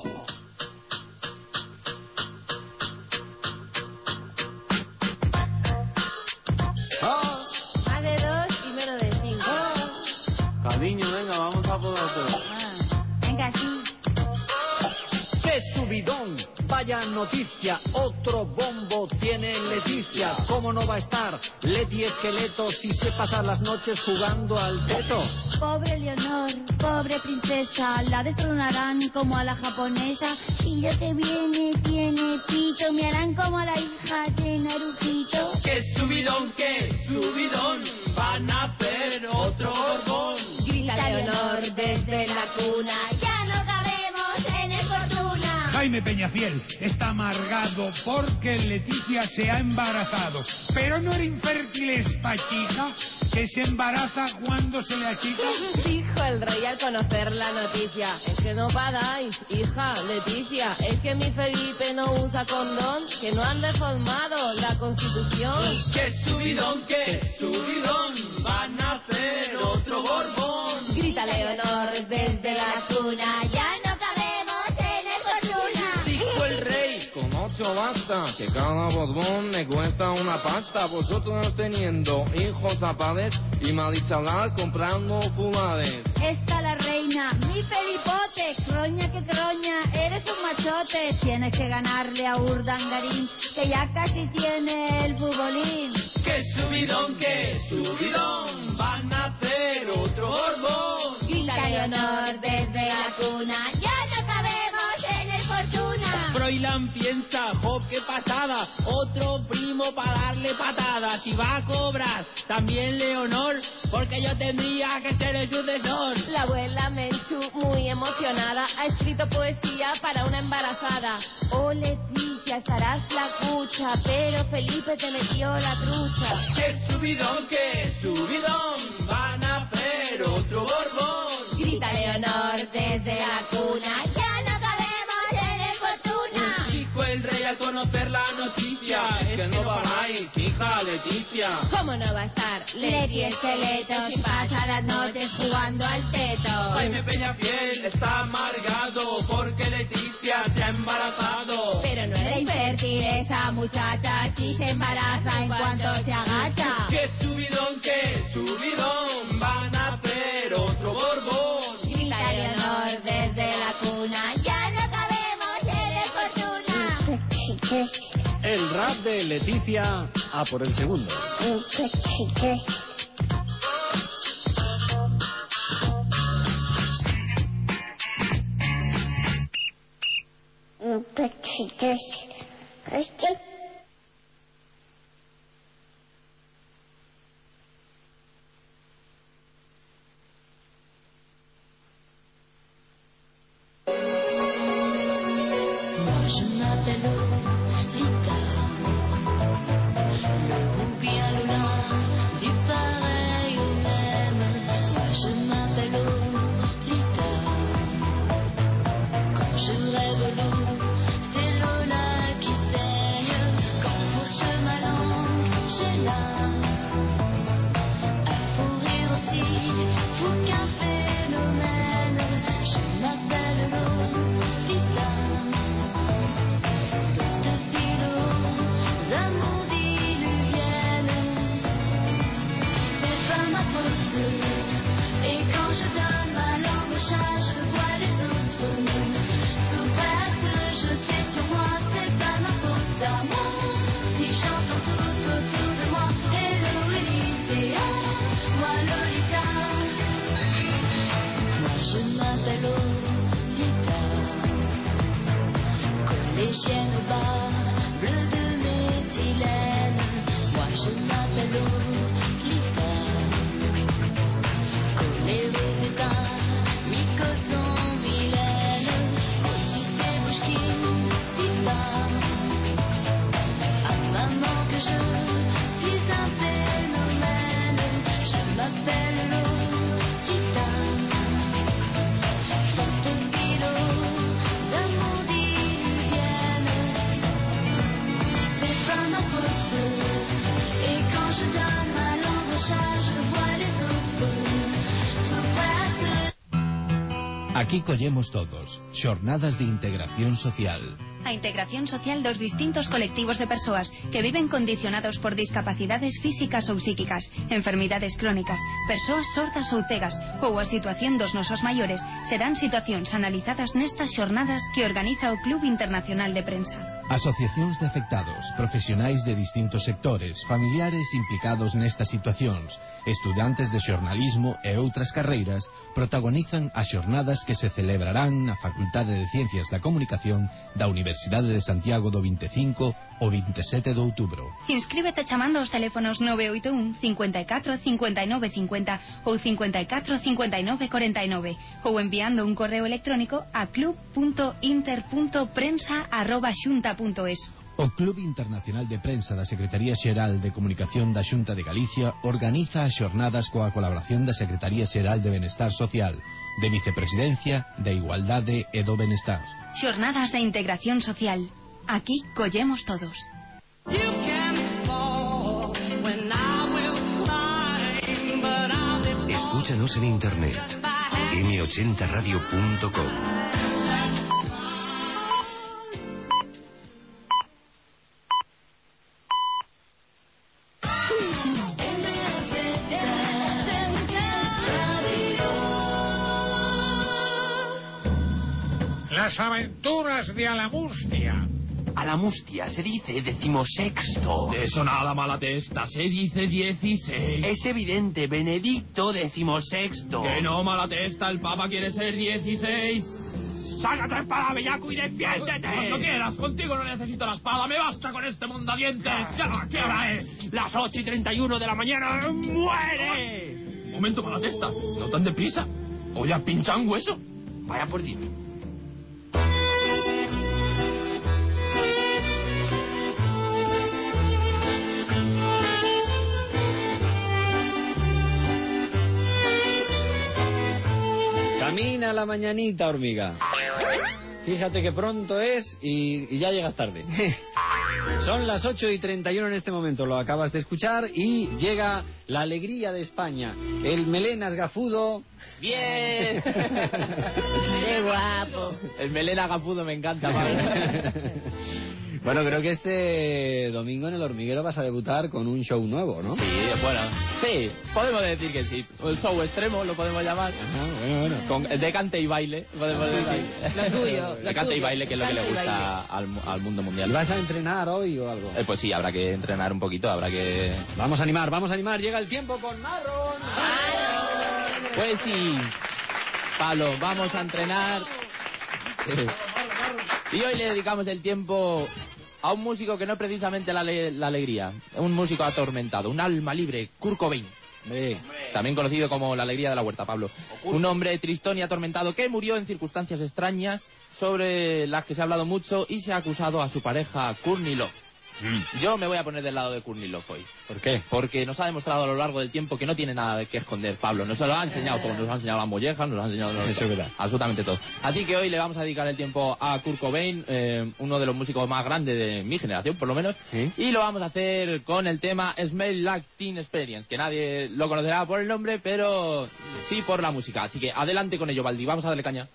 Speaker 17: Oh, más de dos y menos de cinco.
Speaker 18: Cariño, venga, vamos a por otro.
Speaker 19: Ah, venga, sí.
Speaker 2: ¡Qué subidón! Vaya noticia, otro bombo tiene Leticia. ¿Cómo no va a estar Leti Esqueleto si se pasa las noches jugando al teto?
Speaker 22: Pobre Leonor, pobre princesa, la destronarán como a la japonesa. Y lo que viene tiene pito, me harán como a la hija de Narujito.
Speaker 6: ¡Qué subidón, qué subidón! Van a hacer otro borbón.
Speaker 17: Grita Leonor desde la cuna.
Speaker 22: Ya no cabemos en el fortuna.
Speaker 3: Jaime Peñafiel está amargado porque Leticia se ha embarazado. Pero no era infértil esta chica que se embaraza cuando se le achica.
Speaker 17: Dijo el rey al conocer la noticia. Es que no pagáis, hija Leticia. Es que mi Felipe no usa condón. Que no han deformado la constitución.
Speaker 6: ¡Qué subidón, qué subidón! Van a hacer otro borbón.
Speaker 17: Grita Leonor desde la cuna.
Speaker 22: Ya no cabemos en el fortuna.
Speaker 6: Dijo el rey.
Speaker 5: Con ocho basta, que cada borbón me cuesta una pasta. Vosotros teniendo hijos zapades y me ha dicho hablar comprando fulares.
Speaker 22: Esta la reina, mi Felipote, croña que croña, eres un machote. Tienes que ganarle a Urdangarín, que ya casi tiene el futbolín.
Speaker 6: ¡Qué subidón, qué subidón! Van a hacer otro borbón.
Speaker 22: Grita Leonor desde la cuna, ya no cabemos en el fortuna.
Speaker 6: Froilán piensa, jo, qué pasada, otro primo para darle patadas. Y va a cobrar también Leonor, porque yo tendría que ser el sucesor.
Speaker 17: La abuela Menchu, muy emocionada, ha escrito poesía para una embarazada.
Speaker 22: Oh Leticia, Leticia, estarás flacucha, pero Felipe te metió la trucha.
Speaker 6: ¡Qué subidón, qué subidón! Van a hacer otro Borbón.
Speaker 22: Grita Leonor desde la cuna, ya no cabemos en el Fortuna.
Speaker 6: Dijo el rey al conocer la noticia, es que no paráis, hija Leticia.
Speaker 22: ¿Cómo no va a estar Leti Esqueleto si pasa las noches jugando al teto?
Speaker 6: Jaime Peñafiel está amargado porque Leticia se ha embarazado.
Speaker 22: Pero no era infértil esa muchacha, si se embaraza en cuanto se agacha.
Speaker 6: ¡Qué subidón, qué subidón! Van a hacer otro Borbón.
Speaker 22: Grita Leonor desde la cuna, ya no cabemos en el Fortuna.
Speaker 2: El rap de Leticia a por el segundo.
Speaker 22: Je m'appelle Lita, le ou bien Luna, du pareil au même. Moi je m'appelle Lita, quand je rêve l'eau, c'est Lola qui saigne. Quand bouche ma langue, j'ai là à pourrir aussi, faut qu'un phénomène. Je m'appelle Lolita. Amours diluviennes, c'est pas ma faute. Et quand je donne ma langue au chat, je vois les autres tout prêt à se jeter sur moi. C'est pas ma faute à moi si j'entends tout autour de moi. Hello Lolita, moi Lolita. Moi je m'appelle Lolita, collégienne au bar, bleu de méthylène. Moi je m'appelle Lolita, collée aux états, mi-coton, mi-laine. Oh tu sais bouge qui dit pas à maman que je suis un phénomène. Je m'appelle Lolita, Fontainebleau, amours diluviennes. C'est pas ma faute. Et quand je donne ma langue au chat, je vois les autres tout prêt à se...
Speaker 12: Aquí collemos todos. Xornadas de integración social.
Speaker 13: A integración social dos distintos colectivos de persoas que viven condicionados por discapacidades físicas ou psíquicas, enfermidades crónicas, persoas sordas ou cegas ou a situación dos nosos maiores serán situacións analizadas nestas xornadas que organiza o Club Internacional de Prensa.
Speaker 12: Asociacións de afectados, profesionais de distintos sectores, familiares implicados nestas situacións, estudantes de xornalismo e outras carreiras protagonizan as xornadas que se celebrarán na Facultade de Ciencias da Comunicación da Universidade de Santiago do vinte e cinco ao vinte e sete de outubro.
Speaker 13: Inscríbete chamando aos teléfonos nove oito un, cincuenta y cuatro, cincuenta y nueve cincuenta ou cincuenta y cuatro, cincuenta y nueve cuarenta y nueve ou enviando un correo electrónico a club punto inter punto prensa arroba xunta punto es.
Speaker 12: O Club Internacional de Prensa da Secretaría Xeral de Comunicación da Xunta de Galicia organiza as xornadas coa colaboración da Secretaría Xeral de Benestar Social, de Vicepresidencia, de Igualdade e do Benestar.
Speaker 13: Xornadas de integración social. Aquí collemos todos.
Speaker 16: Escúchanos en internet. eme ochenta radio punto com.
Speaker 3: Las aventuras de Alamustia.
Speaker 15: Alamustia se dice decimosexto.
Speaker 23: De eso nada, mala testa, se dice dieciséis.
Speaker 15: Es evidente, Benedicto decimosexto.
Speaker 23: Que no, mala testa, el Papa quiere ser dieciséis.
Speaker 15: ¡Saca tu espada, bellaco, y defiéndete!
Speaker 23: Cuando quieras, contigo no necesito la espada, me basta con este mondadientes. Ya, ¿qué hora es?
Speaker 15: Las ocho y treinta y uno de la mañana. ¡Muere!
Speaker 23: Un momento, mala testa, no tan deprisa. ¿O ya pincha un hueso?
Speaker 15: Vaya por Dios.
Speaker 2: Termina la mañanita, hormiga. Fíjate que pronto es y, y ya llegas tarde. Son las ocho y treinta y uno en este momento, lo acabas de escuchar, y llega la alegría de España. El melenas gafudo.
Speaker 5: ¡Bien!
Speaker 17: ¡Qué guapo!
Speaker 5: El melena gafudo me encanta, Pablo.
Speaker 2: Bueno, creo que este domingo en El Hormiguero vas a debutar con un show nuevo, ¿no?
Speaker 5: Sí, bueno, sí, podemos decir que sí. El show extremo lo podemos llamar.
Speaker 2: Ajá, bueno, bueno.
Speaker 5: Con, de cante y baile, podemos decir.
Speaker 17: Lo tuyo.
Speaker 5: De cante y baile, que es lo que le gusta al, al mundo mundial.
Speaker 2: ¿Vas a entrenar hoy o algo?
Speaker 5: Eh, pues sí, habrá que entrenar un poquito, habrá que...
Speaker 2: Vamos a animar, vamos a animar. Llega el tiempo con Marron.
Speaker 5: ¡Marron! Pues sí, Pablo, vamos a entrenar. Y hoy le dedicamos el tiempo a un músico que no es precisamente la, ale la alegría, un músico atormentado, un alma libre, Kurt Cobain.
Speaker 2: Sí.
Speaker 5: También conocido como la alegría de la huerta, Pablo. Un hombre tristón y atormentado que murió en circunstancias extrañas, sobre las que se ha hablado mucho, y se ha acusado a su pareja Courtney Love. Mm. Yo me voy a poner del lado de Courtney Love hoy.
Speaker 2: ¿Por qué?
Speaker 5: Porque nos ha demostrado a lo largo del tiempo que no tiene nada que esconder, Pablo. Nos lo ha enseñado todo, nos ha enseñado las mollejas, nos ha enseñado nos...
Speaker 2: Eso es verdad.
Speaker 5: Absolutamente todo. Así que hoy le vamos a dedicar el tiempo a Kurt Cobain, eh, uno de los músicos más grandes de mi generación, por lo menos. ¿Sí? Y lo vamos a hacer con el tema Smell Like Teen Experience, que nadie lo conocerá por el nombre, pero sí por la música. Así que adelante con ello, Valdi. Vamos a darle caña.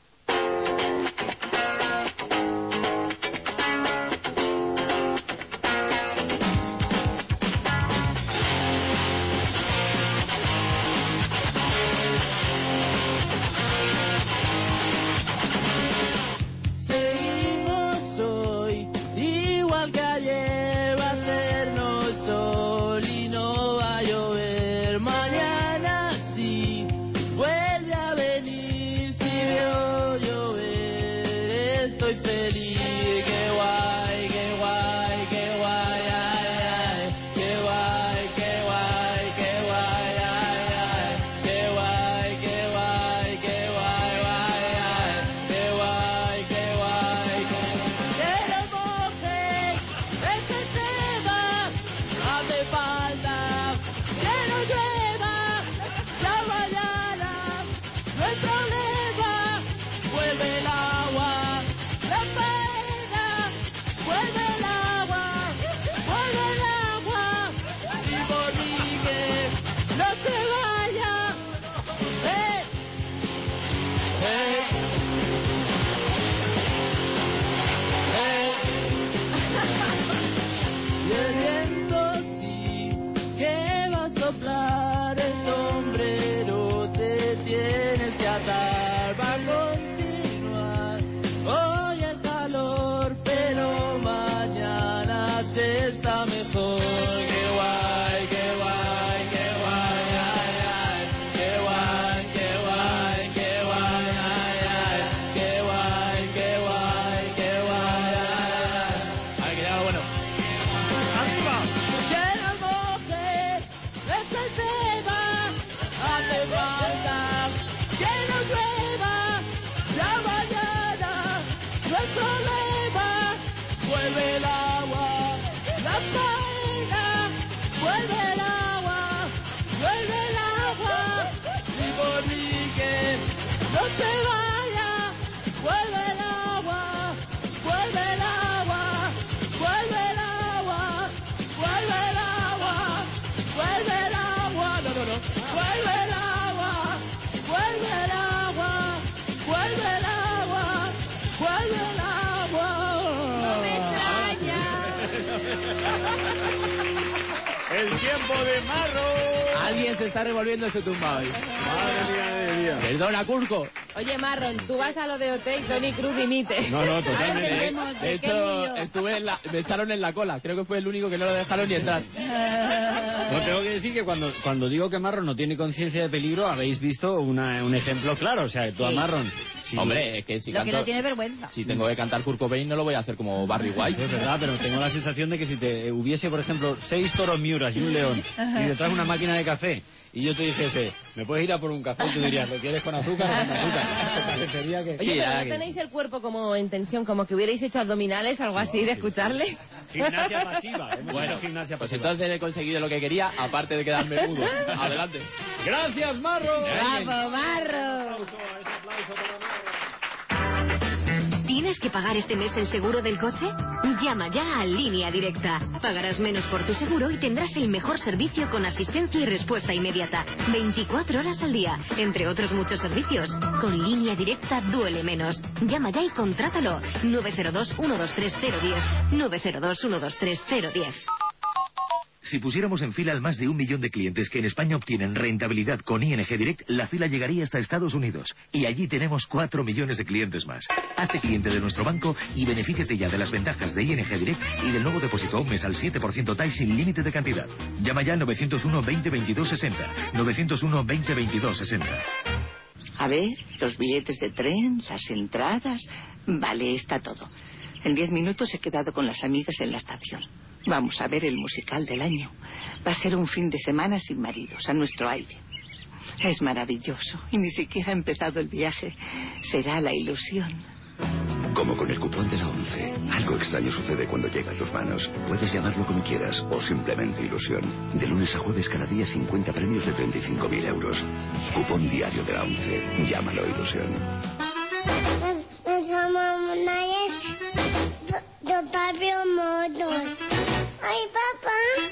Speaker 3: El tiempo de Marron.
Speaker 5: Alguien se está revolviendo en su tumba hoy.
Speaker 3: Madre mía, madre mía.
Speaker 5: Perdona, Curco.
Speaker 17: Oye, Marron, tú vas a lo de O T y Tony Cruz dimite.
Speaker 2: No, no, totalmente.
Speaker 17: De,
Speaker 5: de hecho, estuve en la, me echaron en la cola. Creo que fue el único que no lo dejaron ni entrar.
Speaker 2: No, tengo que decir que cuando, cuando digo que Marron no tiene conciencia de peligro, habéis visto una, un ejemplo claro. O sea, tú a Marron...
Speaker 5: Sí. Hombre, es que si
Speaker 19: Lo
Speaker 5: canto...
Speaker 19: que no tiene vergüenza.
Speaker 5: Si tengo que cantar Kurt Cobain, no lo voy a hacer como Barry White.
Speaker 2: Sí, es verdad, pero tengo la sensación de que si te hubiese, por ejemplo, seis toros miuras y un león, y detrás una máquina de café, y yo te dijese, ¿me puedes ir a por un café? Y tú dirías, ¿lo quieres con azúcar o con azúcar? Parecería que...
Speaker 17: Oye,
Speaker 5: Sí,
Speaker 17: pero
Speaker 5: ¿no
Speaker 17: que... tenéis el cuerpo como en tensión, como que hubierais hecho abdominales, algo así, de escucharle?
Speaker 2: Gimnasia pasiva. Hemos
Speaker 5: Bueno,
Speaker 2: hecho gimnasia
Speaker 5: pues
Speaker 2: pasiva.
Speaker 5: entonces he conseguido lo que quería, aparte de quedarme mudo. Adelante.
Speaker 2: ¡Gracias, Marro!
Speaker 17: ¡Bravo, Marro!
Speaker 2: Un aplauso a ese aplauso.
Speaker 4: ¿Tienes que pagar este mes el seguro del coche? Llama ya a Línea Directa. Pagarás menos por tu seguro y tendrás el mejor servicio con asistencia y respuesta inmediata. veinticuatro horas al día, entre otros muchos servicios. Con Línea Directa duele menos. Llama ya y contrátalo. nueve cero dos, uno dos tres cero uno cero. nueve cero dos, uno dos tres cero uno cero.
Speaker 7: Si pusiéramos en fila al más de un millón de clientes que en España obtienen rentabilidad con I N G Direct, la fila llegaría hasta Estados Unidos. Y allí tenemos cuatro millones de clientes más. Hazte cliente de nuestro banco y benefíciate ya de las ventajas de I N G Direct y del nuevo depósito a un mes al siete por ciento T A I sin límite de cantidad. Llama ya al nueve cero uno, veinte, veintidós, sesenta. nueve cero uno, veinte, veintidós, sesenta.
Speaker 8: A ver, los billetes de tren, las entradas... Vale, está todo. En diez minutos he quedado con las amigas en la estación. Vamos a ver el musical del año. Va a ser un fin de semana sin maridos, a nuestro aire. Es maravilloso y ni siquiera ha empezado el viaje. Será la ilusión.
Speaker 9: Como con el cupón de la ONCE. Algo extraño sucede cuando llega a tus manos. Puedes llamarlo como quieras o simplemente ilusión. De lunes a jueves cada día cincuenta premios de treinta y cinco mil euros. Cupón diario de la ONCE. Llámalo ilusión.
Speaker 22: Ay, papá.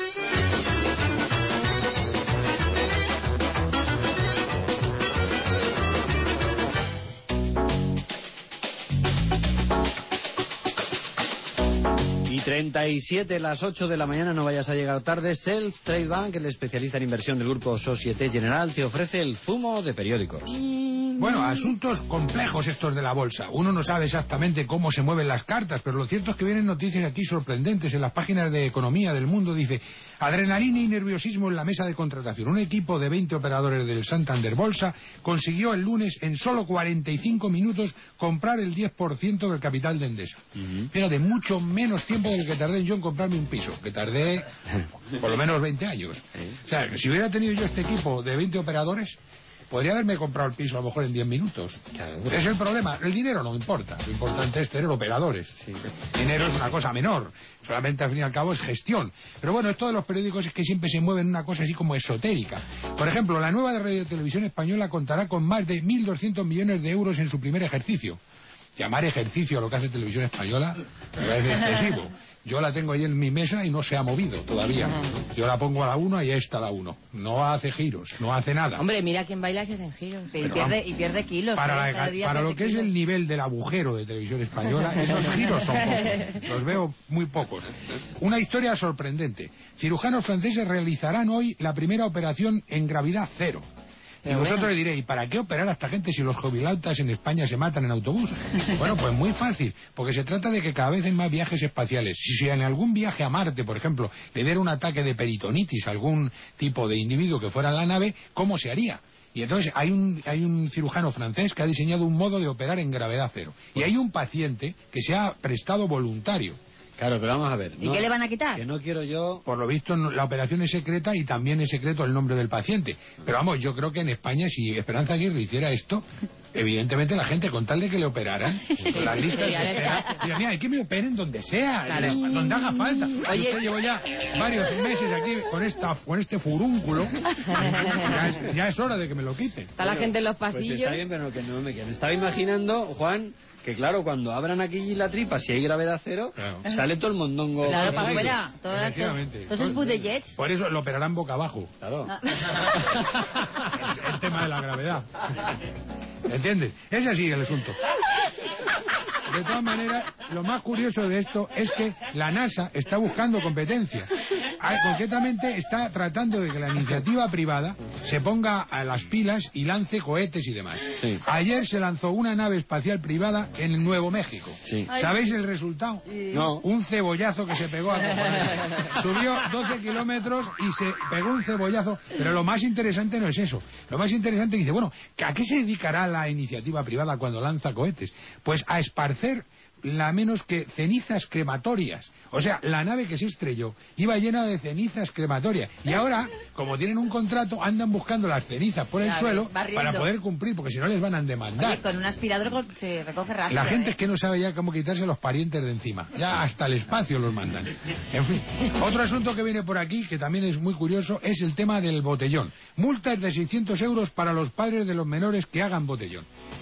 Speaker 2: Y treinta y siete, las ocho de la mañana, no vayas a llegar tarde. Self Trade Bank, el especialista en inversión del grupo Société Générale, te ofrece el zumo de periódicos.
Speaker 3: Bueno, asuntos complejos estos de la bolsa. Uno no sabe exactamente cómo se mueven las cartas, pero lo cierto es que vienen noticias aquí sorprendentes. En las páginas de Economía del Mundo dice: adrenalina y nerviosismo en la mesa de contratación. Un equipo de veinte operadores del Santander Bolsa consiguió el lunes en solo cuarenta y cinco minutos comprar el diez por ciento del capital de Endesa. Uh-huh. Era de mucho menos tiempo del que tardé yo en comprarme un piso, que tardé por lo menos veinte años. O sea, que si hubiera tenido yo este equipo de veinte operadores, podría haberme comprado el piso a lo mejor en diez minutos. Claro. Es el problema. El dinero no importa. Lo importante es tener operadores. Sí. El dinero es una cosa menor. Solamente al fin y al cabo es gestión. Pero bueno, esto de los periódicos es que siempre se mueve en una cosa así como esotérica. Por ejemplo, la nueva Radio Televisión Española contará con más de mil doscientos millones de euros en su primer ejercicio. Llamar ejercicio a lo que hace Televisión Española me parece excesivo. Yo la tengo ahí en mi mesa y no se ha movido todavía. Yo la pongo a la uno y ahí está la uno. No hace giros, no hace nada.
Speaker 17: Hombre, mira quién baila y se hacen giros. Y pierde, y pierde kilos.
Speaker 3: Para,
Speaker 17: ¿eh?
Speaker 3: la, para lo que kilos. Es el nivel del agujero de Televisión Española, esos giros son pocos. Los veo muy pocos. Una historia sorprendente. Cirujanos franceses realizarán hoy la primera operación en gravedad cero. Y vosotros le diréis, ¿para qué operar a esta gente si los jubilautas en España se matan en autobús? Bueno, pues muy fácil, porque se trata de que cada vez hay más viajes espaciales. Si, si en algún viaje a Marte, por ejemplo, le diera un ataque de peritonitis a algún tipo de individuo que fuera en la nave, ¿cómo se haría? Y entonces hay un, hay un cirujano francés que ha diseñado un modo de operar en gravedad cero. Y hay un paciente que se ha prestado voluntario.
Speaker 2: Claro, pero vamos a ver.
Speaker 17: ¿Y
Speaker 2: no,
Speaker 17: qué le van a quitar?
Speaker 2: Que no quiero yo...
Speaker 3: Por lo visto, la operación es secreta y también es secreto el nombre del paciente. Pero vamos, yo creo que en España, si Esperanza Aguirre hiciera esto, evidentemente la gente, con tal de que le operaran, sí, las listas de espera, diría, mira, hay que me operen donde sea, claro. donde haga falta. Oye, yo llevo ya varios meses aquí con esta con este furúnculo. Ya es, ya es hora de que me lo quiten.
Speaker 17: Está la gente en los pasillos.
Speaker 2: Pues está bien, pero que no me quede. Me estaba imaginando, Juan, que claro, cuando abran aquí la tripa, si hay gravedad cero, claro. sale todo el mondongo.
Speaker 17: Claro, para afuera. Entonces, Budellets.
Speaker 3: Por eso lo operarán boca abajo.
Speaker 2: Claro.
Speaker 3: Es el tema de la gravedad. ¿Entiendes? Es así el asunto. De todas maneras, lo más curioso de esto es que la NASA está buscando competencia. Concretamente está tratando de que la iniciativa privada se ponga a las pilas y lance cohetes y demás. Sí. Ayer se lanzó una nave espacial privada en Nuevo México. Sí. ¿Sabéis el resultado?
Speaker 2: No.
Speaker 3: Un cebollazo que se pegó a cojones. Subió doce kilómetros y se pegó un cebollazo. Pero lo más interesante no es eso. Lo más interesante dice, bueno, ¿a qué se dedicará la iniciativa privada cuando lanza cohetes? Pues a esparcer la menos que cenizas crematorias. O sea, la nave que se estrelló iba llena de cenizas crematorias. Y ahora, como tienen un contrato, andan buscando las cenizas por el claro, suelo barriendo. Para poder cumplir, porque si no les van a demandar.
Speaker 17: Oye, con un aspirador se recoge rápido.
Speaker 3: La gente
Speaker 17: ¿eh?
Speaker 3: es que no sabe ya cómo quitarse los parientes de encima. Ya hasta el espacio los mandan. En fin, otro asunto que viene por aquí, que también es muy curioso, es el tema del botellón. Multas de seiscientos euros para los padres de los menores que hagan botellón.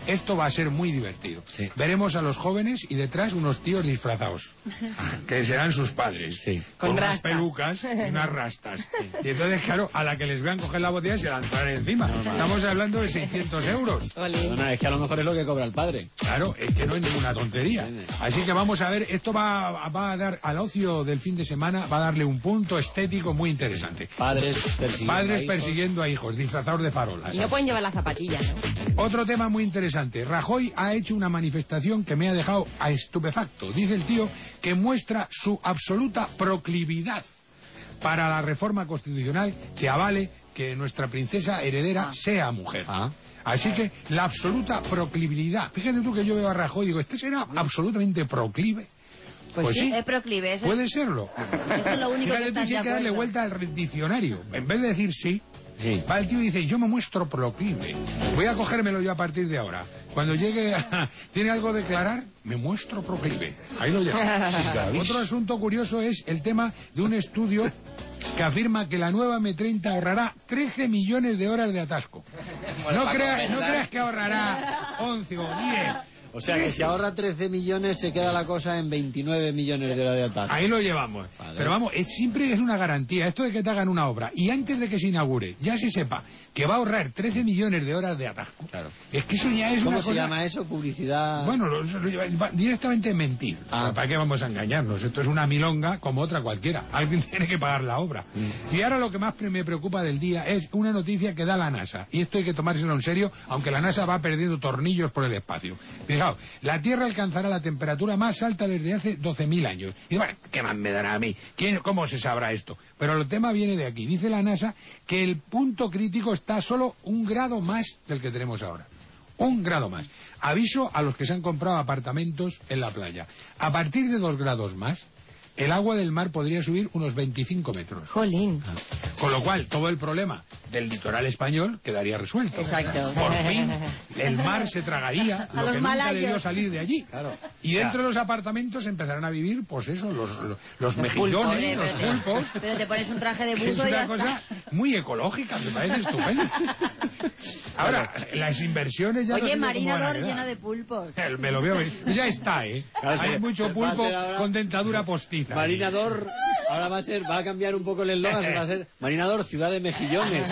Speaker 3: Esto va a ser muy divertido.
Speaker 2: Sí.
Speaker 3: Veremos a los jóvenes y detrás unos tíos disfrazados, que serán sus padres,
Speaker 2: Sí.
Speaker 3: con,
Speaker 17: Con
Speaker 3: unas
Speaker 17: rastas.
Speaker 3: pelucas y unas rastas. Y entonces, claro, a la que les vean coger la botella se la entran encima.
Speaker 2: No, no.
Speaker 3: Estamos hablando de seiscientos euros.
Speaker 2: Perdona, es que a lo mejor es lo que cobra el padre.
Speaker 3: Claro, es que no es ninguna tontería. Así que vamos a ver, esto va, va a dar al ocio del fin de semana, va a darle un punto estético muy interesante.
Speaker 2: Padres persiguiendo
Speaker 3: Padres
Speaker 2: a hijos.
Speaker 3: persiguiendo a hijos, disfrazados de farolas.
Speaker 17: Y no pueden llevar la zapatilla, ¿no?
Speaker 3: Otro tema muy interesante. Rajoy ha hecho una manifestación que me ha dejado a estupefacto. Dice el tío que muestra su absoluta proclividad para la reforma constitucional que avale que nuestra princesa heredera sea mujer.
Speaker 2: Ah.
Speaker 3: Así que la absoluta proclividad. Fíjate tú que yo veo a Rajoy y digo, ¿este será absolutamente proclive?
Speaker 19: Pues,
Speaker 3: Pues
Speaker 19: sí,
Speaker 3: sí.
Speaker 19: es proclive. Eso
Speaker 3: Puede
Speaker 19: es,
Speaker 3: serlo.
Speaker 19: eso es lo único
Speaker 3: Fíjate
Speaker 19: que
Speaker 3: tú
Speaker 19: estás
Speaker 3: si hay
Speaker 19: de
Speaker 3: que darle
Speaker 19: acuerdo.
Speaker 3: vuelta al diccionario. En vez de decir sí,
Speaker 2: Sí.
Speaker 3: va el tío y dice, yo me muestro proclive. Voy a cogérmelo yo a partir de ahora. Cuando llegue a... ¿Tiene algo que declarar? Me muestro proclive. Ahí lo lleva. Otro asunto curioso es el tema de un estudio que afirma que la nueva eme treinta ahorrará trece millones de horas de atasco. No creas, no creas que ahorrará once o diez.
Speaker 2: O sea que si ahorra trece millones se queda la cosa en veintinueve millones de horas de atasco.
Speaker 3: Ahí lo llevamos.
Speaker 2: Vale.
Speaker 3: Pero vamos, es, siempre es una garantía. Esto de que te hagan una obra y antes de que se inaugure ya se sepa que va a ahorrar trece millones de horas de atasco.
Speaker 2: Claro.
Speaker 3: Es que eso ya es
Speaker 2: ¿Cómo
Speaker 3: una
Speaker 2: se
Speaker 3: cosa...
Speaker 2: llama eso? Publicidad.
Speaker 3: Bueno, lo- lo lleva- va- directamente mentir. O sea,
Speaker 2: Ah.
Speaker 3: ¿para qué vamos a engañarnos? Esto es una milonga como otra cualquiera. Alguien tiene que pagar la obra.
Speaker 2: Mm.
Speaker 3: Y ahora lo que más pre- me preocupa del día es una noticia que da la NASA. Y esto hay que tomárselo en serio, aunque la NASA va perdiendo tornillos por el espacio. Fijaos, la Tierra alcanzará la temperatura más alta desde hace doce mil años. Y bueno, ¿qué más me dará a mí? ¿Quién, ¿Cómo se sabrá esto? Pero el tema viene de aquí. Dice la NASA que el punto crítico está solo un grado más del que tenemos ahora. Un grado más. Aviso a los que se han comprado apartamentos en la playa. A partir de dos grados más, el agua del mar podría subir unos veinticinco metros.
Speaker 17: Jolín.
Speaker 3: Con lo cual, todo el problema del litoral español quedaría resuelto.
Speaker 17: Exacto.
Speaker 3: Por fin, el mar se tragaría
Speaker 19: A
Speaker 3: lo
Speaker 19: los
Speaker 3: que nunca
Speaker 19: malayos.
Speaker 3: debió salir de allí.
Speaker 2: Claro.
Speaker 3: Y
Speaker 2: O sea,
Speaker 3: dentro de los apartamentos empezarán a vivir, pues eso, los, los, los
Speaker 19: Hombre,
Speaker 3: mejillones, los
Speaker 19: pero, te,
Speaker 3: pulpos.
Speaker 19: pero te pones un traje de
Speaker 3: Que es
Speaker 19: buzo y ya
Speaker 3: una cosa
Speaker 19: está.
Speaker 3: muy ecológica, me parece estupendo. Ahora, las inversiones ya no sé
Speaker 19: Oye,
Speaker 3: yo cómo
Speaker 19: Marina
Speaker 3: van a
Speaker 19: Dor
Speaker 3: quedar.
Speaker 19: llena de pulpos.
Speaker 3: Eh, Me lo veo venir. Ya está, ¿eh?
Speaker 2: Claro,
Speaker 3: Hay
Speaker 2: se-
Speaker 3: mucho
Speaker 2: se va a
Speaker 3: pulpo
Speaker 2: hacer ahora-
Speaker 3: con dentadura postiza.
Speaker 2: Marinador, ahora va a ser, va a cambiar un poco el eslogan, va a ser Marinador, ciudad de mejillones.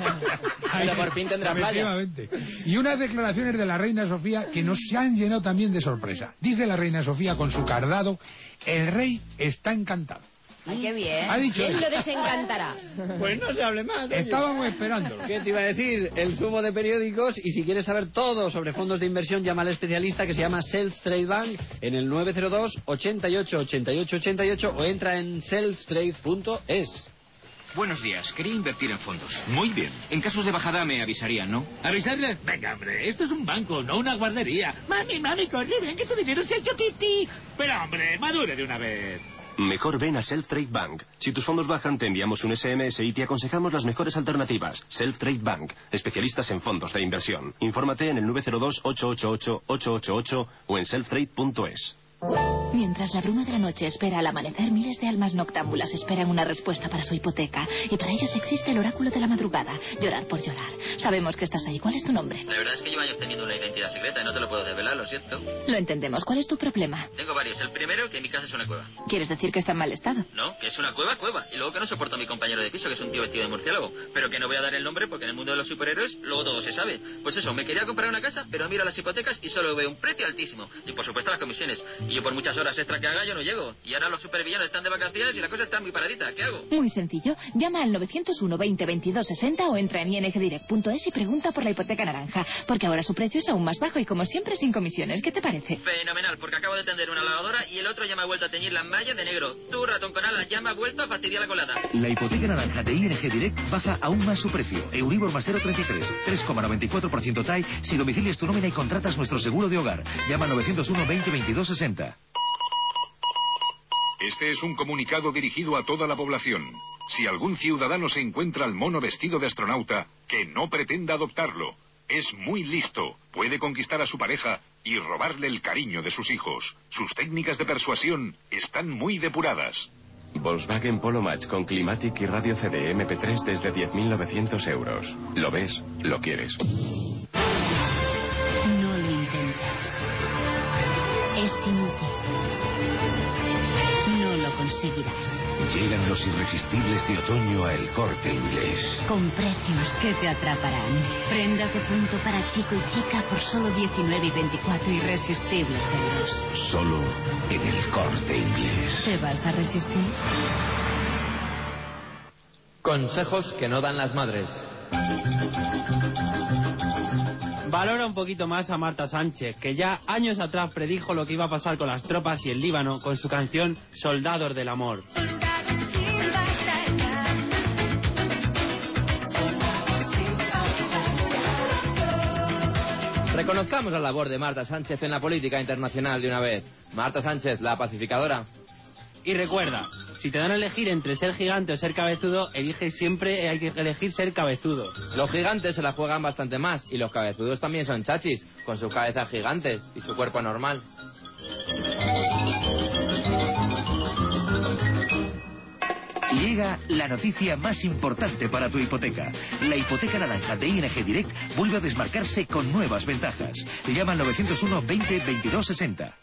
Speaker 5: Pero por fin tendrá playa.
Speaker 3: Efectivamente. Y unas declaraciones de la reina Sofía que nos han llenado también de sorpresa. Dice la reina Sofía con su cardado, el rey está encantado.
Speaker 19: Ay, qué bien.
Speaker 3: Ha dicho
Speaker 17: ¿Quién
Speaker 3: eso.
Speaker 17: lo desencantará?
Speaker 2: Pues no se hable más. oye.
Speaker 3: Estábamos esperándolo.
Speaker 2: ¿Qué te iba a decir? El zumo de periódicos. Y si quieres saber todo sobre fondos de inversión, llama al especialista que se llama Self Trade Bank en el nueve cero dos, ochenta y ocho, ochenta y ocho, ochenta y ocho o entra en self trade punto es.
Speaker 1: Buenos días, quería invertir en fondos. Muy bien. En casos de bajada me avisarían, ¿no?
Speaker 15: ¿Avisarle? Venga, hombre, esto es un banco, no una guardería. Mami, mami, corre, ven que tu dinero se ha hecho pipí. Pero, hombre, madure de una vez.
Speaker 25: Mejor ven a Self Trade Bank. Si tus fondos bajan, te enviamos un ese eme ese y te aconsejamos las mejores alternativas. Self Trade Bank, especialistas en fondos de inversión. Infórmate en el nueve cero dos, ocho ocho ocho, ocho ocho ocho o en self trade punto es.
Speaker 11: Mientras la bruma de la noche espera al amanecer, miles de almas noctámbulas esperan una respuesta para su hipoteca. Y para ellos existe el oráculo de la madrugada. Llorar por llorar. Sabemos que estás ahí. ¿Cuál es tu nombre?
Speaker 10: La verdad es que llevo años teniendo una identidad secreta y no te lo puedo desvelar, lo siento.
Speaker 11: Lo entendemos. ¿Cuál es tu problema?
Speaker 10: Tengo varios. El primero, que mi casa es una cueva.
Speaker 11: ¿Quieres decir que está en mal estado?
Speaker 10: No, que es una cueva, cueva. Y luego que no soporto a mi compañero de piso, que es un tío vestido de murciélago. Pero que no voy a dar el nombre porque en el mundo de los superhéroes luego todo se sabe. Pues eso, me quería comprar una casa, pero miro las hipotecas y solo veo un precio altísimo. Y por supuesto las comisiones. Y yo por muchas horas extra que haga yo no llego. Y ahora los supervillanos están de vacaciones y la cosa está muy paradita. ¿Qué hago?
Speaker 11: Muy sencillo. Llama al novecientos uno, veinte, veintidós, sesenta o entra en i n g direct punto es y pregunta por la hipoteca naranja. Porque ahora su precio es aún más bajo y como siempre sin comisiones. ¿Qué te parece?
Speaker 10: Fenomenal, porque acabo de tender una lavadora y el otro ya me ha vuelto a teñir la malla de negro. Tú, ratón con alas, ya me ha vuelto a fastidiar la colada.
Speaker 7: La hipoteca naranja de I N G Direct baja aún más su precio. Euribor más cero coma treinta y tres, tres coma noventa y cuatro por ciento T A E si domicilias tu nómina y contratas nuestro seguro de hogar. Llama al novecientos uno, veinte, veintidós, sesenta.
Speaker 14: Este es un comunicado dirigido a toda la población. Si algún ciudadano se encuentra al mono vestido de astronauta, que no pretenda adoptarlo. Es muy listo, puede conquistar a su pareja y robarle el cariño de sus hijos. Sus técnicas de persuasión están muy depuradas.
Speaker 21: Volkswagen Polo Match con Climatic y radio C D eme pe tres desde diez mil novecientos euros. Lo ves, lo quieres.
Speaker 24: No olvides
Speaker 6: es inútil. No lo conseguirás.
Speaker 9: Llegan los irresistibles de otoño a El Corte Inglés.
Speaker 6: Con precios que te atraparán. Prendas de punto para chico y chica por solo diecinueve y veinticuatro irresistibles euros.
Speaker 9: Solo en El Corte Inglés.
Speaker 6: ¿Te vas a resistir?
Speaker 5: Consejos que no dan las madres.
Speaker 12: Valora un poquito más a Marta Sánchez, que ya años atrás predijo lo que iba a pasar con las tropas y el Líbano con su canción Soldados del Amor.
Speaker 5: Reconozcamos la labor de Marta Sánchez en la política internacional de una vez. Marta Sánchez, la pacificadora.
Speaker 12: Y recuerda, si te dan a elegir entre ser gigante o ser cabezudo, elige siempre, hay que elegir ser cabezudo.
Speaker 5: Los gigantes se la juegan bastante más y los cabezudos también son chachis, con sus cabezas gigantes y su cuerpo anormal.
Speaker 7: Llega la noticia más importante para tu hipoteca. La hipoteca naranja de I N G Direct vuelve a desmarcarse con nuevas ventajas. Llama al nueve cero uno veinte veintidós sesenta.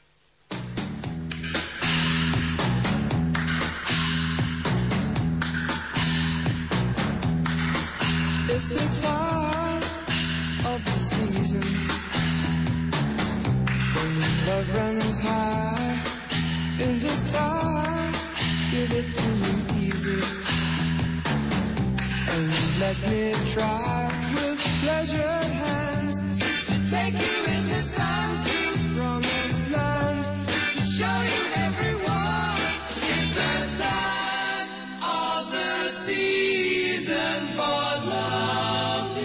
Speaker 22: Let me try with pleasured hands to take you in the sun to promised lands, to show you everyone. It's the time of the season for loving.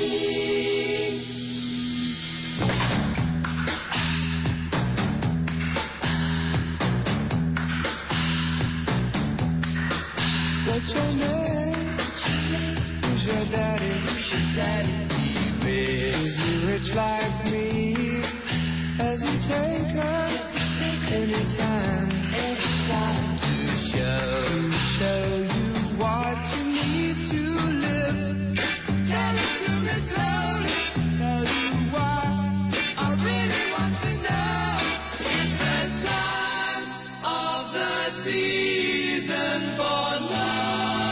Speaker 22: What's your name? Who's your daddy? Who's your daddy? Is he rich like me? Has he take us anytime? Anytime to show to show you what you need to live. Tell it to me slowly. Tell you why I really want to know. It's the time of the season for love.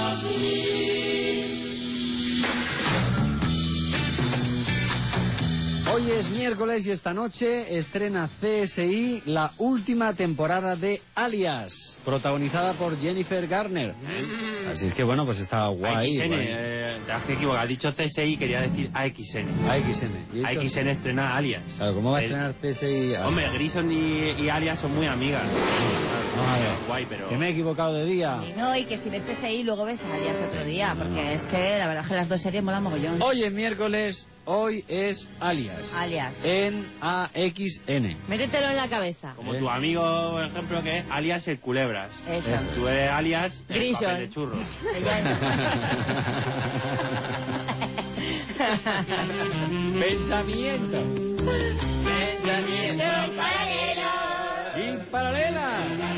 Speaker 2: Hoy es miércoles y esta noche estrena C S I la última temporada de Alias, protagonizada por Jennifer Garner. Mm. Así es que bueno, pues está guay.
Speaker 12: A X N,
Speaker 2: guay.
Speaker 12: Eh, te has equivocado, has dicho C S I, quería decir A X N.
Speaker 2: A X N.
Speaker 12: A X N estrena Alias.
Speaker 2: Claro, ¿cómo va a
Speaker 12: El...
Speaker 2: estrenar C S I? Alias?
Speaker 12: Hombre, Grison y, y Alias son muy amigas.
Speaker 2: Vamos a ver.
Speaker 12: Guay, pero...
Speaker 2: Que me he equivocado de día.
Speaker 19: Y no, y que si ves C S I luego ves Alias otro día, porque es que la verdad es que las dos series molan mogollón.
Speaker 2: Hoy es miércoles, hoy es Alias.
Speaker 19: Alias.
Speaker 2: En A X N.
Speaker 17: Métetelo en la cabeza.
Speaker 12: Como tu amigo, por ejemplo, que es Alias el Culebras.
Speaker 17: Eso.
Speaker 12: Tú eres Alias el
Speaker 17: Grison.
Speaker 12: papel de churro.
Speaker 2: Pensamiento.
Speaker 22: Pensamiento paralelo.
Speaker 2: Y paralela.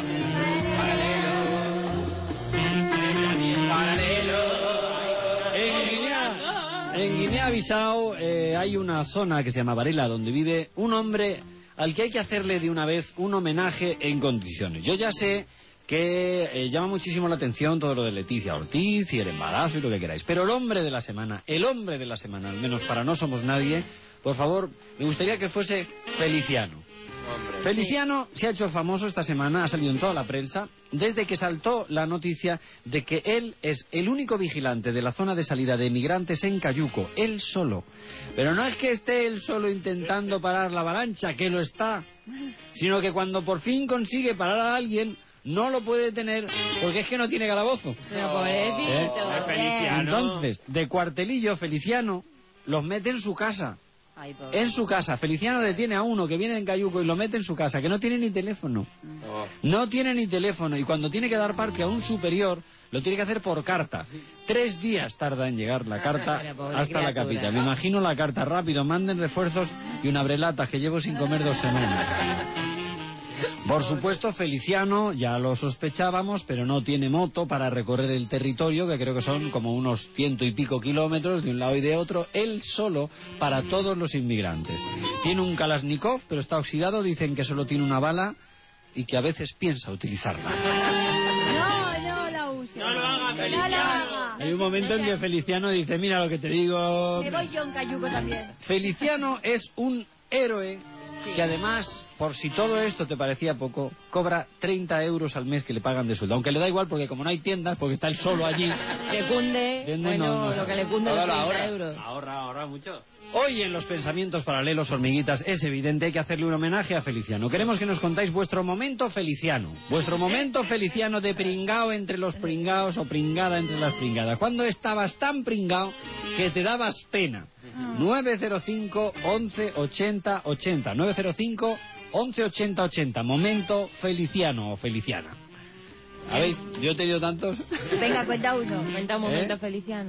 Speaker 22: Paralelo.
Speaker 2: En Guinea, en Guinea-Bissau eh, hay una zona que se llama Varela, donde vive un hombre al que hay que hacerle de una vez un homenaje en condiciones. Yo ya sé que eh, llama muchísimo la atención todo lo de Leticia Ortiz y el embarazo y lo que queráis, pero el hombre de la semana, el hombre de la semana, al menos para No Somos Nadie, por favor, me gustaría que fuese Feliciano. Hombre. Feliciano sí. se ha hecho famoso esta semana, ha salido en toda la prensa, desde que saltó la noticia de que él es el único vigilante de la zona de salida de emigrantes en Cayuco, él solo. Pero no es que esté él solo intentando parar la avalancha, que lo está, sino que cuando por fin consigue parar a alguien, no lo puede detener porque es que no tiene calabozo.
Speaker 17: Pero pobrecito.
Speaker 2: ¿Eh? Feliciano. Entonces, de cuartelillo, Feliciano los mete en su casa.
Speaker 19: Ay,
Speaker 2: en su casa. Feliciano detiene a uno que viene en Cayuco y lo mete en su casa, que no tiene ni teléfono. Oh. No tiene ni teléfono. Y cuando tiene que dar parte a un superior, lo tiene que hacer por carta. Tres días tarda en llegar la carta hasta la capital. Me imagino la carta rápido, manden refuerzos y una brelata que llevo sin comer dos semanas. Por supuesto, Feliciano, ya lo sospechábamos, pero no tiene moto para recorrer el territorio, que creo que son como unos ciento y pico kilómetros de un lado y de otro, él solo para todos los inmigrantes. Tiene un Kalashnikov, pero está oxidado, dicen que solo tiene una bala y que a veces piensa utilizarla.
Speaker 13: No, no la use.
Speaker 12: No lo haga, Feliciano.
Speaker 13: No la haga.
Speaker 2: Hay un momento en que Feliciano dice, mira lo que te digo.
Speaker 13: Me voy yo en cayuco también.
Speaker 2: Feliciano es un héroe que además, por si todo esto te parecía poco, cobra treinta euros al mes que le pagan de sueldo. Aunque le da igual porque como no hay tiendas, porque está él solo allí.
Speaker 17: Le cunde,
Speaker 2: Tiende,
Speaker 17: bueno,
Speaker 2: no, no.
Speaker 17: lo que le cunde los
Speaker 2: Ahora,
Speaker 17: treinta
Speaker 2: ahora.
Speaker 17: euros.
Speaker 12: Ahorra, ahorra mucho.
Speaker 2: Hoy en los pensamientos paralelos, hormiguitas, es evidente, hay que hacerle un homenaje a Feliciano. Queremos que nos contáis vuestro momento feliciano. Vuestro momento feliciano de pringao entre los pringaos o pringada entre las pringadas. Cuando estabas tan pringao que te dabas pena. nueve cero cinco, once, ochenta, ochenta. nueve cero cinco, once, ochenta, ochenta. Momento feliciano o feliciana. ¿Habéis? Yo he tenido tantos.
Speaker 13: Venga, cuenta uno.
Speaker 17: Cuenta un momento
Speaker 2: ¿Eh?
Speaker 17: feliciano.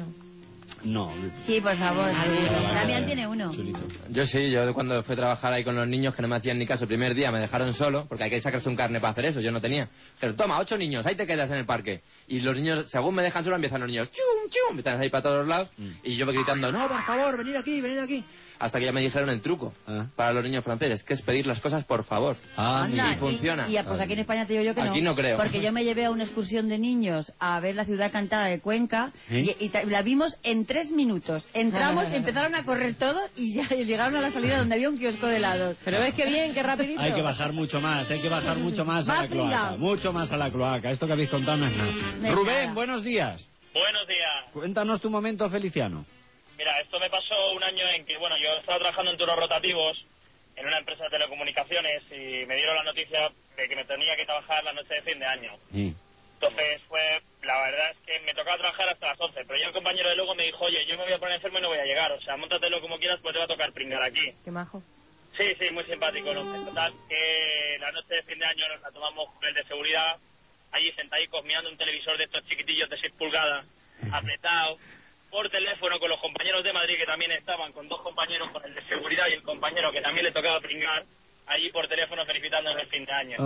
Speaker 2: No.
Speaker 13: Sí, por favor. Damián tiene uno.
Speaker 5: Yo sí, yo cuando fui a trabajar ahí con los niños que no me hacían ni caso el primer día, me dejaron solo, porque hay que sacarse un carne para hacer eso, yo no tenía. Pero toma, ocho niños, ahí te quedas en el parque. Y los niños, según me dejan solo, empiezan los niños, chum, chum, están ahí para todos lados, y yo me gritando, no, por favor, venid aquí, venid aquí. Hasta que ya me dijeron el truco para los niños franceses, que es pedir las cosas por favor.
Speaker 19: Anda,
Speaker 5: y funciona.
Speaker 19: Y, y, pues aquí en España te digo yo que no.
Speaker 5: Aquí no creo.
Speaker 19: Porque yo me llevé a una excursión de niños a ver la ciudad cantada de Cuenca
Speaker 2: ¿Sí?
Speaker 19: y, y ta- la vimos en tres minutos. Entramos, empezaron a correr todos y ya llegaron a la salida donde había un kiosco de helados.
Speaker 17: Pero ves que bien, qué rapidito.
Speaker 2: Hay que bajar mucho más, hay que bajar mucho más a
Speaker 19: Más
Speaker 2: la cloaca.
Speaker 19: pringao.
Speaker 2: Mucho más a la cloaca. Esto que habéis contado no es nada.
Speaker 19: No es
Speaker 2: Rubén,
Speaker 19: nada.
Speaker 2: buenos días.
Speaker 16: Buenos días.
Speaker 2: Cuéntanos tu momento feliciano.
Speaker 16: Mira, esto me pasó un año en que, bueno, yo estaba trabajando en turnos rotativos en una empresa de telecomunicaciones y me dieron la noticia de que me tenía que trabajar la noche de fin de año.
Speaker 2: Sí.
Speaker 16: Entonces, fue, la verdad es que me tocaba trabajar hasta las once, pero yo el compañero de luego me dijo, oye, yo me voy a poner enfermo y no voy a llegar, o sea, móntatelo como quieras, pues te va a tocar pringar aquí.
Speaker 17: Qué majo.
Speaker 16: Sí, sí, muy simpático. ¿No? Total, que la noche de fin de año nos la tomamos con el de seguridad, allí sentadicos mirando un televisor de estos chiquitillos de seis pulgadas, apretado, por teléfono con los compañeros de Madrid que también estaban, con dos compañeros, con el de seguridad y el compañero que también le tocaba pringar, allí por teléfono felicitándonos el fin de año.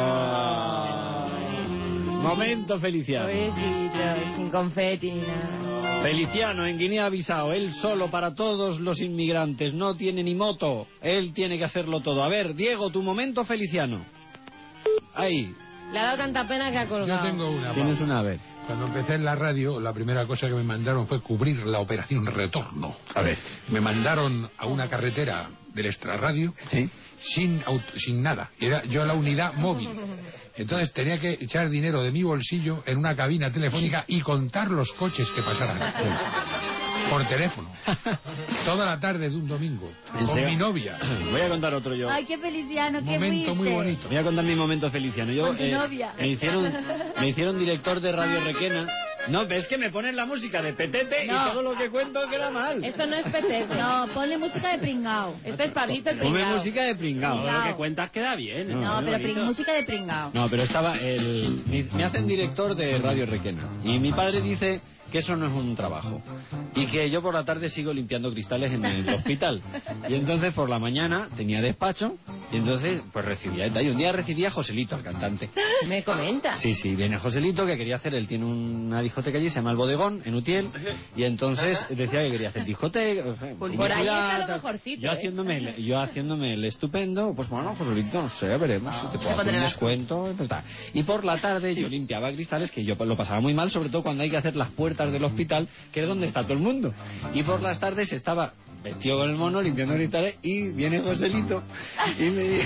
Speaker 2: Ah. Momento feliciano.
Speaker 17: Pobrecito, sin confeti ni nada.
Speaker 2: Feliciano en Guinea-Bissau, él solo para todos los inmigrantes, no tiene ni moto, él tiene que hacerlo todo. A ver, Diego, tu momento feliciano. Ahí.
Speaker 17: Le ha dado tanta pena que ha colgado.
Speaker 3: Yo tengo una.
Speaker 2: Tienes
Speaker 3: Pablo.
Speaker 2: una, a ver.
Speaker 3: Cuando empecé en la radio, la primera cosa que me mandaron fue cubrir la operación retorno. A ver. Me mandaron a una carretera del extrarradio
Speaker 2: ¿Sí?
Speaker 3: sin, aut- sin nada. Era yo la unidad móvil. Entonces tenía que echar dinero de mi bolsillo en una cabina telefónica y contar los coches que pasaran. Por teléfono. Toda la tarde de un domingo. Con
Speaker 2: Enseguida-
Speaker 3: mi novia.
Speaker 2: Voy a contar otro yo.
Speaker 13: Ay, qué feliciano, qué
Speaker 3: Momento muy
Speaker 13: fuiste.
Speaker 3: bonito.
Speaker 2: Voy a contar mi momento feliciano. Yo,
Speaker 13: Con tu
Speaker 2: eh,
Speaker 13: novia.
Speaker 2: me hicieron, me hicieron director de Radio Requena. No, ves que me ponen la música de Petete
Speaker 13: No.
Speaker 2: y todo lo que cuento queda mal.
Speaker 17: Esto no es petete.
Speaker 13: No, ponle música de pringao.
Speaker 17: Esto es Pablito el
Speaker 2: Ponme
Speaker 17: pringao.
Speaker 2: música de pringao.
Speaker 12: Todo lo que cuentas queda bien.
Speaker 2: No,
Speaker 19: No,
Speaker 12: muy
Speaker 19: pero
Speaker 12: bonito.
Speaker 19: pring- música de pringao.
Speaker 2: No, pero estaba el... Me, me hacen director de Radio Requena. Y mi padre dice que eso no es un trabajo. Y que yo por la tarde sigo limpiando cristales en el hospital. Y entonces por la mañana tenía despacho. Y entonces pues recibía... Y un día recibía a Joselito, al cantante.
Speaker 17: Me comenta.
Speaker 2: Sí, sí, viene Joselito que quería hacer, él tiene una discoteca allí, se llama El Bodegón, en Utiel, y entonces decía que quería hacer discoteca.
Speaker 17: Por ahí está lo mejorcito,
Speaker 2: Yo
Speaker 17: ¿eh?
Speaker 2: haciéndome, el- yo haciéndome el estupendo, pues bueno, Joselito, no sé, veremos si te puedo
Speaker 19: te
Speaker 2: hacer un
Speaker 19: pondrás.
Speaker 2: descuento. Pues, tal. Y por la tarde yo limpiaba cristales, que yo lo pasaba muy mal, sobre todo cuando hay que hacer las puertas del hospital, que es donde está todo el mundo. Y por las tardes estaba vestido con el mono limpiando cristales y viene Joselito y me, di-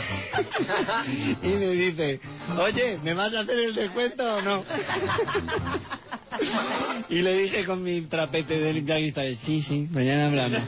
Speaker 2: y me dice, oye, ¿me vas a hacer el descuento o no? Y le dije con mi trapete de limpiar cristales, sí, sí, mañana hablamos.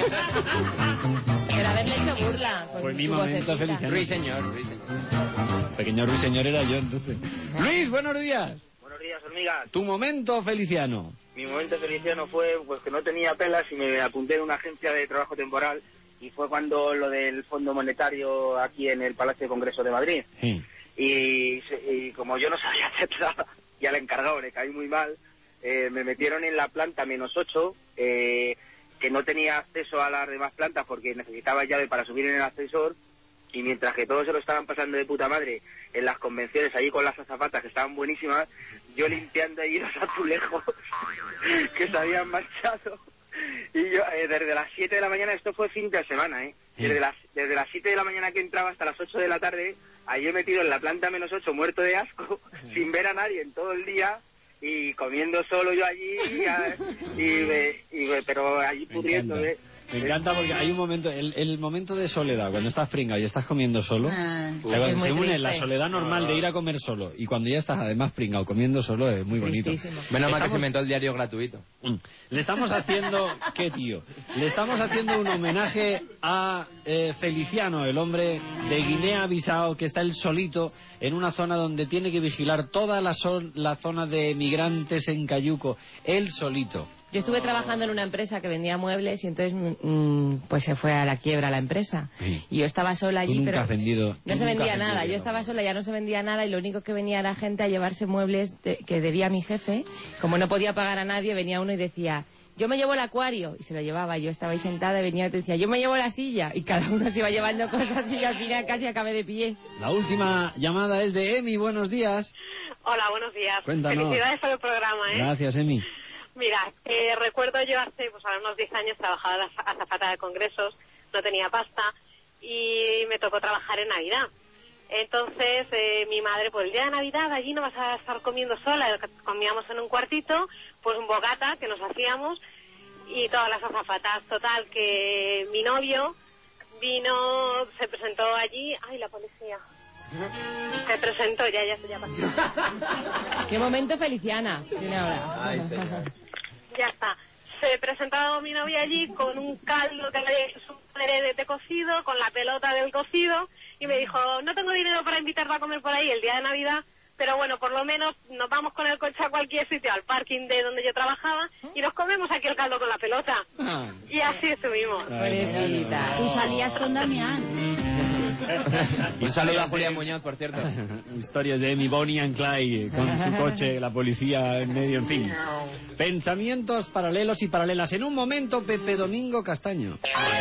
Speaker 17: Pero haberle hecho burla. Con
Speaker 2: Fue mi
Speaker 17: su
Speaker 2: momento
Speaker 17: vocecita.
Speaker 2: feliciano.
Speaker 5: Ruiseñor, Ruiseñor.
Speaker 2: Pequeño ruiseñor era yo entonces. Luis, buenos días.
Speaker 16: Buenos días, hormigas.
Speaker 2: Tu momento feliciano.
Speaker 16: Mi momento feliciano fue pues que no tenía pelas y me apunté en una agencia de trabajo temporal y fue cuando lo del Fondo Monetario aquí en el Palacio de Congreso de Madrid.
Speaker 2: Sí.
Speaker 16: Y, se- y como yo no sabía hacer nada y al encargado le caí muy mal, eh, me metieron en la planta menos ocho, eh, que no tenía acceso a las demás plantas porque necesitaba llave para subir en el ascensor, y mientras que todos se lo estaban pasando de puta madre en las convenciones allí con las azafatas que estaban buenísimas, yo limpiando allí los azulejos que se habían manchado. Y yo, eh, desde las siete de la mañana, esto fue fin de semana, ¿eh? Desde las, desde las siete de la mañana que entraba hasta las ocho de la tarde, ahí he metido en la planta menos ocho, muerto de asco, sin ver a nadie en todo el día, y comiendo solo yo allí, y, y, y, pero allí pudriendo, ¿eh?
Speaker 2: Me encanta porque hay un momento, el, el momento de soledad, cuando estás pringado y estás comiendo solo,
Speaker 19: Ah,
Speaker 2: o sea, cuando
Speaker 19: es
Speaker 2: se
Speaker 19: muy
Speaker 2: une
Speaker 19: triste.
Speaker 2: la soledad normal de ir a comer solo y cuando ya estás además pringado comiendo solo es muy bonito.
Speaker 5: Menos mal que
Speaker 2: Estamos-
Speaker 5: se inventó el diario gratuito.
Speaker 2: Le estamos haciendo, ¿qué tío? Le estamos haciendo un homenaje a eh, Feliciano, el hombre de Guinea-Bissau que está él solito en una zona donde tiene que vigilar toda la, zon- la zona de migrantes en Cayuco, él solito.
Speaker 17: Yo estuve trabajando en una empresa que vendía muebles y entonces mm, pues se fue a la quiebra la empresa. Y yo estaba sola
Speaker 2: Tú
Speaker 17: allí,
Speaker 2: nunca
Speaker 17: pero
Speaker 2: has vendido.
Speaker 17: no
Speaker 2: tú
Speaker 17: se
Speaker 2: nunca
Speaker 17: vendía
Speaker 2: has
Speaker 17: nada.
Speaker 2: vendido,
Speaker 17: Yo estaba sola, ya no se vendía nada y lo único que venía era gente a llevarse muebles de- que debía mi jefe. Como no podía pagar a nadie, venía uno y decía, yo me llevo el acuario, y se lo llevaba. Yo estaba ahí sentada y venía otro y decía, yo me llevo la silla, y cada uno se iba llevando cosas y al final casi acabé de pie.
Speaker 2: La última llamada es de Emi, buenos días.
Speaker 4: Hola, buenos días.
Speaker 2: Cuéntanos.
Speaker 4: Felicidades por el programa, ¿eh?
Speaker 2: Gracias, Emi.
Speaker 4: Mira, eh, recuerdo yo hace pues, a unos diez años trabajaba de az- azafata de congresos, no tenía pasta y me tocó trabajar en Navidad. Entonces eh, mi madre, pues el día de Navidad allí no vas a estar comiendo sola, comíamos en un cuartito, pues un bogata que nos hacíamos y todas las azafatas. Total, que mi novio vino, se presentó allí, ay, la policía. Se presentó, ya, ya, ya pasó.
Speaker 17: Qué momento, Feliciana. Tiene ahora.
Speaker 4: Ya está. Se presentó mi novia allí con un caldo que le había hecho su madre de, de cocido, con la pelota del cocido, y me dijo, no tengo dinero para invitarla a comer por ahí el día de Navidad, pero bueno, por lo menos nos vamos con el coche a cualquier sitio, al parking de donde yo trabajaba, y nos comemos aquí el caldo con la pelota. Y así estuvimos.
Speaker 19: Tú salías con Damián.
Speaker 5: Un saludo a Julián Muñoz, por cierto.
Speaker 2: Historias de Emi, Bonnie and Clyde, con su coche, la policía en medio, en fin. Pensamientos paralelos y paralelas. En un momento, Pepe Domingo Castaño.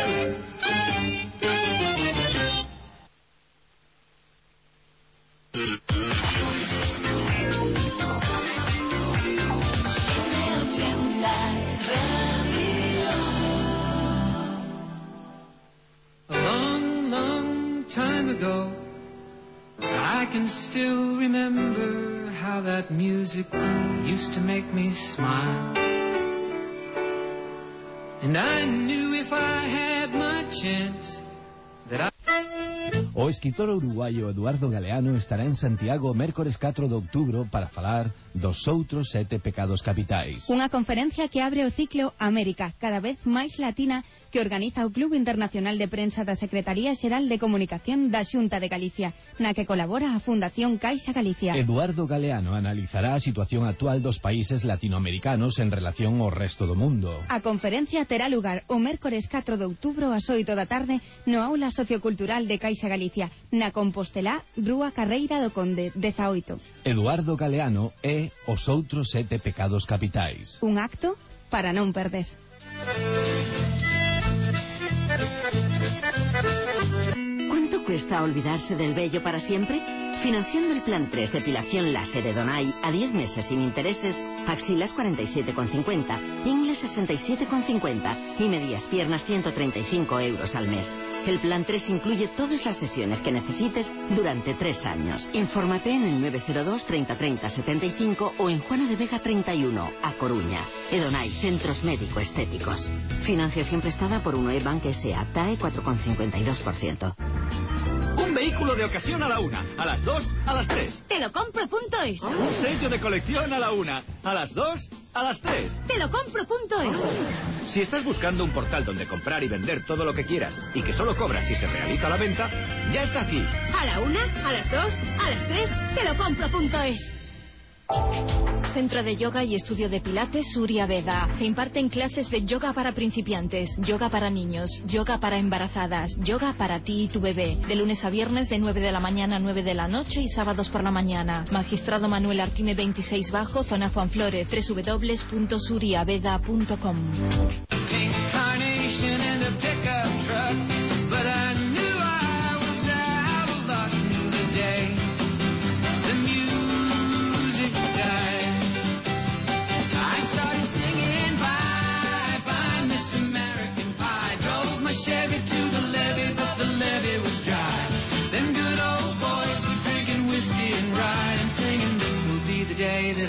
Speaker 18: A long, long time ago, I can still remember how that music used to make me smile. And I knew if I had my chance that I...
Speaker 20: O escritor uruguayo Eduardo Galeano estará en Santiago o mércores catro de outubro para falar dos outros sete pecados capitais.
Speaker 23: Unha conferencia que abre o ciclo América, cada vez máis latina, que organiza o Club Internacional de Prensa da Secretaría Xeral de Comunicación da Xunta de Galicia, na que colabora a Fundación Caixa Galicia.
Speaker 20: Eduardo Galeano analizará a situación actual dos países latinoamericanos en relación ao resto do mundo.
Speaker 23: A conferencia terá lugar o mércores catro de outubro ás oito da tarde no Aula Sociocultural de Caixa Galicia, na Compostelá, Rúa Carreira do Conde, dezaoito.
Speaker 20: Eduardo Galeano e os outros sete pecados capitais.
Speaker 23: Un acto para non perder.
Speaker 24: ¿Cuánto cuesta olvidarse del vello para siempre? Financiando el plan tres depilación láser de Donai a diez meses sin intereses, axilas cuarenta y siete con cincuenta, ingles sesenta y siete con cincuenta y medias piernas ciento treinta y cinco euros al mes. El plan tres incluye todas las sesiones que necesites durante tres años. Infórmate en el nueve cero dos treinta treinta setenta y cinco o en Juana de Vega treinta y uno, A Coruña. Edonai, Centros Médico Estéticos. Financiación prestada por uno E Bank S A, T A E cuatro coma cincuenta y dos por ciento.
Speaker 26: Un vehículo de ocasión a la una, a las dos, a las tres.
Speaker 23: Te lo compro punto es.
Speaker 26: Un sello de colección a la una, a las dos, a las tres.
Speaker 23: Te lo compro punto es.
Speaker 26: Si estás buscando un portal donde comprar y vender todo lo que quieras y que solo cobras si se realiza la venta, ya está aquí.
Speaker 23: A la una, a las dos, a las tres, te lo compro punto es.
Speaker 11: Centro de Yoga y Estudio de Pilates Surya Veda. Se imparten clases de yoga para principiantes, yoga para niños, yoga para embarazadas, yoga para ti y tu bebé. De lunes a viernes de nueve de la mañana a nueve de la noche y sábados por la mañana. Magistrado Manuel Artime veintiséis Bajo, Zona Juan Flores, doble u doble u doble u punto suryaveda punto com.
Speaker 18: Incarnation in a pickup truck, but I knew I was out of luck the day the music died. I started singing bye bye Miss American Pie, drove my Chevy to the levee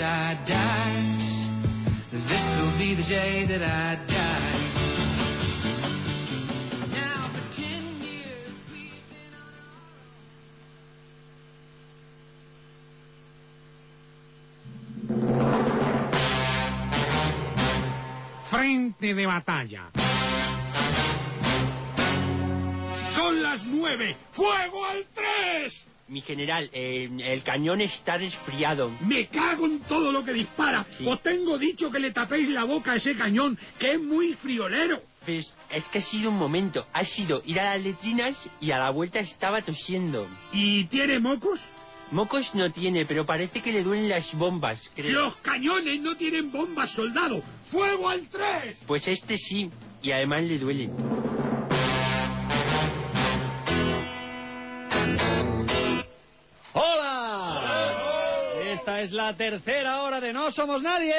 Speaker 18: I die. This'll be the day that I die. Now for ten years we've been
Speaker 3: Frente de batalla. Son las nueve. ¡Fuego al tres!
Speaker 12: Mi general, eh, el cañón está resfriado.
Speaker 3: Me cago en todo lo que dispara.
Speaker 12: Sí.
Speaker 3: Os tengo dicho que le tapéis la boca a ese cañón, que es muy friolero.
Speaker 12: Pues es que ha sido un momento. Ha sido ir a las letrinas y a la vuelta estaba tosiendo.
Speaker 3: ¿Y tiene mocos?
Speaker 12: Mocos no tiene, pero parece que le duelen las bombas, creo.
Speaker 3: Los cañones no tienen bombas, soldado. ¡Fuego al tres!
Speaker 12: Pues este sí, y además le duele.
Speaker 2: ¡Hola! Esta es la tercera hora de No Somos Nadie.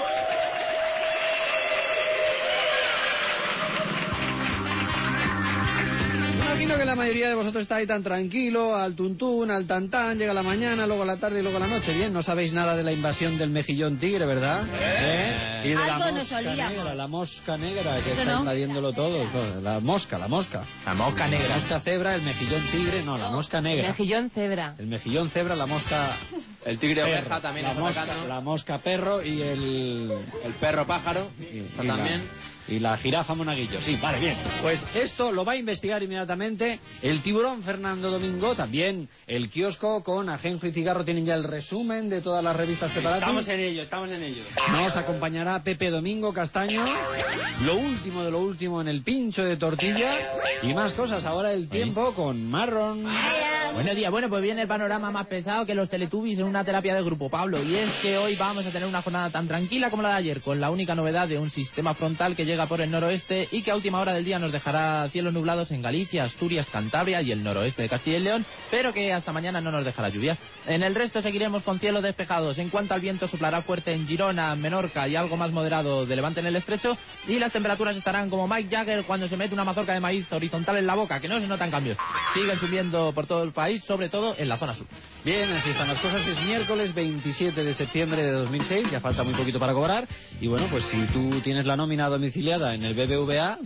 Speaker 2: Imagino que la mayoría de vosotros estáis tan tranquilo, al tuntún, al tantán, llega la mañana, luego la tarde y luego la noche. Bien, no sabéis nada de la invasión del mejillón tigre, ¿verdad? ¿Eh? Y de la
Speaker 13: Algo nos
Speaker 2: mosca
Speaker 13: olíamos.
Speaker 2: negra, la mosca negra que
Speaker 13: Eso
Speaker 2: está
Speaker 13: no.
Speaker 2: invadiéndolo todo. La mosca, la mosca.
Speaker 5: La mosca negra.
Speaker 2: La mosca cebra, el mejillón tigre, no, la mosca negra.
Speaker 17: Mejillón cebra.
Speaker 2: El mejillón cebra, la mosca...
Speaker 5: El tigre
Speaker 2: perro,
Speaker 5: oveja también
Speaker 2: la
Speaker 5: es
Speaker 2: mosca,
Speaker 5: atacando.
Speaker 2: la mosca perro y el...
Speaker 5: El perro pájaro
Speaker 2: y,
Speaker 5: está
Speaker 2: y la-
Speaker 5: también.
Speaker 2: y la jirafa monaguillo, sí, vale, bien. Pues esto lo va a investigar inmediatamente el tiburón Fernando Domingo, también el kiosco con Ajenjo y Cigarro tienen ya el resumen de todas las revistas preparadas.
Speaker 12: Estamos en ello, estamos en ello.
Speaker 2: Nos acompañará Pepe Domingo Castaño, lo último de lo último en el pincho de tortilla y más cosas. Ahora el tiempo con Marron.
Speaker 5: Buenos días, bueno, pues viene el panorama más pesado que los Teletubbies en una terapia de grupo, Pablo. Y es que hoy vamos a tener una jornada tan tranquila como la de ayer, con la única novedad de un sistema frontal que llega por el noroeste y que a última hora del día nos dejará cielos nublados en Galicia, Asturias, Cantabria y el noroeste de Castilla y León, pero que hasta mañana no nos dejará lluvias. En el resto seguiremos con cielos despejados. En cuanto al viento, soplará fuerte en Girona, Menorca y algo más moderado de levante en el estrecho, y las temperaturas estarán como Mike Jagger cuando se mete una mazorca de maíz horizontal en la boca, que no se notan cambios. Siguen subiendo por todo el país, sobre todo en la zona sur.
Speaker 2: Bien, así están las cosas. Es miércoles veintisiete de septiembre de dos mil seis, ya falta muy poquito para cobrar. Y bueno, pues si tú tienes la nómina domiciliada en el B B V A,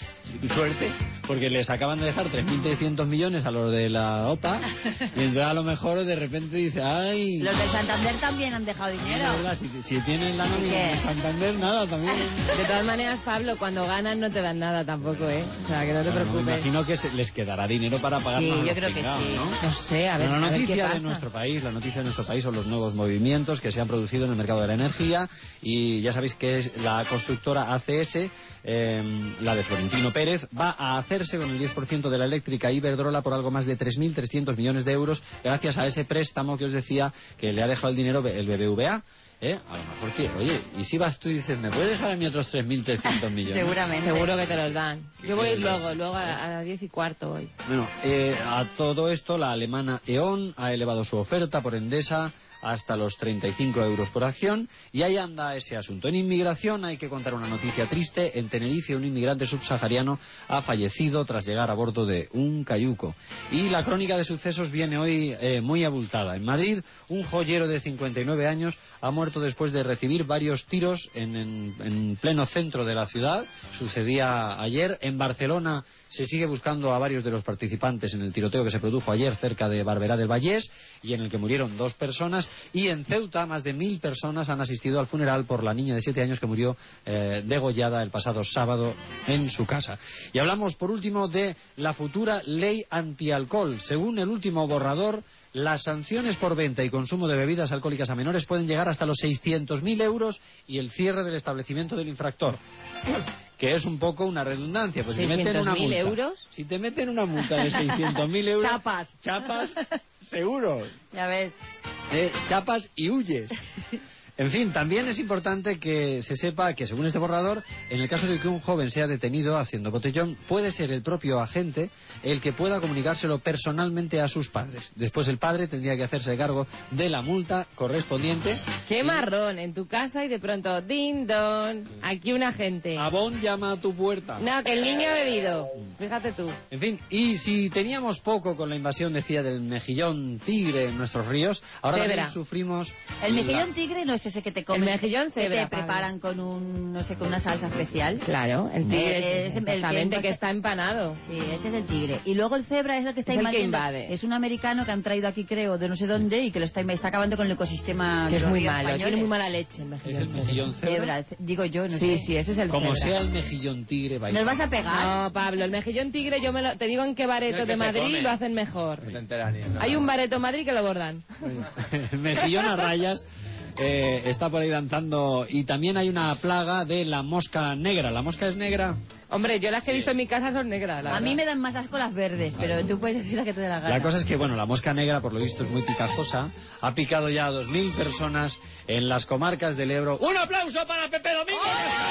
Speaker 2: suerte, porque les acaban de dejar tres mil trescientos millones a los de la O P A. Y entonces a lo mejor de repente dice, ay...
Speaker 13: Los de Santander también han dejado dinero.
Speaker 2: Es verdad, si, si tienen la nómina
Speaker 13: ¿Qué?
Speaker 2: en Santander, nada, también.
Speaker 17: De todas maneras, Pablo, cuando ganan no te dan nada tampoco, ¿eh? O sea, que no te
Speaker 2: Bueno, me
Speaker 17: preocupes.
Speaker 2: imagino que se- les quedará dinero para pagar
Speaker 17: Sí,
Speaker 2: más a
Speaker 17: yo
Speaker 2: los
Speaker 17: creo que
Speaker 2: pringados,
Speaker 17: sí.
Speaker 2: ¿no?
Speaker 17: No sé, a ver,
Speaker 2: Bueno, la
Speaker 17: a ver qué
Speaker 2: noticia de
Speaker 17: pasa.
Speaker 2: nuestro país, la noticia de nuestro país son los nuevos movimientos que se han producido en el mercado de la energía y ya sabéis que es la constructora A C S, eh, la de Florentino Pérez, va a hacerse con el diez por ciento de la eléctrica Iberdrola por algo más de tres mil trescientos millones de euros gracias a ese préstamo que os decía que le ha dejado el dinero el B B V A. ¿Eh? A lo mejor que, oye, y si vas tú y dices, ¿me puedes dejar a mí otros tres mil trescientos millones?
Speaker 17: Seguramente. Seguro que te los dan. Yo voy a ir
Speaker 2: quieres?
Speaker 17: luego, luego a, a las diez y cuarto hoy.
Speaker 2: Bueno, eh, a todo esto la alemana E.ON ha elevado su oferta por Endesa hasta los treinta y cinco euros por acción y ahí anda ese asunto. En inmigración hay que contar una noticia triste. En Tenerife un inmigrante subsahariano ha fallecido tras llegar a bordo de un cayuco. Y la crónica de sucesos viene hoy eh, muy abultada. En Madrid un joyero de cincuenta y nueve años ha muerto después de recibir varios tiros en, en, en pleno centro de la ciudad. Sucedía ayer. En Barcelona se sigue buscando a varios de los participantes en el tiroteo que se produjo ayer cerca de Barberá del Vallés y en el que murieron dos personas. Y en Ceuta más de mil personas han asistido al funeral por la niña de siete años que murió eh, degollada el pasado sábado en su casa. Y hablamos por último de la futura ley antialcohol. Según el último borrador, las sanciones por venta y consumo de bebidas alcohólicas a menores pueden llegar hasta los seiscientos mil euros y el cierre del establecimiento del infractor. Que es un poco una redundancia. Pues si te meten una
Speaker 17: ¿seiscientos mil
Speaker 2: multa,
Speaker 17: euros?
Speaker 2: Si te meten una multa de seiscientos mil euros...
Speaker 17: Chapas.
Speaker 2: Chapas, seguro.
Speaker 17: Ya ves.
Speaker 2: Eh, chapas y huyes. En fin, también es importante que se sepa que, según este borrador, en el caso de que un joven sea detenido haciendo botellón, puede ser el propio agente el que pueda comunicárselo personalmente a sus padres. Después el padre tendría que hacerse cargo de la multa correspondiente.
Speaker 17: Qué marrón, en tu casa y de pronto, din don, aquí un agente.
Speaker 2: Abón llama a tu puerta.
Speaker 17: No, que el niño ha bebido. Fíjate tú.
Speaker 2: En fin, y si teníamos poco con la invasión, decía, del mejillón tigre en nuestros ríos, ahora
Speaker 13: Cebra.
Speaker 2: también sufrimos...
Speaker 13: El
Speaker 2: la-
Speaker 13: mejillón tigre no es
Speaker 19: ese que te comen.
Speaker 17: El mejillón
Speaker 19: que
Speaker 17: cebra,
Speaker 19: te preparan con un, no sé, con una salsa especial.
Speaker 17: Claro, el tigre
Speaker 19: Eh,
Speaker 17: es
Speaker 19: es el
Speaker 17: exactamente
Speaker 19: que-
Speaker 17: que está empanado.
Speaker 19: Sí, ese es el tigre. Y luego el cebra es el que está
Speaker 17: Es el que
Speaker 19: invadiendo.
Speaker 17: invade.
Speaker 19: Es un americano que han traído aquí, creo, de no sé dónde, y que lo está, está acabando con el ecosistema
Speaker 17: Que
Speaker 19: de
Speaker 17: es
Speaker 19: los
Speaker 17: muy
Speaker 19: ríos
Speaker 17: malo,
Speaker 19: españoles.
Speaker 17: tiene muy mala leche el mejillón.
Speaker 2: ¿Es el mejillón cebra?
Speaker 19: Cebra, ce- digo yo, no
Speaker 17: Sí,
Speaker 19: sé.
Speaker 17: sí, ese es el
Speaker 2: Como
Speaker 17: cebra.
Speaker 2: sea el mejillón tigre, vais
Speaker 19: ¿Nos
Speaker 2: a-
Speaker 19: vas a pegar?
Speaker 17: No, Pablo, el mejillón tigre yo me lo, te digo en qué bareto
Speaker 5: No, es que
Speaker 17: de
Speaker 5: se
Speaker 17: Madrid
Speaker 5: come.
Speaker 17: lo hacen mejor.
Speaker 5: No te enteras ni de nada.
Speaker 17: Hay un bareto en Madrid que lo bordan.
Speaker 2: El mejillón a rayas eh, está por ahí danzando. Y también hay una plaga de la mosca negra. ¿La mosca es negra?
Speaker 17: Hombre, yo las que he visto en mi casa son negras, la
Speaker 19: A mí
Speaker 17: verdad.
Speaker 19: me dan más asco las verdes, pero tú puedes decir la que te dé la gana.
Speaker 2: La cosa es que, bueno, la mosca negra, por lo visto, es muy picajosa. Ha picado ya a dos mil personas en las comarcas del Ebro. ¡Un aplauso para Pepe Domingo!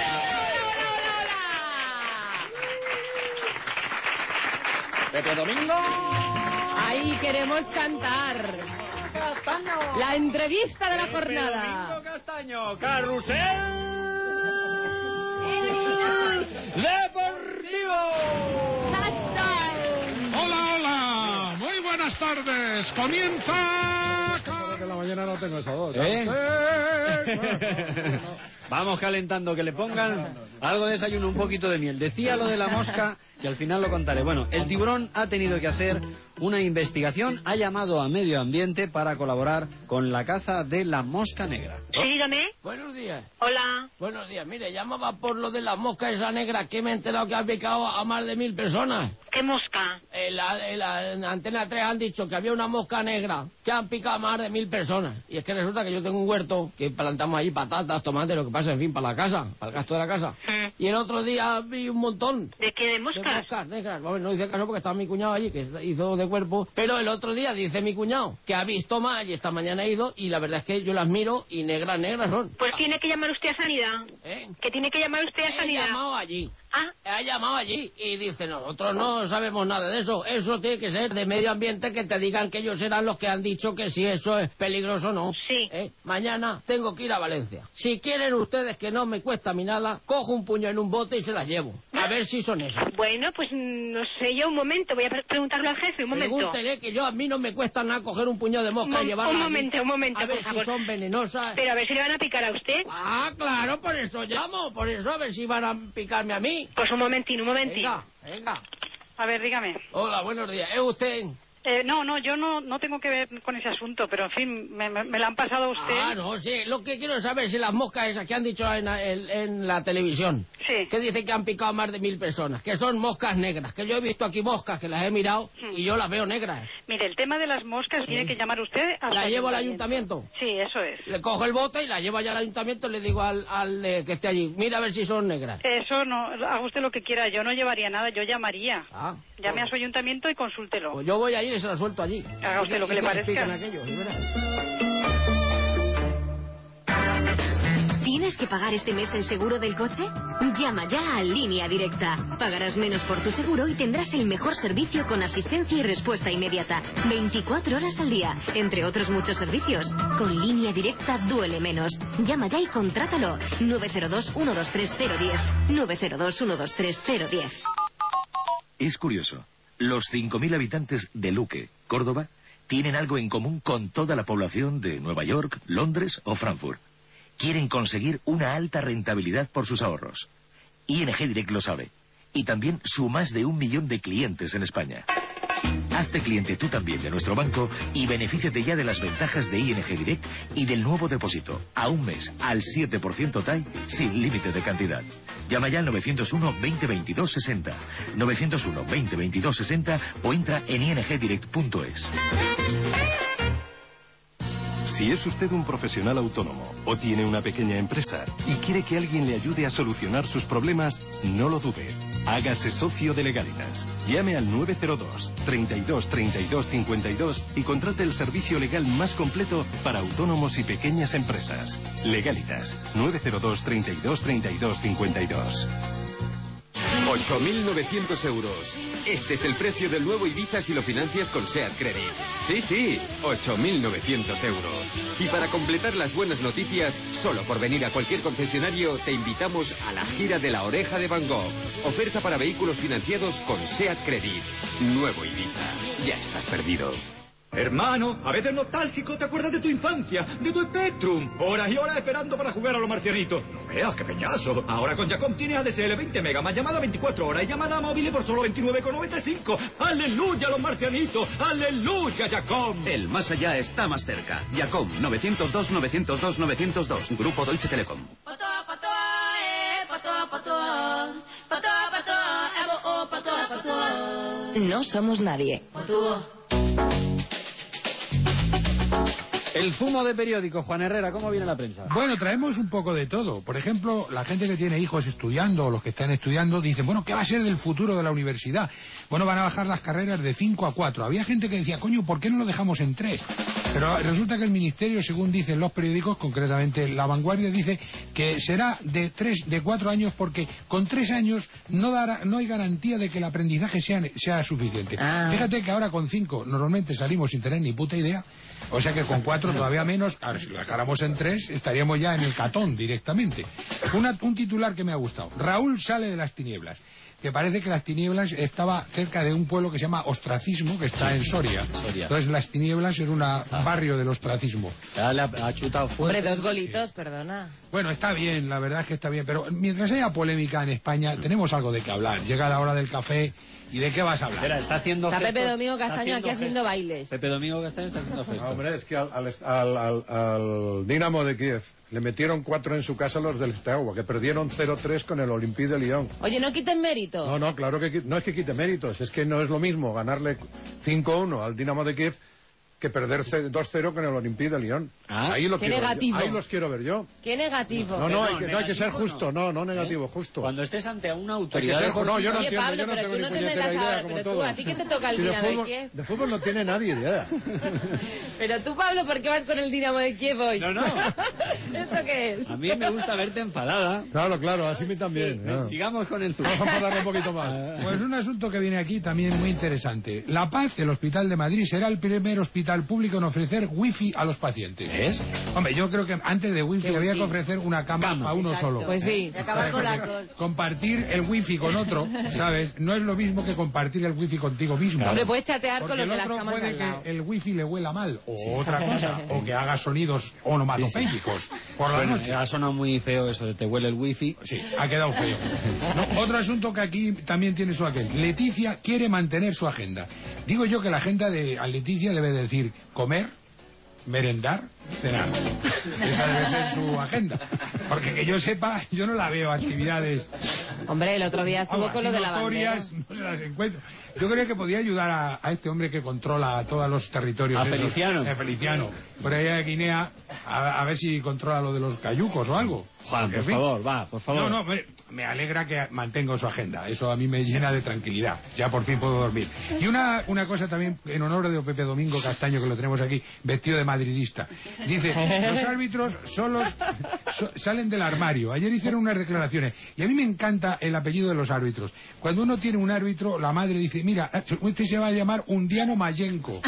Speaker 5: Pepe Domingo.
Speaker 17: Ahí queremos cantar. La entrevista de la jornada.
Speaker 2: Castaño, carrusel deportivo.
Speaker 3: Hola, hola. Muy buenas tardes. Comienza...
Speaker 1: De la mañana no tengo esa voz.
Speaker 2: ¿Eh?
Speaker 1: ¿Eh?
Speaker 2: Vamos calentando, que le pongan algo de desayuno, un poquito de miel. Decía lo de la mosca, que al final lo contaré. Bueno, el tiburón ha tenido que hacer una investigación, ha llamado a Medio Ambiente para colaborar con la caza de la mosca negra.
Speaker 4: Sí, dígame.
Speaker 8: Buenos días.
Speaker 4: Hola.
Speaker 8: Buenos días. Mire, llamaba por lo de la mosca esa negra que me he enterado que ha picado a más de mil personas.
Speaker 4: ¿Qué mosca?
Speaker 8: En la, en la- en Antena tres han dicho que había una mosca negra que han picado a más de mil personas. Y es que resulta que yo tengo un huerto que plantamos allí patatas, tomates, lo que pasa, en fin, para la casa, para el gasto de la casa. Y el otro día vi un montón.
Speaker 4: ¿De qué? ¿De moscas?
Speaker 8: De moscas negras. Bueno, no hice caso porque estaba mi cuñado allí, que hizo de cuerpo. Pero el otro día dice mi cuñado que ha visto más y esta mañana he ido y la verdad es que yo las miro y negras, negras son.
Speaker 4: Pues tiene que llamar usted a Sanidad.
Speaker 8: ¿Eh?
Speaker 4: Que tiene que llamar usted a
Speaker 8: He
Speaker 4: Sanidad.
Speaker 8: llamado allí.
Speaker 4: Ah.
Speaker 8: Ha llamado allí y dice, nosotros no sabemos nada de eso. Eso tiene que ser de medio ambiente, que te digan que ellos serán los que han dicho que si eso es peligroso o no.
Speaker 4: Sí.
Speaker 8: ¿Eh? Mañana tengo que ir a Valencia. Si quieren ustedes que no me cuesta a mí nada, cojo un puño en un bote y se las llevo. A ver si son esas.
Speaker 4: Bueno, pues mm, no sé yo, un momento. Voy a pre- preguntarlo al jefe, un momento.
Speaker 8: Pregúntele que yo a mí no me cuesta nada coger un puño de mosca
Speaker 4: Un-
Speaker 8: y llevarla
Speaker 4: un
Speaker 8: allí.
Speaker 4: momento, un momento,
Speaker 8: A ver
Speaker 4: por
Speaker 8: si
Speaker 4: favor.
Speaker 8: son venenosas.
Speaker 4: Pero a ver si le van a picar a usted.
Speaker 8: Ah, claro, por eso llamo. Por eso a ver si van a picarme a mí.
Speaker 4: Pues un momentín, un momentín.
Speaker 8: Venga, venga.
Speaker 10: A ver, dígame.
Speaker 8: Hola, buenos días. ¿Es usted?
Speaker 10: Eh, no, no, yo no, no tengo que ver con ese asunto, pero en fin, me, me, me la han pasado a usted.
Speaker 8: Ah, no, sí. Lo que quiero saber es si las moscas esas que han dicho en, en- en la televisión.
Speaker 10: Sí.
Speaker 8: Que dicen que han picado a más de mil personas. Que son moscas negras. Que yo he visto aquí moscas que las he mirado y yo las veo negras.
Speaker 10: Mire, el tema de las moscas tiene que llamar usted a
Speaker 8: ¿La llevo al ayuntamiento?
Speaker 10: Sí, eso es.
Speaker 8: Le cojo el bote y la llevo allá al ayuntamiento y le digo al, al eh, que esté allí, mira a ver si son negras.
Speaker 10: Eso no, haga usted lo que quiera, yo no llevaría nada, yo llamaría.
Speaker 8: Ah,
Speaker 10: Llame a su ayuntamiento y consúltelo.
Speaker 8: pues yo voy allí y se la suelto allí.
Speaker 10: Haga usted lo que le
Speaker 8: ¿Y qué les
Speaker 10: parezca.
Speaker 8: pican aquellos? ¿Y verá?
Speaker 14: ¿Tienes que pagar este mes el seguro del coche? Llama ya a Línea Directa. Pagarás menos por tu seguro y tendrás el mejor servicio con asistencia y respuesta inmediata. veinticuatro horas al día, entre otros muchos servicios. Con Línea Directa duele menos. Llama ya y contrátalo. nueve cero dos, uno dos tres cero uno cero. nueve cero dos, uno dos tres cero uno cero.
Speaker 7: Es curioso. Los cinco mil habitantes de Luque, Córdoba, tienen algo en común con toda la población de Nueva York, Londres o Frankfurt. Quieren conseguir una alta rentabilidad por sus ahorros. I N G Direct lo sabe. Y también su más de un millón de clientes en España. Hazte cliente tú también de nuestro banco y benefíciate ya de las ventajas de I N G Direct y del nuevo depósito. A un mes, al siete por ciento T A I, sin límite de cantidad. Llama ya al nueve cero uno, veinte, veintidós, sesenta. nueve cero uno, veinte, veintidós, sesenta o entra en i n g direct punto es.
Speaker 15: Si es usted un profesional autónomo o tiene una pequeña empresa y quiere que alguien le ayude a solucionar sus problemas, no lo dude. Hágase socio de Legalitas. Llame al nueve cero dos, treinta y dos, treinta y dos, cincuenta y dos y contrate el servicio legal más completo para autónomos y pequeñas empresas. Legalitas. nueve cero dos, treinta y dos, treinta y dos, cincuenta y dos.
Speaker 21: ocho mil novecientos euros. Este es el precio del nuevo Ibiza si lo financias con SEAT Credit. Sí, sí, ocho mil novecientos euros. Y para completar las buenas noticias, solo por venir a cualquier concesionario, te invitamos a la gira de la Oreja de Van Gogh. Oferta para vehículos financiados con SEAT Credit. Nuevo Ibiza. Ya estás perdido.
Speaker 26: Hermano, a veces nostálgico, te acuerdas de tu infancia, de tu Spectrum. Horas y horas esperando para jugar a los marcianitos. No veas, qué peñazo. Ahora con Jacom tienes A D S L veinte mega, más llamada veinticuatro horas y llamada móvil por solo veintinueve con noventa y cinco. ¡Aleluya, los marcianitos! ¡Aleluya, Jacom!
Speaker 6: El más allá está más cerca. Jacom, novecientos dos, novecientos dos, novecientos dos. Grupo Deutsche Telekom.
Speaker 17: No somos nadie.
Speaker 2: El zumo de periódico, Juan Herrera, ¿cómo viene la prensa?
Speaker 3: Bueno, traemos un poco de todo. Por ejemplo, la gente que tiene hijos estudiando o los que están estudiando dicen, bueno, ¿qué va a ser del futuro de la universidad? Bueno, van a bajar las carreras de cinco a cuatro. Había gente que decía, coño, ¿por qué no lo dejamos en tres? Pero resulta que el ministerio, según dicen los periódicos, concretamente La Vanguardia, dice que será de tres, de cuatro años porque con tres años no dará, no hay garantía de que el aprendizaje sea, sea suficiente. Ah. Fíjate que ahora con cinco normalmente salimos sin tener ni puta idea, o sea que con cuatro todavía menos. Ahora, si lo dejáramos en tres, estaríamos ya en el catón directamente. Una, un titular que me ha gustado. Raúl sale de las tinieblas. Que parece que las tinieblas estaba cerca de un pueblo que se llama Ostracismo, que está en Soria. Soria. Entonces las tinieblas era un ah. barrio del ostracismo.
Speaker 2: Ya le ha, ha chutado fuerte.
Speaker 17: Hombre, dos golitos, sí. Perdona.
Speaker 3: Bueno, está bien, la verdad es que está bien, pero mientras haya polémica en España, mm. tenemos algo de qué hablar. Llega la hora del café, ¿y de qué vas a hablar?
Speaker 2: Espera, está haciendo
Speaker 17: Está
Speaker 2: gestos,
Speaker 17: Pepe Domingo Castaño
Speaker 2: haciendo
Speaker 17: aquí haciendo
Speaker 2: gestos.
Speaker 17: bailes.
Speaker 2: Pepe Domingo Castaño está haciendo gestos.
Speaker 1: No, hombre, es que al, al, al, al, al Dinamo de Kiev le metieron cuatro en su casa los del Steaua, que perdieron cero tres con el Olympique de Lyon.
Speaker 17: Oye, no quiten mérito.
Speaker 1: No, no, claro que no es que quite méritos, es que no es lo mismo ganarle cinco uno al Dinamo de Kiev que perder dos cero con el Olympique de Lyon.
Speaker 2: Ah,
Speaker 1: ahí, lo
Speaker 17: qué
Speaker 1: quiero
Speaker 17: negativo.
Speaker 1: Yo, ahí los quiero ver yo.
Speaker 17: Qué negativo.
Speaker 1: No, no, hay que,
Speaker 2: no,
Speaker 1: no hay que ser
Speaker 2: no.
Speaker 1: justo, no, no negativo,
Speaker 2: ¿Eh?
Speaker 1: justo.
Speaker 2: Cuando estés ante una
Speaker 1: Hay que
Speaker 2: autoridad...
Speaker 1: ser, no, yo no
Speaker 17: Oye,
Speaker 1: entiendo,
Speaker 17: Pablo,
Speaker 1: yo no
Speaker 17: pero
Speaker 1: tengo
Speaker 17: tú
Speaker 1: ni
Speaker 17: no te
Speaker 1: puñetera
Speaker 17: metas
Speaker 1: idea
Speaker 17: ahora,
Speaker 1: como
Speaker 17: pero tú,
Speaker 1: todo.
Speaker 17: ¿a ti qué te toca el
Speaker 1: Y de
Speaker 17: Dinamo de
Speaker 1: fútbol,
Speaker 17: Kiev?
Speaker 1: de fútbol no tiene nadie idea.
Speaker 17: Pero tú, Pablo, ¿por qué vas con el Dinamo de Kiev hoy?
Speaker 2: No, no.
Speaker 17: ¿Eso qué es?
Speaker 2: A mí me gusta verte enfadada.
Speaker 1: Claro, claro, así a mí también.
Speaker 2: Sí,
Speaker 1: ya.
Speaker 2: Sigamos con el zumo.
Speaker 1: Vamos a darle un poquito más.
Speaker 3: Pues un asunto que viene aquí también muy interesante. La Paz, el Hospital de Madrid, será el primer hospital público en ofrecer wifi a los pacientes.
Speaker 2: ¿Es?
Speaker 3: Hombre, yo creo que antes de wifi había que ofrecer una cama,
Speaker 2: Cama.
Speaker 3: para uno
Speaker 17: Exacto.
Speaker 3: solo.
Speaker 17: Pues sí.
Speaker 19: De acabar con la...
Speaker 3: Compartir el wifi con otro, ¿sabes? No es lo mismo que compartir el wifi contigo mismo.
Speaker 17: Hombre, puedes chatear
Speaker 3: Porque
Speaker 17: con los
Speaker 3: el
Speaker 17: de las
Speaker 3: otro
Speaker 17: camas de
Speaker 3: puede
Speaker 17: al lado.
Speaker 3: que el wifi le huela mal, o otra cosa, o que haga sonidos onomatopéyicos
Speaker 2: Sí, sí.
Speaker 3: por la
Speaker 2: Suena,
Speaker 3: noche.
Speaker 2: ha sonado muy feo eso de te huele el wifi.
Speaker 3: Sí, ha quedado feo. No, otro asunto que aquí también tiene su aquel. Leticia quiere mantener su agenda. Digo yo que la agenda de a Leticia debe decir comer, merendar, cenar. Esa debe ser su agenda. Porque que yo sepa, yo no la veo actividades...
Speaker 17: Hombre, el otro día estuvo
Speaker 3: Vamos,
Speaker 17: con lo de la bandera.
Speaker 3: notorias, no se las encuentro. Yo creo que podía ayudar a, a este hombre que controla todos los territorios.
Speaker 2: A
Speaker 3: esos.
Speaker 2: Feliciano.
Speaker 3: A Feliciano. Por ahí a Guinea, a, a ver si controla lo de los cayucos o algo.
Speaker 2: Juan,
Speaker 3: Porque,
Speaker 2: por
Speaker 3: en fin,
Speaker 2: favor, va, por favor.
Speaker 3: No, no, me, me alegra que mantenga su agenda. Eso a mí me llena de tranquilidad. Ya por fin puedo dormir. Y una, una cosa también en honor de Pepe Domingo Castaño, que lo tenemos aquí, vestido de madridista. Dice, los árbitros solos so, salen del armario. Ayer hicieron unas declaraciones. Y a mí me encanta el apellido de los árbitros. Cuando uno tiene un árbitro, la madre dice, mira, usted se va a llamar Undiano Mayenko.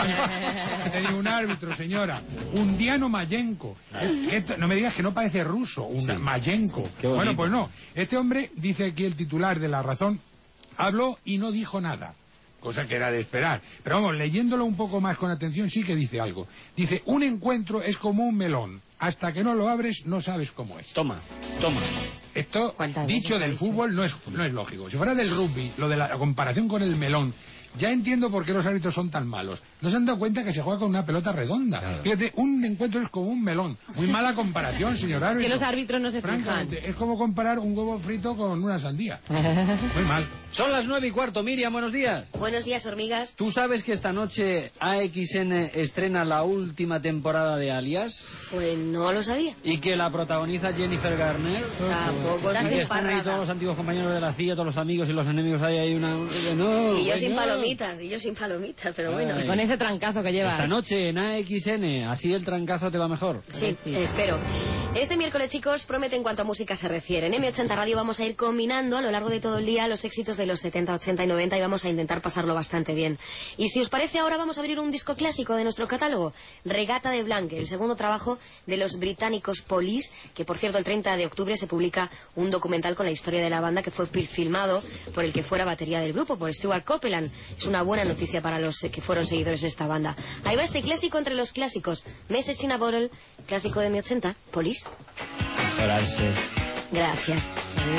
Speaker 3: Tenía un árbitro, señora. Undiano Mayenko. Esto, no me digas que no parece ruso. Un sí. Mayenko. Bueno, pues no. Este hombre, dice aquí el titular de La Razón, habló y no dijo nada. Cosa que era de esperar. Pero vamos, leyéndolo un poco más con atención, sí que dice algo. Dice, un encuentro es como un melón. Hasta que no lo abres, no sabes cómo es.
Speaker 2: Toma, toma.
Speaker 3: Esto, dicho del fútbol, no es, no es lógico. Si fuera del rugby, lo de la comparación con el melón, ya entiendo por qué los árbitros son tan malos. ¿No se han dado cuenta que se juega con una pelota redonda? Claro. Fíjate, un encuentro es como un melón. Muy mala comparación, señor árbitro.
Speaker 17: Es que los árbitros no se fijan.
Speaker 3: Es como comparar un huevo frito con una sandía. Muy mal.
Speaker 2: Son las nueve y cuarto. Miriam, buenos días.
Speaker 14: Buenos días, hormigas.
Speaker 2: ¿Tú sabes que esta noche A X N estrena la última temporada de Alias?
Speaker 14: Pues no lo sabía.
Speaker 2: Y que la protagoniza Jennifer Garner.
Speaker 14: Tampoco
Speaker 2: y que están ahí todos los antiguos compañeros de la C I A, todos los amigos y los enemigos. Ahí hay una... No,
Speaker 14: y yo sin
Speaker 2: no.
Speaker 14: palomitas, y yo sin palomitas, pero bueno.
Speaker 17: Ay. Con ese trancazo que llevas.
Speaker 2: Esta noche en A X N, así el trancazo te va mejor.
Speaker 14: Sí, espero. Este miércoles, chicos, promete en cuanto a música se refiere. En eme ochenta Radio vamos a ir combinando a lo largo de todo el día los éxitos de los setenta, ochenta y noventa y vamos a intentar pasarlo bastante bien. Y si os parece, ahora vamos a abrir un disco clásico de nuestro catálogo, Regata de Blanque, el segundo trabajo de los británicos Police, que por cierto el treinta de octubre se publica un documental con la historia de la banda que fue filmado por el que fuera batería del grupo, por Stuart Copeland. Es una buena noticia para los eh, que fueron seguidores de esta banda. Ahí va este clásico entre los clásicos. Message in a Bottle, clásico de mi ochenta, Police.
Speaker 2: Mejorarse.
Speaker 14: Gracias.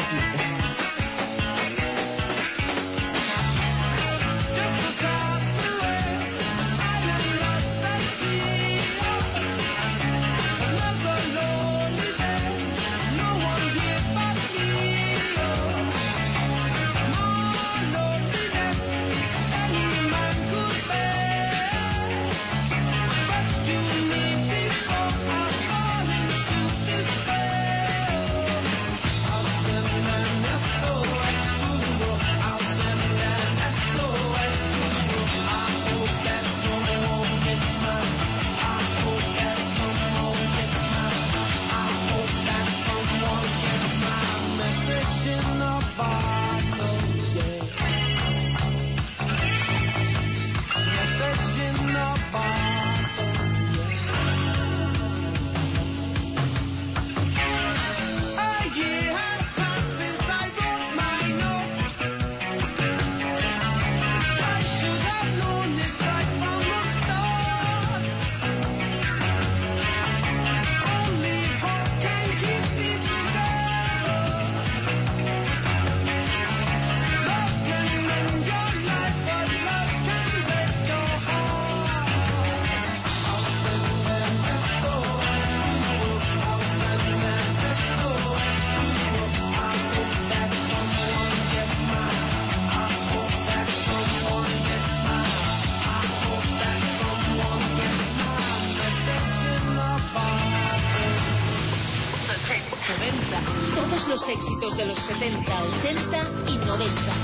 Speaker 9: Todos los éxitos de los setenta, ochenta y noventa.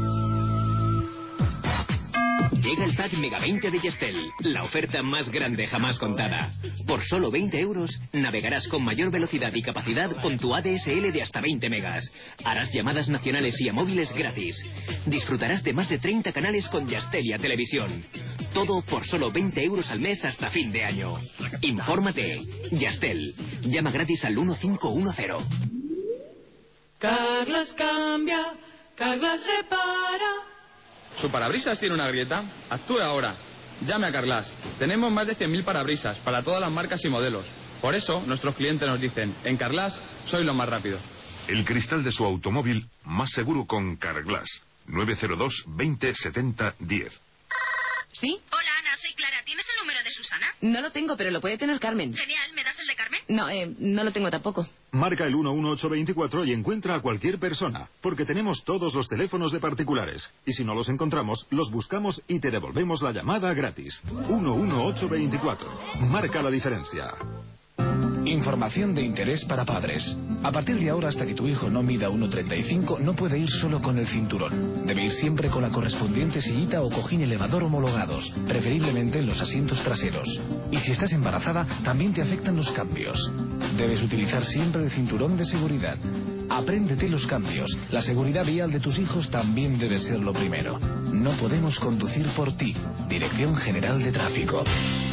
Speaker 21: Llega el pack Mega veinte de Yastel, la oferta más grande jamás contada. Por solo veinte euros, navegarás con mayor velocidad y capacidad con tu A D S L de hasta veinte megas. Harás llamadas nacionales y a móviles gratis. Disfrutarás de más de treinta canales con Yastelia Televisión. Todo por solo veinte euros al mes hasta fin de año. Infórmate. Yastel. Llama gratis al uno cinco uno cero.
Speaker 12: Carglass cambia, Carglass repara.
Speaker 5: ¿Su parabrisas tiene una grieta? Actúe ahora. Llame a Carglass. Tenemos más de cien mil parabrisas para todas las marcas y modelos. Por eso, nuestros clientes nos dicen, en Carglass, soy lo más rápido.
Speaker 16: El cristal de su automóvil más seguro con Carglass. nueve cero dos, veinte, setenta, diez.
Speaker 20: ¿Sí?
Speaker 14: Hola, Ana, soy Clara. ¿Tienes el número de Susana?
Speaker 20: No lo tengo, pero lo puede tener Carmen.
Speaker 14: Genial, ¿me das el de Carmen?
Speaker 20: No, eh, no lo tengo tampoco.
Speaker 22: Marca el uno uno ocho veinticuatro y encuentra a cualquier persona, porque tenemos todos los teléfonos de particulares. Y si no los encontramos, los buscamos y te devolvemos la llamada gratis. uno uno ocho veinticuatro. Marca la diferencia.
Speaker 24: Información de interés para padres. A partir de ahora, hasta que tu hijo no mida uno treinta y cinco, no puede ir solo con el cinturón. Debe ir siempre con la correspondiente sillita o cojín elevador homologados, preferiblemente en los asientos traseros. Y si estás embarazada, también te afectan los cambios. Debes utilizar siempre el cinturón de seguridad. Apréndete los cambios. La seguridad vial de tus hijos también debe ser lo primero. No podemos conducir por ti. Dirección General de Tráfico.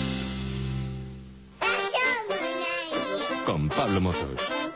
Speaker 21: Con Pablo Mozos.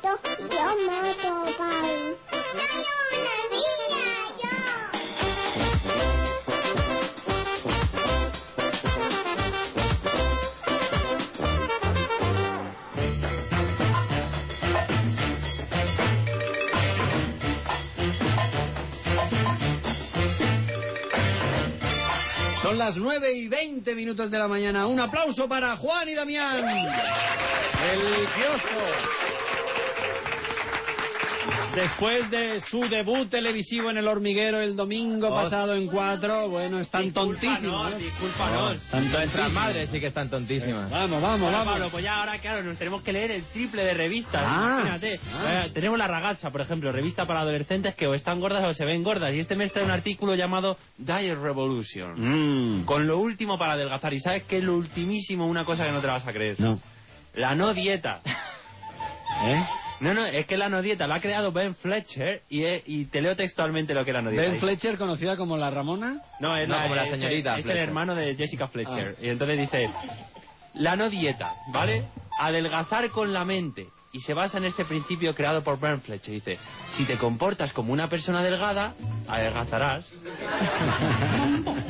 Speaker 2: Son las nueve y veinte minutos de la mañana. Un aplauso para Juan y Damián. El kiosco. Después de su debut televisivo en El Hormiguero el domingo
Speaker 5: Oh.
Speaker 2: pasado en cuatro, bueno, están tontísimos. ¿eh?
Speaker 12: Discúlpanos.
Speaker 2: Están
Speaker 5: Nuestras
Speaker 2: tontísimos.
Speaker 5: madres sí que están tontísimas.
Speaker 2: Vamos, vamos,
Speaker 12: Bueno,
Speaker 2: vamos.
Speaker 12: Pablo, pues ya ahora, claro, nos tenemos que leer el triple de revistas.
Speaker 2: Ah,
Speaker 12: Imagínate.
Speaker 2: ah.
Speaker 12: Eh, tenemos La Ragazza, por ejemplo, revista para adolescentes que o están gordas o se ven gordas. Y este mes trae un artículo llamado Diet Revolution.
Speaker 2: Mm.
Speaker 12: Con lo último para adelgazar. ¿Y sabes qué es lo ultimísimo? Una cosa que no te la vas a creer.
Speaker 2: No.
Speaker 12: La no dieta.
Speaker 2: ¿Eh?
Speaker 12: No, no, es que la no dieta la ha creado Ben Fletcher y, eh, y te leo textualmente lo que es la no dieta.
Speaker 2: Ben Fletcher, conocida como la Ramona.
Speaker 12: No, es,
Speaker 5: No,
Speaker 12: la,
Speaker 5: como la
Speaker 12: es el-
Speaker 5: señorita
Speaker 12: Es, el
Speaker 5: Fletcher.
Speaker 12: hermano de Jessica Fletcher.
Speaker 2: Ah.
Speaker 12: Y entonces dice, la no dieta, ¿vale? Adelgazar con la mente. Y se basa en este principio creado por Ben Fletcher. Dice, si te comportas como una persona delgada, adelgazarás.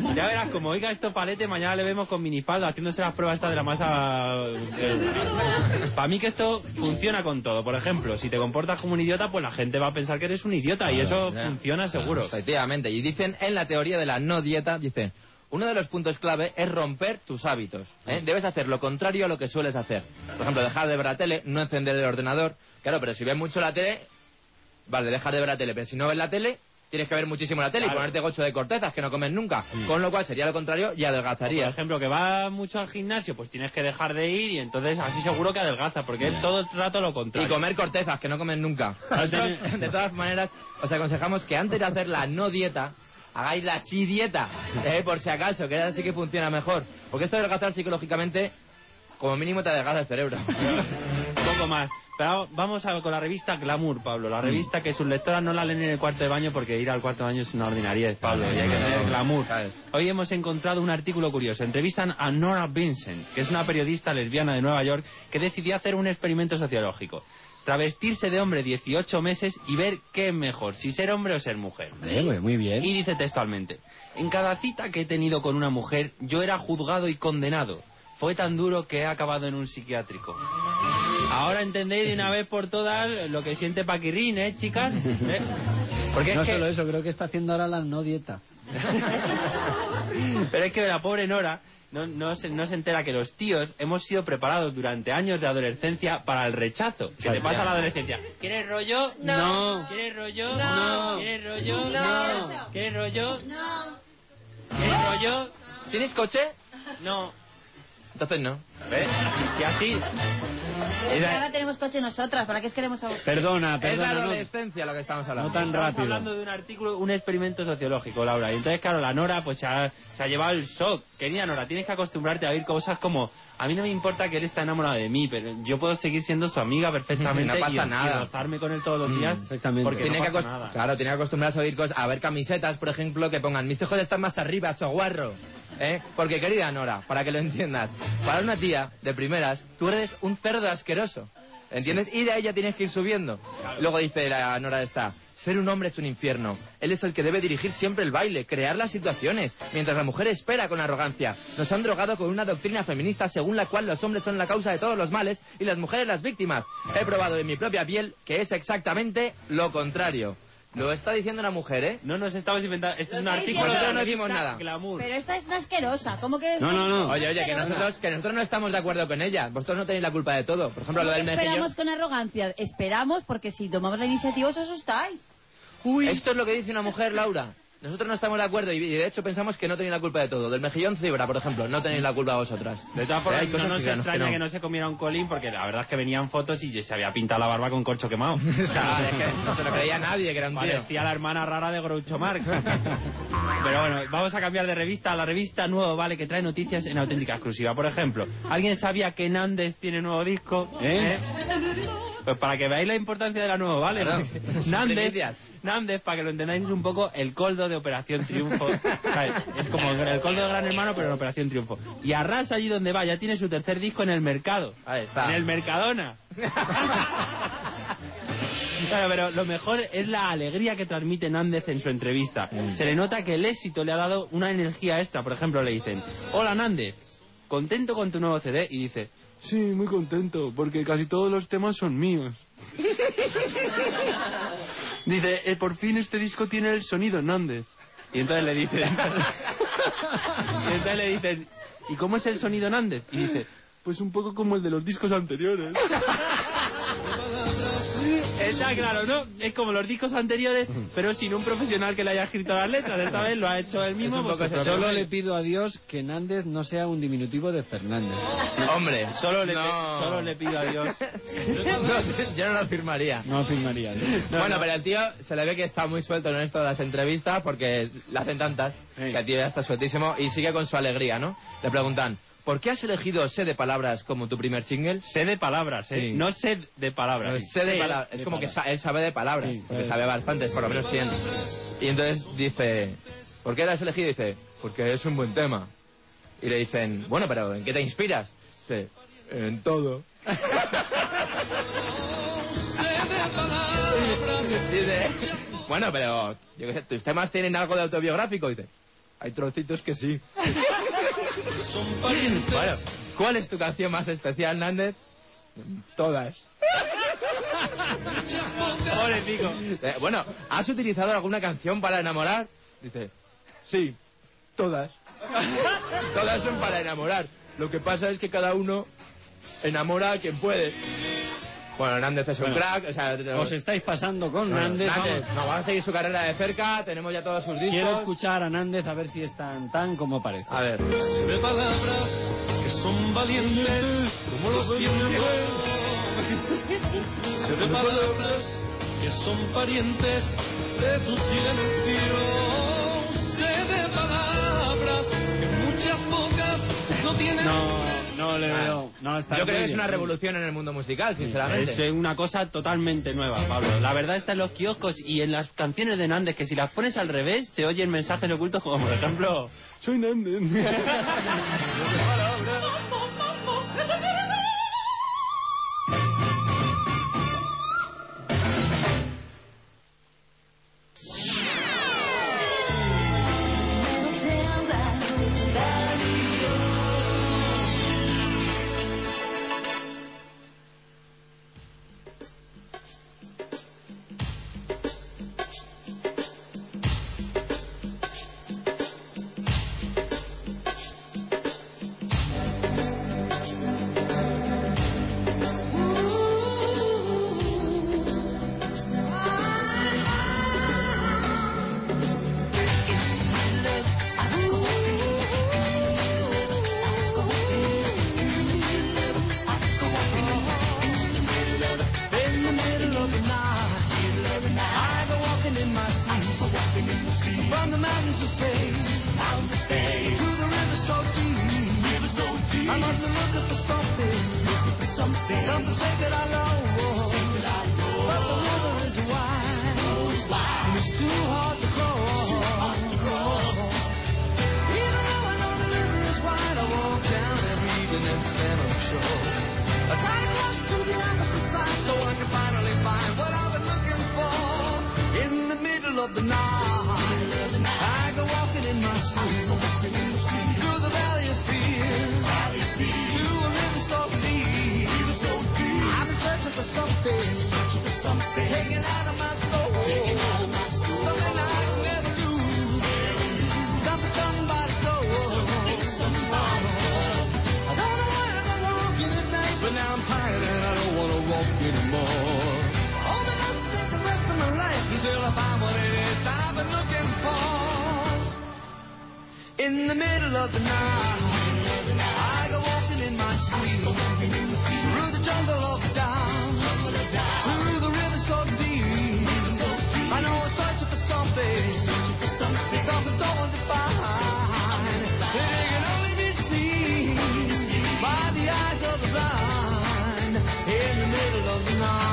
Speaker 12: Ya verás, como oiga esto palete, mañana le vemos con minifalda haciéndose las pruebas estas de la masa. Eh, Para mí que esto funciona con todo. Por ejemplo, si te comportas como un idiota, pues la gente va a pensar que eres un idiota y eso funciona seguro.
Speaker 5: Efectivamente. Y dicen en la teoría de la no dieta, dicen, uno de los puntos clave es romper tus hábitos. ¿eh? Debes hacer lo contrario a lo que sueles hacer. Por ejemplo, dejar de ver la tele, no encender el ordenador. Claro, pero si ves mucho la tele, vale, dejar de ver la tele. Pero si no ves la tele, tienes que ver muchísimo la tele claro. y ponerte gocho de cortezas que no comes nunca. Mm. Con lo cual sería lo contrario y adelgazarías.
Speaker 12: O por ejemplo, que va mucho al gimnasio, pues tienes que dejar de ir y entonces así seguro que adelgaza, porque es todo el rato lo contrario.
Speaker 5: Y comer cortezas que no comes nunca. Nosotros, de todas maneras, os aconsejamos que antes de hacer la no dieta, hagáis la sí dieta, eh, por si acaso, que así que funciona mejor. Porque esto de adelgazar psicológicamente, como mínimo te adelgaza el cerebro.
Speaker 12: Un poco más. Pero vamos a, con la revista Glamour, Pablo. La revista que sus lectoras no la leen en el cuarto de baño porque ir al cuarto de baño es una ordinariedad, Pablo. Y hay que tener Glamour. Hoy hemos encontrado un artículo curioso. Entrevistan a Nora Vincent, que es una periodista lesbiana de Nueva York que decidió hacer un experimento sociológico. Travestirse de hombre dieciocho meses y ver qué es mejor, si ser hombre o ser mujer.
Speaker 2: Eh, muy bien.
Speaker 12: Y dice textualmente, en cada cita que he tenido con una mujer, yo era juzgado y condenado. Fue tan duro que he acabado en un psiquiátrico. Ahora entendéis de una vez por todas lo que siente Paquirrín, ¿eh, chicas? ¿Eh?
Speaker 2: Porque no es solo que... eso, creo que está haciendo ahora la no dieta.
Speaker 12: Pero es que la pobre Nora no, no, se, no se entera que los tíos hemos sido preparados durante años de adolescencia para el rechazo. ¿Qué te pasa a la adolescencia? ¿Quieres rollo?
Speaker 2: No.
Speaker 12: ¿Quieres rollo?
Speaker 2: No.
Speaker 12: ¿Quieres rollo?
Speaker 2: No.
Speaker 12: ¿Quieres rollo?
Speaker 20: No.
Speaker 12: ¿Quieres rollo?
Speaker 5: ¿Tienes coche?
Speaker 12: No.
Speaker 5: Entonces no.
Speaker 12: ¿Ves? Y así...
Speaker 19: Esa... Ahora tenemos coche nosotras, ¿para qué os queremos a vosotros?
Speaker 2: Perdona, perdona.
Speaker 5: Es la adolescencia no, lo que estamos hablando.
Speaker 2: No tan
Speaker 12: estamos
Speaker 2: rápido.
Speaker 12: hablando de un artículo, un experimento sociológico, Laura. Y entonces, claro, la Nora pues se ha, se ha llevado el shock. Querida Nora, tienes que acostumbrarte a oír cosas como... A mí no me importa que él está enamorado de mí, pero yo puedo seguir siendo su amiga perfectamente.
Speaker 5: No pasa
Speaker 12: y,
Speaker 5: nada.
Speaker 12: y rozarme con él todos los días.
Speaker 2: Mm, exactamente.
Speaker 12: Porque
Speaker 5: tiene
Speaker 12: no
Speaker 5: que
Speaker 12: pasa nada.
Speaker 5: Claro, tiene que acostumbrarse a oír cosas, a ver camisetas, por ejemplo, que pongan mis hijos están más arriba, soguarro. ¿Eh? Porque, querida Nora, para que lo entiendas, para una tía de primeras, tú eres un cerdo asqueroso. ¿Entiendes? Sí. Y de ahí ya tienes que ir subiendo. Claro. Luego dice la Nora esta, ser un hombre es un infierno. Él es el que debe dirigir siempre el baile, crear las situaciones, mientras la mujer espera con arrogancia. Nos han drogado con una doctrina feminista según la cual los hombres son la causa de todos los males y las mujeres las víctimas. He probado en mi propia piel que es exactamente lo contrario. Lo está diciendo una mujer, ¿eh?
Speaker 12: No nos estamos inventando. Esto es un artículo.
Speaker 5: Nosotros no dimos nada.
Speaker 12: Glamour.
Speaker 19: Pero esta es una asquerosa. ¿Cómo que.?
Speaker 2: No, no, no.
Speaker 5: Oye, oye, que nosotros, que nosotros no estamos de acuerdo con ella. Vosotros no tenéis la culpa de todo. Por ejemplo, lo del mejillón.
Speaker 19: Esperamos con arrogancia. Esperamos porque si tomamos la iniciativa os asustáis.
Speaker 5: Uy. Esto es lo que dice una mujer, Laura. Nosotros no estamos de acuerdo y de hecho pensamos que no tenéis la culpa de todo. Del mejillón cibra, por ejemplo, no tenéis la culpa vosotras.
Speaker 12: De todas formas, no nos extraña que no.
Speaker 5: que no
Speaker 12: se comiera un colín porque la verdad es que venían fotos y se había pintado la barba con corcho quemado.
Speaker 5: Claro, es que no se lo creía nadie que era un tío.
Speaker 12: Parecía la hermana rara de Groucho Marx. Pero bueno, vamos a cambiar de revista a la revista Nuevo Vale, que trae noticias en auténtica exclusiva. Por ejemplo, ¿alguien sabía que Nández tiene nuevo disco? ¿Eh? ¿Eh? Pues para que veáis la importancia de la Nuevo Vale. Claro. Nández, Nández, para que lo entendáis, es un poco el coldo de Operación Triunfo. ¿Sabes? Es como el coldo de Gran Hermano, pero en Operación Triunfo. Y arrasa allí donde va, ya tiene su tercer disco en el mercado.
Speaker 5: Ahí está.
Speaker 12: En el Mercadona. Claro, pero lo mejor es la alegría que transmite Nández en su entrevista. Mm. Se le nota que el éxito le ha dado una energía extra. Por ejemplo, le dicen, hola Nández, ¿contento con tu nuevo C D? Y dice, sí, muy contento, porque casi todos los temas son míos. Dice, eh, por fin este disco tiene el sonido Nández. Y entonces le dicen... y entonces le dicen, ¿y cómo es el sonido Nández? Y dice, pues un poco como el de los discos anteriores. Está claro, ¿no? Es como los discos anteriores, pero sin un profesional que le haya escrito las letras. Esta vez lo ha hecho él mismo.
Speaker 2: Pues solo le pido a Dios que Nández no sea un diminutivo de Fernández.
Speaker 5: Hombre,
Speaker 12: solo le,
Speaker 5: no.
Speaker 12: solo le pido a Dios.
Speaker 5: No, yo no lo firmaría.
Speaker 2: No lo firmaría.
Speaker 5: No, bueno, no. Pero el tío se le ve que está muy suelto en esto de las entrevistas porque le hacen tantas, sí. Que el tío ya está sueltísimo y sigue con su alegría, ¿no? Le preguntan, ¿por qué has elegido Sé de Palabras como tu primer single?
Speaker 12: Sé de Palabras, ¿eh? Sí. No Sé de Palabras. No,
Speaker 5: sí. Sé de sí, Palabras. Es de como palabras. Que él sabe de palabras, sí, porque sabe bastantes, por lo menos cien. Y entonces dice, ¿por qué la has elegido? Y dice, porque es un buen tema. Y le dicen, bueno, pero ¿en qué te inspiras? Dice, en todo. Dice, bueno, pero yo qué sé, ¿tus temas tienen algo de autobiográfico? Y dice, hay trocitos que sí. Bueno, ¿cuál es tu canción más especial, Nández? Todas.
Speaker 12: Pobrecito.
Speaker 5: Eh, bueno, ¿has utilizado alguna canción para enamorar? Dice, sí, todas. Todas son para enamorar. Lo que pasa es que cada uno enamora a quien puede. Bueno, Nández es un
Speaker 2: Bueno,
Speaker 5: crack. O sea,
Speaker 2: os estáis pasando con
Speaker 5: bueno,
Speaker 2: Nández.
Speaker 5: Nández,
Speaker 2: Vamos.
Speaker 5: no, vamos a seguir su carrera de cerca. Tenemos ya todos sus discos.
Speaker 2: Quiero escuchar a Nández a ver si es tan tan como parece.
Speaker 5: A ver.
Speaker 4: Se ve palabras que son valientes como los vientos. Se ve palabras que son parientes de tu silencio. Se ve palabras que muchas bocas no tienen.
Speaker 2: No, no le veo. No, está
Speaker 5: Yo
Speaker 2: muy
Speaker 5: creo que es
Speaker 2: bien,
Speaker 5: una
Speaker 2: muy
Speaker 5: revolución en el mundo musical, sinceramente.
Speaker 12: Es una cosa totalmente nueva, Pablo. La verdad está en los kioscos y en las canciones de Nández, que si las pones al revés, se oyen mensajes ocultos como, por ejemplo, soy Nández.
Speaker 4: In the middle of the night, I go walking in my sleep through the jungle of doubt, through the river so deep. I know I'm searching for something, something so undefined. It can only be seen by the eyes of the blind. In the middle of the night.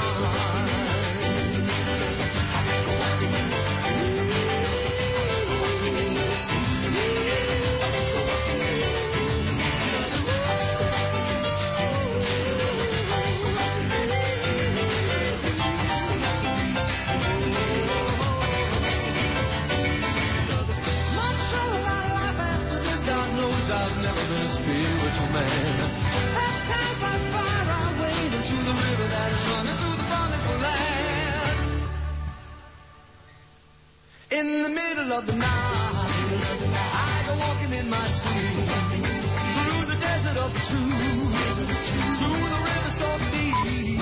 Speaker 4: I've never been a spiritual man. Baptized by fire, I wade into the river that is running through the promised land. In the middle of the night, I go walking in my sleep through the desert of the truth, to the river so deep.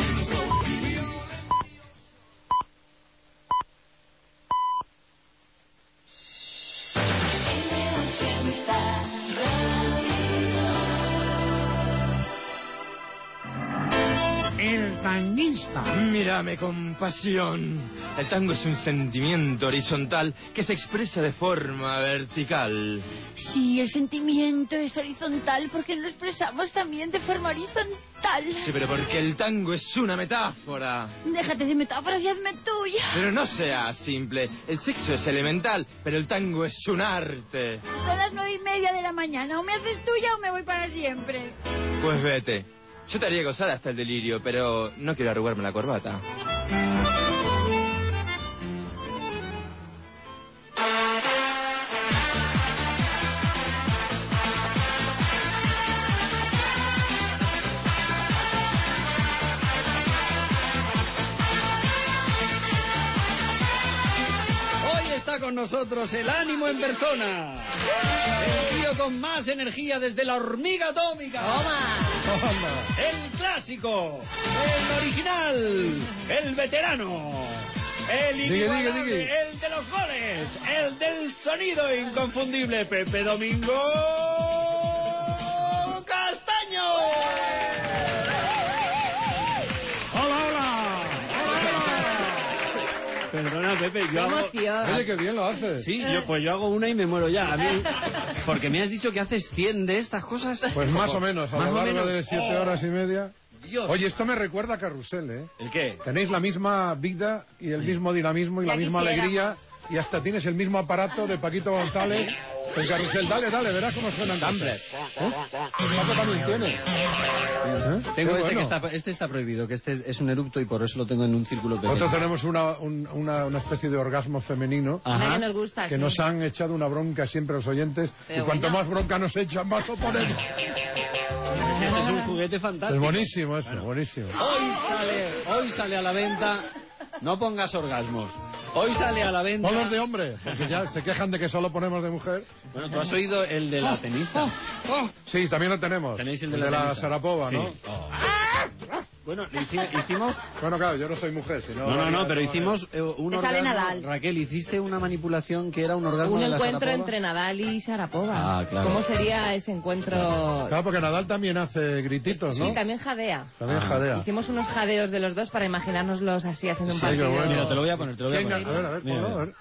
Speaker 3: El tanguista.
Speaker 5: Mírame con pasión. El tango es un sentimiento horizontal que se expresa de forma vertical.
Speaker 19: Sí, el sentimiento es horizontal porque lo expresamos también de forma horizontal.
Speaker 5: Sí, pero porque el tango es una metáfora.
Speaker 19: Déjate de metáforas y hazme tuya.
Speaker 5: Pero no sea simple. El sexo es elemental, pero el tango es un arte.
Speaker 19: Son las nueve y media de la mañana. O me haces tuya o me voy para siempre.
Speaker 5: Pues vete. Yo te haría gozar hasta el delirio, pero no quiero arrugarme la corbata.
Speaker 2: con nosotros el ánimo en persona. El tío con más energía desde la hormiga atómica.
Speaker 17: ¡Toma!
Speaker 2: El clásico, el original, el veterano, el
Speaker 1: Digue,
Speaker 2: inigualable,
Speaker 1: digue, digue.
Speaker 2: el de los goles, el del sonido inconfundible, Pepe Domingo Castaño.
Speaker 1: ¡Hola, hola!
Speaker 2: Perdona, Pepe,
Speaker 17: ¡Qué
Speaker 2: yo hago...
Speaker 17: emoción!
Speaker 1: Oye, qué bien lo haces.
Speaker 2: Sí, yo, pues yo hago una y me muero ya. A mí, porque me has dicho que haces cien de estas cosas.
Speaker 1: Pues más o menos, a
Speaker 2: Más
Speaker 1: lo
Speaker 2: o
Speaker 1: largo
Speaker 2: menos.
Speaker 1: de siete
Speaker 2: Oh,
Speaker 1: horas y media.
Speaker 2: Dios.
Speaker 1: Oye, esto me recuerda a Carrusel, ¿eh?
Speaker 2: ¿El qué?
Speaker 1: Tenéis la misma vida y el mismo dinamismo y
Speaker 17: Ya
Speaker 1: la misma
Speaker 17: quisiéramos.
Speaker 1: alegría y hasta tienes el mismo aparato de Paquito González en Carrusel. Dale, dale, verás cómo suenan.
Speaker 2: Tumbler.
Speaker 1: ¿Eh? Paco también tiene. ¿Eh?
Speaker 2: Tengo
Speaker 1: Qué
Speaker 2: este
Speaker 1: bueno.
Speaker 2: que está, este está prohibido, que este es un erupto y por eso lo tengo en un círculo pequeño.
Speaker 1: Nosotros tenemos una, un- una, una especie de orgasmo femenino
Speaker 2: Ajá.
Speaker 17: La que nos gusta,
Speaker 1: que
Speaker 17: sí.
Speaker 1: nos han echado una bronca siempre los oyentes
Speaker 17: Pero
Speaker 1: y cuanto
Speaker 17: bueno.
Speaker 1: más bronca nos echan, más lo ponemos.
Speaker 2: Este es un juguete
Speaker 1: Es
Speaker 2: fantástico.
Speaker 1: buenísimo eso, buenísimo.
Speaker 2: Hoy sale, hoy sale a la venta. No pongas orgasmos. Hoy sale a la venta.
Speaker 1: Todos de hombre, porque ya se quejan de que solo ponemos de mujer.
Speaker 2: Bueno, tú has oído el de la tenista.
Speaker 1: Sí, sí, también lo tenemos.
Speaker 2: Tenéis el de
Speaker 1: El
Speaker 2: la,
Speaker 1: de la
Speaker 2: tenista.
Speaker 1: Sarapova,
Speaker 2: Sí.
Speaker 1: ¿no?
Speaker 2: Oh. Bueno, le hici- hicimos.
Speaker 1: Bueno, claro, yo no soy mujer, si no...
Speaker 2: No, no, no, pero
Speaker 1: no,
Speaker 2: hicimos eh, un
Speaker 17: Te sale
Speaker 2: orgasmo.
Speaker 17: Nadal.
Speaker 2: Raquel, hiciste una manipulación que era un orgasmo
Speaker 17: Un
Speaker 2: de la
Speaker 17: encuentro
Speaker 2: Sarapova?
Speaker 17: entre Nadal y Sharapova.
Speaker 2: Ah, claro.
Speaker 17: ¿Cómo sería ese encuentro?
Speaker 1: Claro, porque Nadal también hace grititos, ¿no?
Speaker 17: Sí, también jadea.
Speaker 1: También
Speaker 2: Ah.
Speaker 1: jadea.
Speaker 17: Hicimos unos jadeos de los dos para imaginárnoslos así haciendo un
Speaker 1: Sí, qué
Speaker 17: partido.
Speaker 1: bueno.
Speaker 2: Mira, te lo voy a poner, te lo voy a
Speaker 1: ¿Quién
Speaker 2: poner.
Speaker 1: gana? A ver, a ver,
Speaker 2: Mira,
Speaker 1: ponlo, a ver.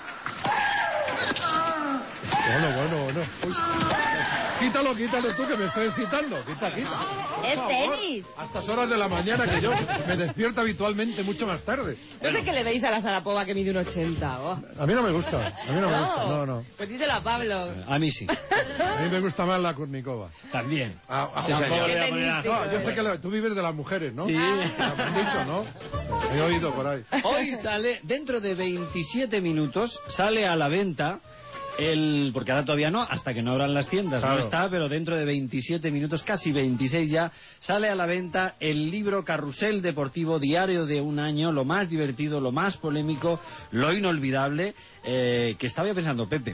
Speaker 1: Bueno, bueno, bueno. Uy. Quítalo, quítalo tú, que me estoy excitando. Quita, quita. Por
Speaker 17: ¡Es
Speaker 1: favor.
Speaker 17: tenis!
Speaker 1: A estas horas de la mañana, que yo me despierto habitualmente mucho más tarde.
Speaker 17: No sé qué le veis a la Sarapova que mide un ochenta. Oh.
Speaker 1: A mí no me gusta, a mí no me gusta, no, no.
Speaker 17: Pues díselo a Pablo.
Speaker 2: A mí sí.
Speaker 1: A mí me gusta más la Kurnikova.
Speaker 2: También.
Speaker 1: Ah, ah,
Speaker 2: Sí, señor.
Speaker 1: tampoco le voy a
Speaker 17: Qué
Speaker 1: poner a-
Speaker 17: tenístico,
Speaker 1: No, yo sé que lo- tú vives de las mujeres, ¿no?
Speaker 2: Sí.
Speaker 1: Me han dicho, ¿no? He oído por ahí.
Speaker 2: Hoy sale, dentro de veintisiete minutos, sale a la venta el... Porque ahora todavía no, hasta que no abran las tiendas,
Speaker 1: Claro.
Speaker 2: no está, pero dentro de veintisiete minutos, casi veintiséis ya, sale a la venta el libro Carrusel Deportivo, diario de un año, lo más divertido, lo más polémico, lo inolvidable, eh, que estaba yo pensando, Pepe,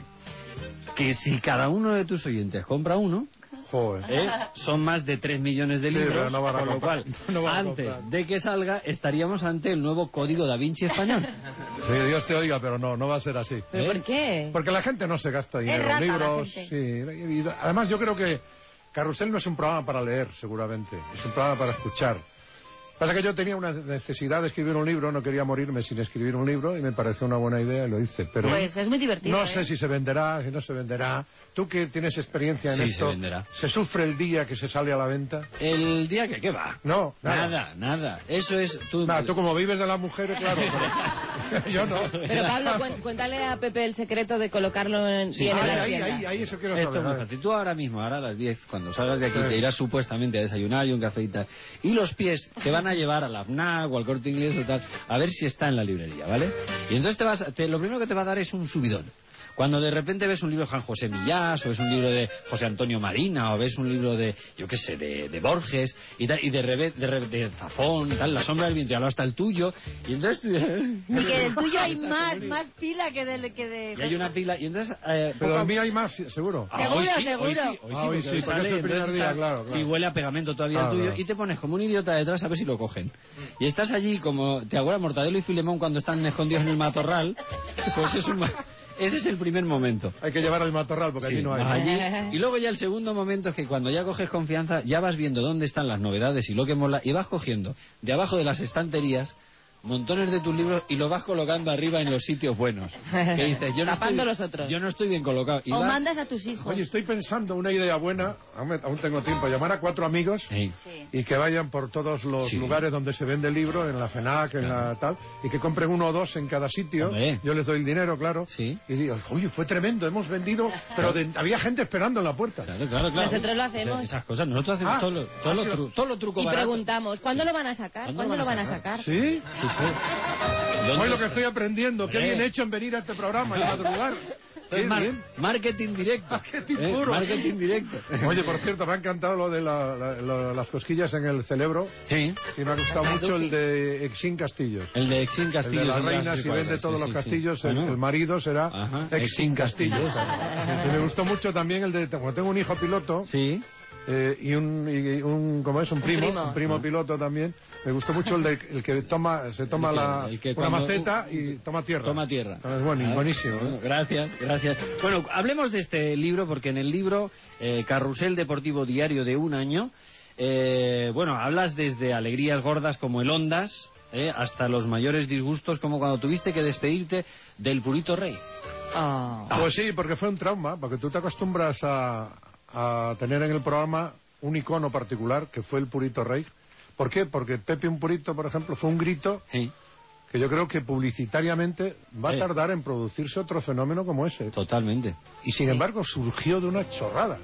Speaker 2: que si cada uno de tus oyentes compra uno...
Speaker 1: Joder.
Speaker 2: ¿Eh? Son más de tres millones de
Speaker 1: Sí,
Speaker 2: libros,
Speaker 1: pero no van a
Speaker 2: con lo
Speaker 1: comprar.
Speaker 2: cual,
Speaker 1: No van a
Speaker 2: antes
Speaker 1: comprar.
Speaker 2: de que salga, estaríamos ante el nuevo Código Da Vinci español.
Speaker 1: Sí, Dios te oiga, pero no, no va a ser así.
Speaker 17: ¿Pero
Speaker 2: ¿Eh?
Speaker 17: por qué?
Speaker 1: Porque la gente no se gasta dinero
Speaker 17: rata
Speaker 1: en
Speaker 17: la
Speaker 1: libros.
Speaker 17: gente.
Speaker 1: Sí, y además yo creo que Carrusel no es un programa para leer, seguramente. Es un programa para escuchar. Pasa que yo tenía una necesidad de escribir un libro, no quería morirme sin escribir un libro y me pareció una buena idea y lo hice. Pero
Speaker 19: Pues es muy divertido.
Speaker 1: no
Speaker 19: ¿eh?
Speaker 1: sé si se venderá, si no se venderá. Tú que tienes experiencia en
Speaker 2: Sí,
Speaker 1: esto,
Speaker 2: se venderá.
Speaker 1: ¿se sufre el día que se sale a la venta?
Speaker 2: El día que, ¿qué va?
Speaker 1: No, nada.
Speaker 2: Nada, nada. Eso es... Tú,
Speaker 1: Nada, tú como vives de las mujeres, claro, pero yo no.
Speaker 17: Pero Pablo, cuen- cuéntale a Pepe el secreto de colocarlo en,
Speaker 2: Sí,
Speaker 17: bien en
Speaker 1: ahí,
Speaker 17: las
Speaker 1: ahí,
Speaker 17: tiendas.
Speaker 1: ahí, ahí, eso quiero
Speaker 2: Esto
Speaker 1: saber.
Speaker 2: es muy
Speaker 1: a ver.
Speaker 2: fácil. Tú ahora mismo, ahora a las diez, cuando salgas de aquí,
Speaker 1: Sí.
Speaker 2: te irás supuestamente a desayunar y un café y tal. Y los pies te van a llevar a la FNAC o al Corte Inglés o tal, a ver si está en la librería, ¿vale? Y entonces te vas, te- lo primero que te va a dar es un subidón. Cuando de repente ves un libro de Juan José Millás, o ves un libro de José Antonio Marina, o ves un libro de, yo qué sé, de, de Borges, y, tal, y de, reve- de, re- de Zafón, tal, La sombra del viento, y ahora hasta el tuyo, y entonces... tú-
Speaker 19: Y que del tuyo hay más, más pila que del que de...
Speaker 2: Y hay una pila, y entonces... Eh,
Speaker 1: Pero
Speaker 2: poco a-
Speaker 1: en mí hay más, sí, seguro.
Speaker 2: Ah,
Speaker 19: Seguro,
Speaker 2: hoy sí,
Speaker 19: seguro.
Speaker 2: Hoy sí, hoy sí,
Speaker 1: Ah, hoy
Speaker 2: porque
Speaker 1: sí,
Speaker 2: hoy
Speaker 1: porque
Speaker 2: sale,
Speaker 1: es el primer
Speaker 2: entonces
Speaker 1: día,
Speaker 2: está-
Speaker 1: claro, claro.
Speaker 2: Sí, huele a pegamento todavía
Speaker 1: Claro,
Speaker 2: el tuyo,
Speaker 1: claro.
Speaker 2: y te pones como un idiota detrás a ver si lo cogen. Y estás allí como, ¿te acuerdas Mortadelo y Filemón cuando están escondidos en el matorral? Pues es un... ma- Ese es el primer momento.
Speaker 1: Hay que llevar al matorral porque
Speaker 2: Sí,
Speaker 1: allí no hay.
Speaker 2: vas allí, y luego ya el segundo momento es que cuando ya coges confianza, ya vas viendo dónde están las novedades y lo que mola, y vas cogiendo de abajo de las estanterías montones de tus libros y los vas colocando arriba en los sitios buenos. Que dices, yo no
Speaker 17: Tapando
Speaker 2: estoy,
Speaker 17: los otros.
Speaker 2: Yo no estoy bien colocado. Y
Speaker 19: O
Speaker 2: vas-
Speaker 19: mandas a tus hijos.
Speaker 1: Oye, estoy pensando una idea buena, aún, me- aún tengo tiempo, llamar a cuatro amigos
Speaker 2: Ey.
Speaker 1: y que vayan por todos los
Speaker 2: Sí.
Speaker 1: lugares donde se vende el libro, en la FENAC, en la tal, y que compren uno o dos en cada sitio.
Speaker 2: Hombre.
Speaker 1: Yo les doy el dinero, claro.
Speaker 2: Sí.
Speaker 1: Y digo, oye, fue tremendo, hemos vendido, pero de- había gente esperando en la puerta.
Speaker 2: Claro, claro, claro.
Speaker 17: Nosotros lo hacemos.
Speaker 2: Esa- Esas cosas, nosotros hacemos
Speaker 1: Ah,
Speaker 2: todo, lo, todo,
Speaker 1: ah,
Speaker 2: lo
Speaker 1: sí.
Speaker 2: tru- todo lo truco
Speaker 17: Y
Speaker 2: barato.
Speaker 17: preguntamos, ¿cuándo lo van a sacar? ¿Cuándo lo van a sacar?
Speaker 1: ¿Sí?
Speaker 2: Sí, sí. ¿Dónde
Speaker 1: Hoy lo que
Speaker 2: está?
Speaker 1: estoy aprendiendo, qué
Speaker 2: Hombre.
Speaker 1: bien hecho en venir a este programa y madrugar. Qué
Speaker 2: Mar-
Speaker 1: bien.
Speaker 2: marketing directo.
Speaker 1: Marketing
Speaker 2: ¿eh?
Speaker 1: puro.
Speaker 2: Marketing directo.
Speaker 1: Oye, por cierto, me ha encantado lo de la- la- la- las cosquillas en el cerebro.
Speaker 2: Sí.
Speaker 1: Sí, me ha gustado mucho el de Exin Castillos.
Speaker 2: El de Exin Castillos.
Speaker 1: El de las
Speaker 2: el de
Speaker 1: reinas,
Speaker 2: las
Speaker 1: si vende
Speaker 2: cuadras,
Speaker 1: todos
Speaker 2: sí,
Speaker 1: los
Speaker 2: sí,
Speaker 1: castillos,
Speaker 2: sí.
Speaker 1: el,
Speaker 2: Bueno.
Speaker 1: el marido será
Speaker 2: Ajá.
Speaker 1: Exin Castillos. Y me gustó mucho también el de, como tengo un hijo piloto.
Speaker 2: Sí.
Speaker 1: Eh, y un, y un, ¿cómo es? Un primo,
Speaker 17: primo.
Speaker 1: un primo
Speaker 2: Ah.
Speaker 1: piloto también. Me gustó mucho el, de, el que toma, se toma
Speaker 2: El que-
Speaker 1: la,
Speaker 2: el que
Speaker 1: una
Speaker 2: cuando-
Speaker 1: maceta y toma tierra.
Speaker 2: Toma tierra.
Speaker 1: Es bueno,
Speaker 2: Ah,
Speaker 1: buenísimo. ¿eh?
Speaker 2: bueno, gracias, gracias. Bueno, hablemos de este libro, porque en el libro eh, Carrusel Deportivo Diario de un año, eh, bueno, hablas desde alegrías gordas como el Ondas, eh, hasta los mayores disgustos como cuando tuviste que despedirte del Purito Rey.
Speaker 1: Pues sí, porque fue un trauma, porque tú te acostumbras a, a tener en el programa un icono particular, que fue el Purito Rey. ¿Por qué? Porque Pepe un Purito, por ejemplo, fue un grito
Speaker 2: Sí.
Speaker 1: que yo creo que publicitariamente va a
Speaker 2: Eh.
Speaker 1: tardar en producirse otro fenómeno como ese.
Speaker 2: Totalmente.
Speaker 1: Y sin embargo surgió de una chorrada.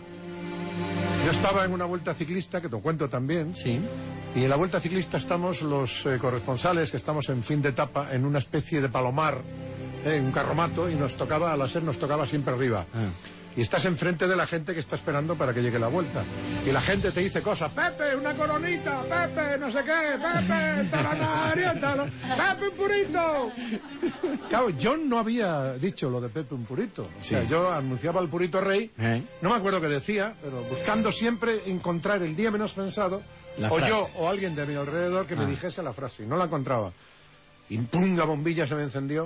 Speaker 1: Yo estaba en una vuelta ciclista, que te cuento también,
Speaker 2: Sí.
Speaker 1: y en la vuelta ciclista estamos los eh, corresponsales, que estamos en fin de etapa, en una especie de palomar, eh, un carromato, y nos tocaba, al hacer nos tocaba siempre arriba.
Speaker 2: Ah.
Speaker 1: Y estás enfrente de la gente que está esperando para que llegue la vuelta. Y la gente te dice cosas, Pepe, una coronita, Pepe, no sé qué, Pepe, taranario, talo, Pepe, un purito. Claro, yo no había dicho lo de Pepe, un purito. O sea,
Speaker 2: Sí.
Speaker 1: yo anunciaba al Purito Rey,
Speaker 2: ¿Eh?
Speaker 1: no me acuerdo qué decía, pero buscando siempre encontrar el día menos pensado,
Speaker 2: La
Speaker 1: o
Speaker 2: frase.
Speaker 1: yo o alguien de mi alrededor que me
Speaker 2: Ah.
Speaker 1: dijese la frase, y no la encontraba. Y pum, la bombilla se me encendió,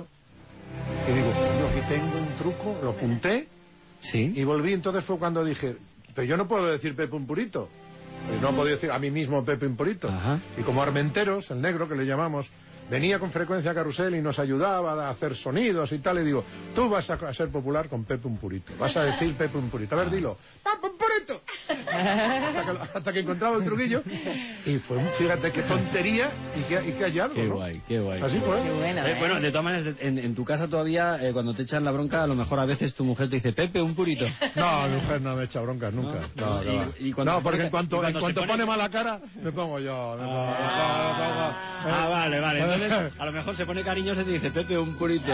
Speaker 1: y digo, coño, aquí tengo un truco, lo apunté,
Speaker 2: Sí.
Speaker 1: y volví, entonces fue cuando dije, pero yo no puedo decir Pepe un Purito. Y no puedo decir a mí mismo Pepe un Purito.
Speaker 2: Ajá.
Speaker 1: Y como Armenteros, el negro que le llamamos, venía con frecuencia a Carrusel y nos ayudaba a hacer sonidos y tal, y digo, tú vas a, a ser popular con Pepe un Purito. Vas a decir Pepe un Purito. A ver, dilo. ¡Pepe un Purito! hasta, que, hasta que encontraba el truquillo. Y fue, un- fíjate qué tontería y qué, y qué hallazgo,
Speaker 2: Qué
Speaker 1: ¿no?
Speaker 2: guay, qué guay.
Speaker 1: Así fue.
Speaker 17: Qué bueno,
Speaker 2: Eh,
Speaker 17: ¿eh?
Speaker 2: bueno, de todas maneras, de- en, en tu casa todavía, eh, cuando te echan la bronca, a lo mejor a veces tu mujer te dice, Pepe, un purito.
Speaker 1: No, mi mujer no me echa broncas nunca.
Speaker 2: No,
Speaker 1: No,
Speaker 2: y-
Speaker 1: no, va.
Speaker 2: y cuando
Speaker 1: No,
Speaker 2: se
Speaker 1: porque
Speaker 2: pone-
Speaker 1: en cuanto,
Speaker 2: y
Speaker 1: en
Speaker 2: cuando se
Speaker 1: cuanto
Speaker 2: pone-
Speaker 1: pone mala cara, me pongo yo. Me pongo, me pongo, me pongo.
Speaker 2: Ah, vale, vale. Entonces, a lo mejor se pone cariñoso y te dice, Pepe, un purito.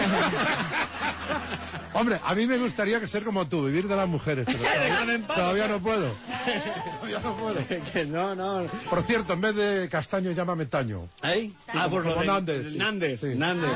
Speaker 1: Hombre, a mí me gustaría que ser como tú, vivir de las mujeres, pero
Speaker 2: Déjame
Speaker 1: todavía,
Speaker 2: en paz.
Speaker 1: todavía no puedo. Todavía no puedo.
Speaker 2: Que no, no.
Speaker 1: Por cierto, en vez de castaño, llámame Taño.
Speaker 2: ¿Ahí?
Speaker 1: Sí,
Speaker 2: ah,
Speaker 1: como-
Speaker 2: por lo
Speaker 1: como
Speaker 2: de
Speaker 1: Nández, sí.
Speaker 2: Nández.
Speaker 1: Sí.
Speaker 2: Nández.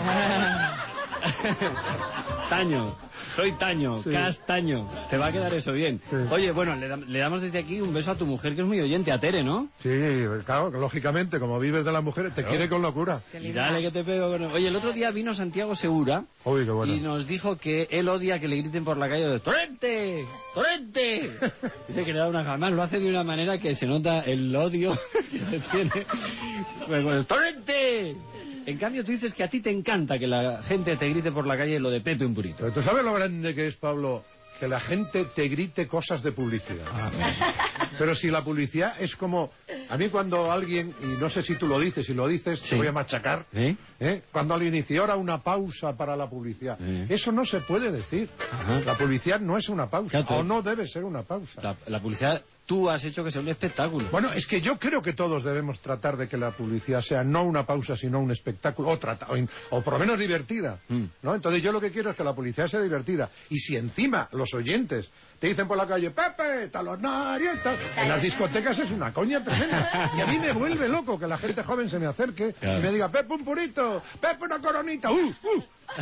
Speaker 2: Taño. Soy Taño.
Speaker 1: Sí.
Speaker 2: Castaño. Te va a quedar eso bien.
Speaker 1: Sí.
Speaker 2: Oye, bueno, le, dam- le damos desde aquí un beso a tu mujer, que es muy oyente, a Tere, ¿no?
Speaker 1: Sí, claro, lógicamente, como vives de las mujeres, te quiere con locura.
Speaker 2: Y dale que te pego con... Oye, el otro día vino Santiago Segura
Speaker 1: Uy, qué bueno.
Speaker 2: y nos dijo que él odia que le griten por la calle de ¡Torrente! ¡Torrente! Dice que le da una jamás, lo hace de una manera que se nota el odio que le tiene. Pues, bueno, ¡Torrente! En cambio, tú dices que a ti te encanta que la gente te grite por la calle lo de Pepe un Purito.
Speaker 1: Pero ¿tú sabes lo grande que es, Pablo? Que la gente te grite cosas de publicidad. Pero si la publicidad es como... A mí cuando alguien, y no sé si tú lo dices, si lo dices,
Speaker 2: Sí.
Speaker 1: te voy a machacar.
Speaker 2: ¿Sí?
Speaker 1: ¿eh? Cuando alguien dice, ahora una pausa para la publicidad.
Speaker 2: Sí.
Speaker 1: Eso no se puede decir.
Speaker 2: Ajá.
Speaker 1: La publicidad no es una pausa,
Speaker 2: Claro, tú-
Speaker 1: o no debe ser una pausa.
Speaker 2: La, la publicidad, tú has hecho que sea un espectáculo.
Speaker 1: Bueno, es que yo creo que todos debemos tratar de que la publicidad sea no una pausa, sino un espectáculo, o, trata- o, in- o por lo menos divertida,
Speaker 2: Mm.
Speaker 1: ¿no? Entonces yo lo que quiero es que la publicidad sea divertida. Y si encima los oyentes te dicen por la calle, Pepe, talonario y tal, en las discotecas es una coña tremenda. Y a mí me vuelve loco que la gente joven se me acerque
Speaker 2: Claro.
Speaker 1: y me diga, Pepe, un purito, Pepe, una coronita, ¡uh, uh! O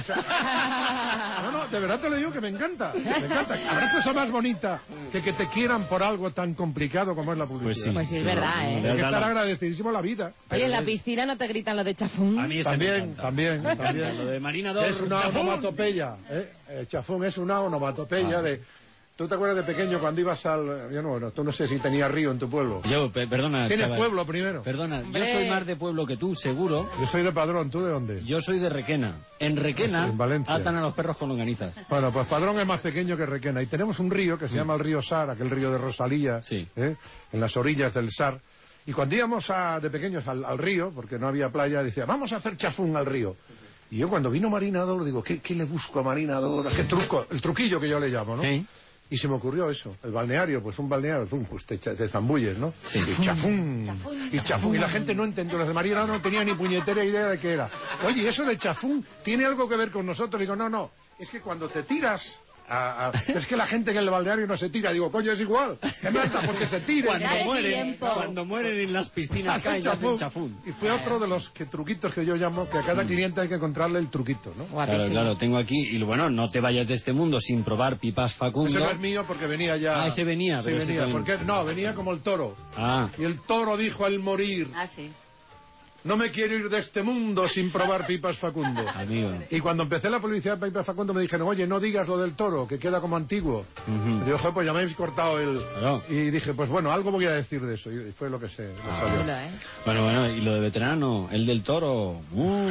Speaker 1: sea, no, no, de verdad te lo digo que me encanta, me encanta. Habrá cosa más bonita que que te quieran por algo tan complicado como es la publicidad.
Speaker 2: Pues sí.
Speaker 17: Pues sí, es verdad, ¿eh?
Speaker 1: Hay que estar agradecidísimo a la vida.
Speaker 17: Oye, en la piscina no te gritan lo de chafún.
Speaker 2: A mí ese me
Speaker 1: También,
Speaker 2: encanta.
Speaker 1: también,
Speaker 2: Me encanta.
Speaker 1: también.
Speaker 2: Lo de Marina dos,
Speaker 1: Es una
Speaker 2: chafún.
Speaker 1: onomatopeya, ¿eh? Eh, Chafún es una onomatopeya
Speaker 2: Ah.
Speaker 1: de... ¿Tú te acuerdas de pequeño cuando ibas al... Yo no, bueno, tú no sé si tenías río en tu pueblo.
Speaker 2: Yo, pe- perdona,
Speaker 1: ¿Tienes
Speaker 2: chaval.
Speaker 1: pueblo primero?
Speaker 2: Perdona, yo
Speaker 17: Hombre.
Speaker 2: soy más de pueblo que tú, seguro.
Speaker 1: Yo soy de Padrón, ¿tú de dónde?
Speaker 2: Yo soy de Requena. En Requena
Speaker 1: Sí, en Valencia.
Speaker 2: atan a los perros con longanizas.
Speaker 1: Bueno, pues Padrón es más pequeño que Requena. Y tenemos un río que se llama el río Sar, aquel río de Rosalía,
Speaker 2: Sí.
Speaker 1: ¿eh? En las orillas del Sar. Y cuando íbamos a- de pequeños al, al río, porque no había playa, decía, vamos a hacer chafún al río. Y yo cuando vino Marinador digo, ¿qué, qué le busco a Marinador? ¿Qué truco? El truquillo que yo le llamo, ¿no?
Speaker 2: ¿Eh?
Speaker 1: Y se me ocurrió eso, el balneario, pues un balneario, pum, pues te, echa- te zambulles, ¿no?
Speaker 2: Sí.
Speaker 1: Y chafún, y chafún, y la gente no entendió, los de Marinador no tenían ni puñetera idea de qué era. Oye, eso de chafún tiene algo que ver con nosotros. Digo, no, no, es que cuando te tiras... A, a, es que la gente en el balneario no se tira. Digo, coño, es igual. ¿Qué mata? Porque se tira.
Speaker 2: Cuando mueren, cuando mueren en las piscinas caen y hacen chafún.
Speaker 1: Y fue otro de los que, truquitos que yo llamo, que a cada cliente hay que encontrarle el truquito, ¿no?
Speaker 2: Claro, claro, tengo aquí, y bueno, no te vayas de este mundo sin probar pipas Facundo.
Speaker 1: Ese no es mío porque venía ya...
Speaker 2: Ah, ese venía.
Speaker 1: Sí,
Speaker 2: pero
Speaker 1: venía,
Speaker 2: ese
Speaker 1: porque no, venía como el toro.
Speaker 2: Ah.
Speaker 1: Y el toro dijo al morir...
Speaker 19: Ah, sí.
Speaker 1: No me quiero ir de este mundo sin probar pipas Facundo.
Speaker 2: Amigo.
Speaker 1: Y cuando empecé la publicidad de pipas Facundo me dijeron, oye, no digas lo del toro, que queda como antiguo.
Speaker 2: Uh-huh.
Speaker 1: Y digo, joder, pues ya me habéis cortado el...
Speaker 2: Claro.
Speaker 1: Y dije, pues bueno, algo voy a decir de eso. Y fue lo que se
Speaker 2: Ah,
Speaker 1: salió.
Speaker 17: Chulo, ¿eh?
Speaker 2: Bueno, bueno, y lo de veterano, el del toro. Uh,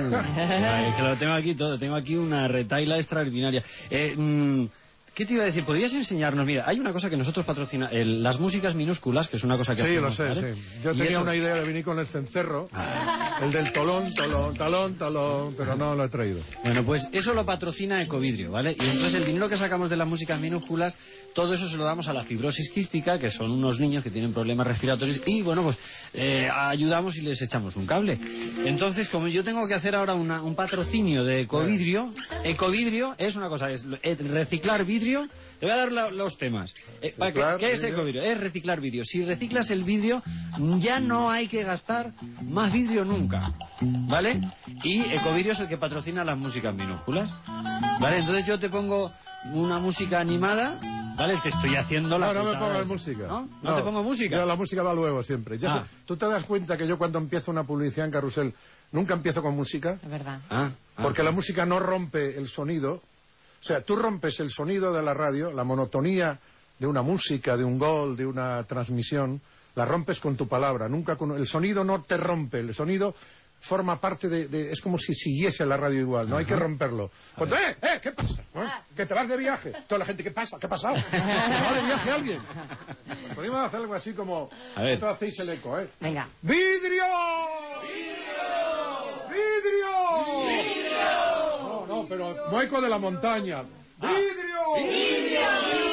Speaker 2: Ay, es que lo tengo aquí todo, tengo aquí una retaila extraordinaria. Eh, mm, ¿Qué te iba a decir? ¿Podrías enseñarnos? Mira, hay una cosa que nosotros patrocinamos, las músicas minúsculas, que es una cosa que
Speaker 1: Sí,
Speaker 2: hacemos,
Speaker 1: lo sé,
Speaker 2: ¿vale?
Speaker 1: sí. Yo
Speaker 2: Y
Speaker 1: tenía
Speaker 2: eso-
Speaker 1: una idea de venir con el cencerro, el del tolón, tolón, talón, talón, pero no lo he traído.
Speaker 2: Bueno, pues eso lo patrocina Ecovidrio, ¿vale? Y entonces el dinero que sacamos de las músicas minúsculas, todo eso se lo damos a la fibrosis quística, que son unos niños que tienen problemas respiratorios, y bueno, pues eh, ayudamos y les echamos un cable. Entonces, como yo tengo que hacer ahora una- un patrocinio de Ecovidrio, Ecovidrio es una cosa, es eh, reciclar vidrio. Te voy a dar la- los temas. Eh, ¿para qué,
Speaker 1: Reciclar
Speaker 2: ¿Qué es
Speaker 1: vidrio.
Speaker 2: Ecovidrio? Es reciclar vidrio. Si reciclas el vidrio, ya no hay que gastar más vidrio nunca, ¿vale? Y Ecovidrio es el que patrocina las músicas minúsculas, ¿vale? Entonces yo te pongo una música animada, ¿vale? Te estoy haciendo la...
Speaker 1: No, no me
Speaker 2: putada
Speaker 1: pongas
Speaker 2: esa.
Speaker 1: música.
Speaker 2: ¿No? ¿No te pongo música?
Speaker 1: Yo la música va luego siempre. Yo
Speaker 2: Ah.
Speaker 1: sé- ¿Tú te das cuenta que yo cuando empiezo una publicidad en Carrusel nunca empiezo con música?
Speaker 17: Es verdad.
Speaker 2: Ah, ah.
Speaker 1: Porque la música no rompe el sonido. O sea, tú rompes el sonido de la radio, la monotonía de una música, de un gol, de una transmisión, la rompes con tu palabra. Nunca con... El sonido no te rompe, el sonido forma parte de... de- es como si siguiese la radio igual, no hay que romperlo. Cuando, ¡eh, eh, qué pasa! ¿Eh? ¿Que te vas de viaje? Toda la gente, ¿qué pasa? ¿Qué ha pasado? ¿Se va de viaje alguien? Podríamos hacer algo así como...
Speaker 2: A ver.
Speaker 1: Vosotros hacéis el eco, ¿eh?
Speaker 17: Venga.
Speaker 1: ¡Vidrio! ¡Vidrio! ¡Vidrio! No, no, pero no eco de la montaña. ¡Vidrio! ¡Vidrio!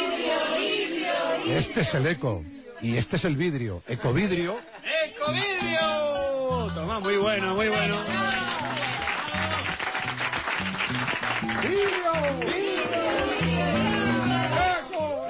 Speaker 1: Este es el eco. Y este es el vidrio. Ecovidrio.
Speaker 2: ¡Ecovidrio! Toma, muy bueno, muy bueno.
Speaker 1: ¡Vidrio! ¡Eco!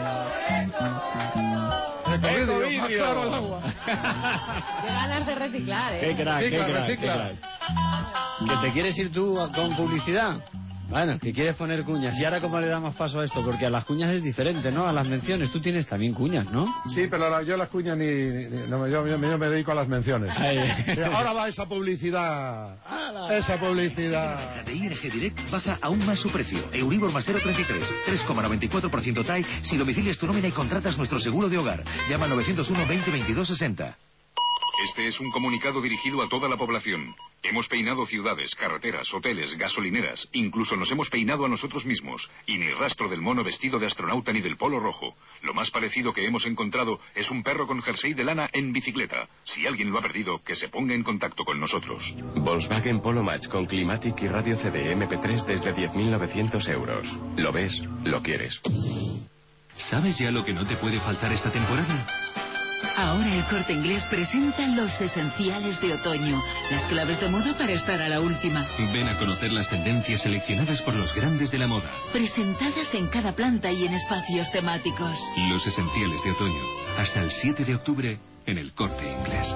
Speaker 1: Ecovidrio. Más claro el agua.
Speaker 17: Qué ganas de reciclar, ¿eh?
Speaker 2: Qué crack, qué
Speaker 1: Recicla,
Speaker 2: crack, qué
Speaker 1: recicla.
Speaker 2: crack. ¿Que te quieres ir tú a- con publicidad? Bueno, que quieres poner cuñas. ¿Y ahora cómo le damos paso a esto? Porque a las cuñas es diferente, ¿no? A las menciones. Tú tienes también cuñas, ¿no?
Speaker 1: Sí, pero la- yo las cuñas ni... ni- no, yo, yo- yo me dedico a las menciones.
Speaker 2: Ay.
Speaker 1: Sí, ahora va esa publicidad. Esa publicidad.
Speaker 7: De I N G Direct baja aún más su precio. Euribor más cero coma treinta y tres, tres coma noventa y cuatro por ciento T A E si domicilias tu nómina y contratas nuestro seguro de hogar. Llama al novecientos uno veinte veintidós sesenta.
Speaker 16: Este es un comunicado dirigido a toda la población. Hemos peinado ciudades, carreteras, hoteles, gasolineras, incluso nos hemos peinado a nosotros mismos, y ni rastro del mono vestido de astronauta ni del polo rojo. Lo más parecido que hemos encontrado es un perro con jersey de lana en bicicleta. Si alguien lo ha perdido, que se ponga en contacto con nosotros.
Speaker 10: Volkswagen Polo Match con Climatic y radio C D M P tres desde diez mil novecientos euros. Lo ves, lo quieres.
Speaker 21: ¿Sabes ya lo que no te puede faltar esta temporada?
Speaker 11: Ahora el Corte Inglés presenta los esenciales de otoño, las claves de moda para estar a la última,
Speaker 21: Ven a conocer las tendencias seleccionadas por los grandes de la moda.
Speaker 11: presentadas en cada planta y en espacios temáticos.
Speaker 21: Los esenciales de otoño. Hasta el siete de octubre en el Corte Inglés.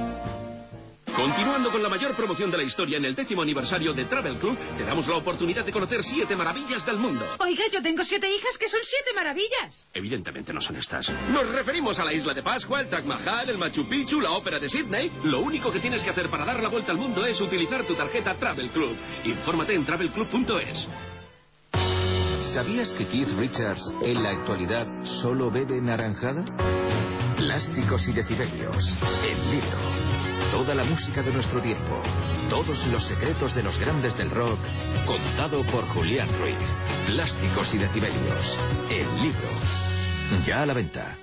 Speaker 13: Continuando con la mayor promoción de la historia en el décimo aniversario de Travel Club, te damos la oportunidad de conocer siete maravillas del mundo.
Speaker 18: Oiga, yo tengo siete hijas que son siete maravillas.
Speaker 13: Evidentemente no son estas. Nos referimos a la Isla de Pascua, el Taj Mahal, el Machu Picchu, la Ópera de Sydney. Lo único que tienes que hacer para dar la vuelta al mundo es utilizar tu tarjeta Travel Club. Infórmate en travel club punto es.
Speaker 23: ¿Sabías que Keith Richards en la actualidad solo bebe naranjada? Plásticos y decibelios. El libro. Toda la música de nuestro tiempo. Todos los secretos de los grandes del rock. Contado por Julián Ruiz. Plásticos y decibelios. El libro. Ya a la venta.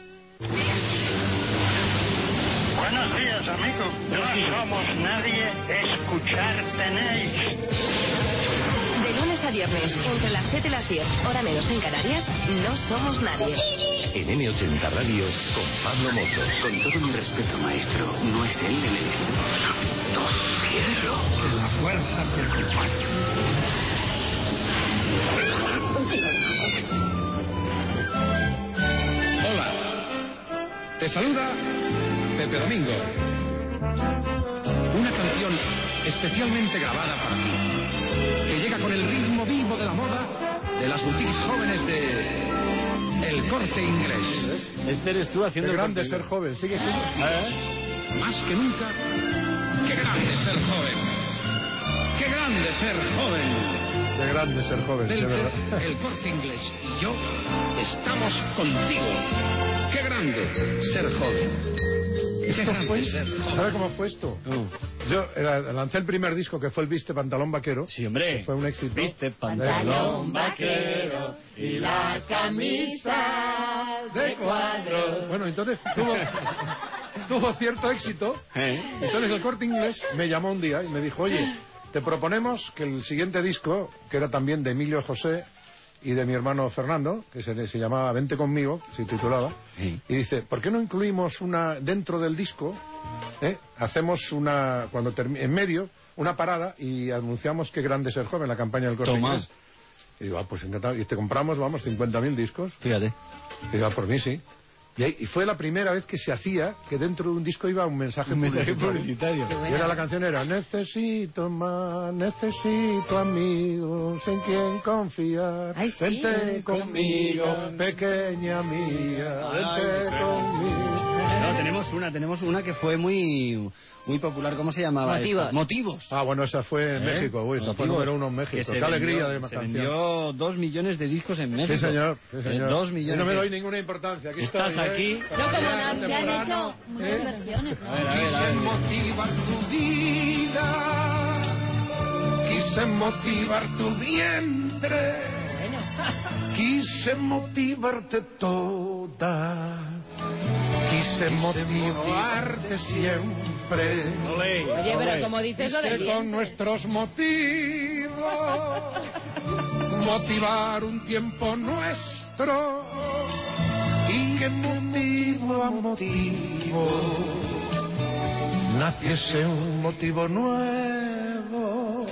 Speaker 25: Buenos días, amigo. No somos nadie, escuchar tenéis.
Speaker 14: De lunes a viernes, entre las siete y las diez, hora menos en Canarias, no somos nadie.
Speaker 23: En eme ochenta Radio, con Pablo Motos.
Speaker 21: Con todo mi respeto, maestro, no es él el elegido. No quiero.
Speaker 25: La fuerza te acompañe.
Speaker 6: Hola, te saluda Pepe Domingo. Una canción especialmente grabada para ti, que llega con el ritmo vivo de la moda de las boutiques jóvenes de El Corte Inglés.
Speaker 2: Este eres tú haciendo
Speaker 1: Qué
Speaker 2: el
Speaker 1: grande
Speaker 2: Corte
Speaker 1: ser
Speaker 2: Inglés.
Speaker 1: joven, sigue siendo.
Speaker 6: ¿Eh? Más que nunca, qué grande ser joven. Qué grande ser joven.
Speaker 1: Qué grande ser joven, de
Speaker 6: El,
Speaker 1: verdad.
Speaker 6: el Corte Inglés y yo estamos contigo. Qué grande ser joven.
Speaker 1: Esto fue, ¿sabe cómo fue esto? Yo era- lancé el primer disco que fue el Viste Pantalón Vaquero.
Speaker 2: Sí, hombre.
Speaker 1: Fue un éxito.
Speaker 2: Viste
Speaker 1: Pantalón
Speaker 4: vaquero y la camisa de cuadros.
Speaker 1: Bueno, entonces tuvo, tuvo cierto éxito.
Speaker 2: ¿Eh?
Speaker 1: Entonces el Corte Inglés me llamó un día y me dijo, oye, te proponemos que el siguiente disco, que era también de Emilio José y de mi hermano Fernando, que se, se llamaba Vente Conmigo, se titulaba,
Speaker 2: Sí.
Speaker 1: y dice, ¿por qué no incluimos una dentro del disco? ¿eh? Hacemos una, cuando termi- en medio, una parada y anunciamos Qué grande ser joven, la campaña del Corte
Speaker 2: Toma.
Speaker 1: Inglés. Y digo, ah, pues encantado. Y te compramos, vamos, cincuenta mil discos.
Speaker 2: Fíjate.
Speaker 1: Y digo, ah, por mí sí. Y, ahí- y fue la primera vez que se hacía que dentro de un disco iba un mensaje,
Speaker 2: Un mensaje
Speaker 1: publicitario.
Speaker 2: publicitario.
Speaker 1: Y era la canción era, necesito más, necesito amigos en quien confiar.
Speaker 4: Ay, sí.
Speaker 1: Vente conmigo, pequeña mía,
Speaker 2: Ay,
Speaker 1: vente
Speaker 2: sí.
Speaker 1: conmigo.
Speaker 2: No, tenemos una, tenemos una que fue muy muy popular. ¿Cómo se llamaba?
Speaker 17: Motivos.
Speaker 2: esta? Motivos.
Speaker 1: Ah, bueno, esa fue en
Speaker 2: ¿Eh?
Speaker 1: México, uy, esa fue
Speaker 2: Motivos.
Speaker 1: número uno en México.
Speaker 2: Que se
Speaker 1: Qué
Speaker 2: vendió-
Speaker 1: alegría de
Speaker 2: Se
Speaker 1: canción.
Speaker 2: vendió dos millones de discos en México.
Speaker 1: Sí, señor, sí,
Speaker 2: Eh,
Speaker 1: señor.
Speaker 2: dos
Speaker 1: Y
Speaker 2: millones.
Speaker 1: no me
Speaker 2: de-
Speaker 1: doy ninguna importancia. Aquí
Speaker 2: Estás
Speaker 1: estoy, ¿eh?
Speaker 2: aquí.
Speaker 1: Para
Speaker 17: No como
Speaker 1: variar,
Speaker 17: Nancy,
Speaker 19: Se han
Speaker 1: temprano.
Speaker 19: hecho muchas versiones, ¿no?
Speaker 2: A ver, a ver, a
Speaker 1: Quise
Speaker 2: ver.
Speaker 1: motivar tu vida, quise motivar tu vientre, quise motivarte toda, quise motivarte siempre.
Speaker 17: Oye, pero como dices lo del
Speaker 1: Quise con
Speaker 17: vientre.
Speaker 1: nuestros motivos motivar un tiempo nuestro y que motivo a motivo naciese un motivo nuevo.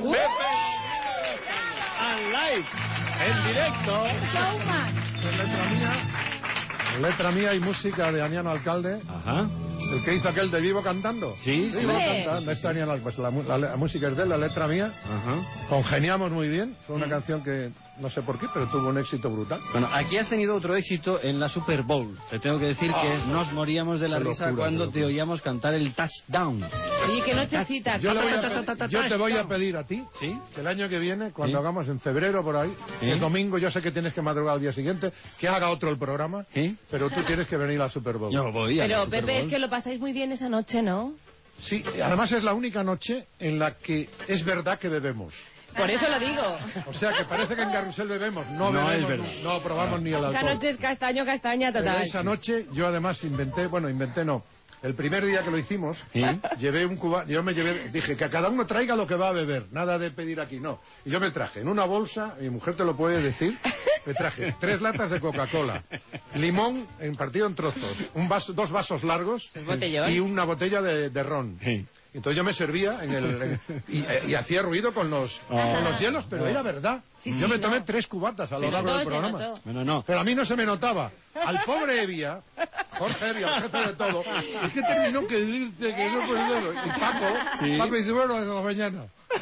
Speaker 2: And live, en directo.
Speaker 17: Showman.
Speaker 1: Letra mía, letra mía y música de Aniano Alcalde.
Speaker 2: Ajá.
Speaker 1: El que hizo aquel de Vivo Cantando.
Speaker 2: Sí, sí.
Speaker 1: Vivo
Speaker 17: Hombre.
Speaker 1: Cantando. Está Aniano Alcalde. Pues la, mu- la- la música es de él, la letra mía.
Speaker 2: Ajá.
Speaker 1: Congeniamos muy bien. Fue una canción que no sé por qué, pero tuvo un éxito brutal.
Speaker 2: Bueno, aquí has tenido otro éxito en la Super Bowl. Te tengo que decir que
Speaker 1: Ah.
Speaker 2: nos moríamos de la
Speaker 1: Qué
Speaker 2: risa
Speaker 1: locura,
Speaker 2: cuando
Speaker 1: qué
Speaker 2: te
Speaker 1: locura.
Speaker 2: oíamos cantar el touchdown.
Speaker 17: Oye, qué nochecita.
Speaker 1: Yo, le voy a
Speaker 17: Ta, ta, ta, ta,
Speaker 1: pe-
Speaker 17: ta,
Speaker 1: yo te voy a
Speaker 17: touchdown.
Speaker 1: pedir a ti
Speaker 2: ¿Sí?
Speaker 1: que el año que viene, cuando
Speaker 2: ¿Sí?
Speaker 1: hagamos en febrero por ahí,
Speaker 2: ¿Sí?
Speaker 1: el domingo, yo sé que tienes que madrugar al día siguiente, que haga otro el programa,
Speaker 2: ¿Sí?
Speaker 1: pero tú tienes que venir a Super Bowl.
Speaker 2: Yo voy a la
Speaker 17: Pero
Speaker 2: Super
Speaker 17: Pepe,
Speaker 2: Bowl.
Speaker 17: es que lo pasáis muy bien esa noche, ¿no?
Speaker 1: Sí, además es la única noche en la que es verdad que bebemos.
Speaker 17: Por eso lo digo.
Speaker 1: O sea, que parece que en Carrusel bebemos. No,
Speaker 2: No
Speaker 1: bebemos,
Speaker 2: es verdad.
Speaker 1: no, no probamos ni el
Speaker 17: Esa
Speaker 1: alcohol.
Speaker 17: noche es castaño, castaña
Speaker 1: Pero
Speaker 17: total.
Speaker 1: esa noche yo además inventé, bueno, inventé no. El primer día que lo hicimos,
Speaker 2: ¿Sí?
Speaker 1: llevé un cuba, yo me llevé, dije que a cada uno traiga lo que va a beber, nada de pedir aquí, no. Y yo me traje en una bolsa, mi mujer te lo puede decir, me traje tres latas de Coca-Cola, limón en partido en trozos, un vaso, dos vasos largos
Speaker 17: botellón.
Speaker 1: y una botella de, de ron.
Speaker 2: Sí.
Speaker 1: Entonces yo me servía en el, en- y, y hacía ruido con los, con los hielos, pero era verdad.
Speaker 17: Sí,
Speaker 1: yo
Speaker 17: sí,
Speaker 1: me tomé
Speaker 17: no.
Speaker 1: tres cubatas a lo
Speaker 17: Se
Speaker 1: largo
Speaker 17: notó,
Speaker 1: del
Speaker 17: se
Speaker 1: programa.
Speaker 17: notó.
Speaker 2: Bueno, no.
Speaker 1: Pero a mí no se me notaba. Al pobre Evia, Jorge Evia, el jefe de todo, es que terminó que dice que no puede verlo. Y Paco,
Speaker 2: Sí.
Speaker 1: Paco dice, bueno, hasta la mañana.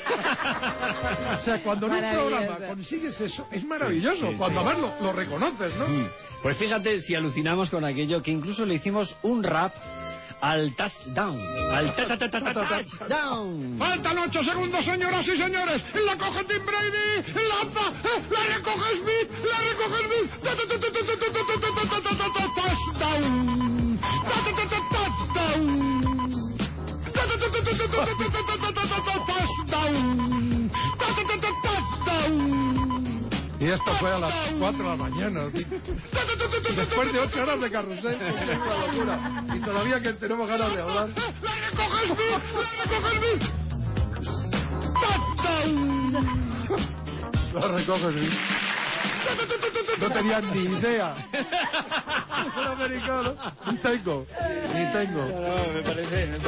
Speaker 1: O sea, cuando en un
Speaker 17: Maravilloso.
Speaker 1: programa consigues eso, es maravilloso.
Speaker 2: Sí, sí,
Speaker 1: cuando
Speaker 2: sí.
Speaker 1: además lo, lo reconoces, ¿no?
Speaker 2: Mm. Pues fíjate si alucinamos con aquello que incluso le hicimos un rap al touchdown. Al ta ta ta ta ta ta touchdown.
Speaker 1: Faltan ocho segundos, señoras y señores. La coge Tim Brady. La, pa- eh, la recoge Smith. La recoge Smith. Ta, ta, ta, ta, ta, ta, ta, ta, ta, ta, ta, ta, ta, touchdown. Ta, ta, ta, ta, touchdown. Ta, ta, ta, ta, ta, ta, ta, ta, ta, ta, ta, ta, ta, touchdown. Ta, ta, ta, ta, touchdown. Y esto fue a las cuatro de la mañana. Después de ocho horas de carrusel, es una locura. Y todavía que tenemos ganas de hablar. ¡La recoge Smith! ¡La recoge Smith! ¡Touchdown! La recoge Smith. No tenía ni idea. Un americano. Ni tengo. Ni tengo.
Speaker 2: No, no, me parece, me parece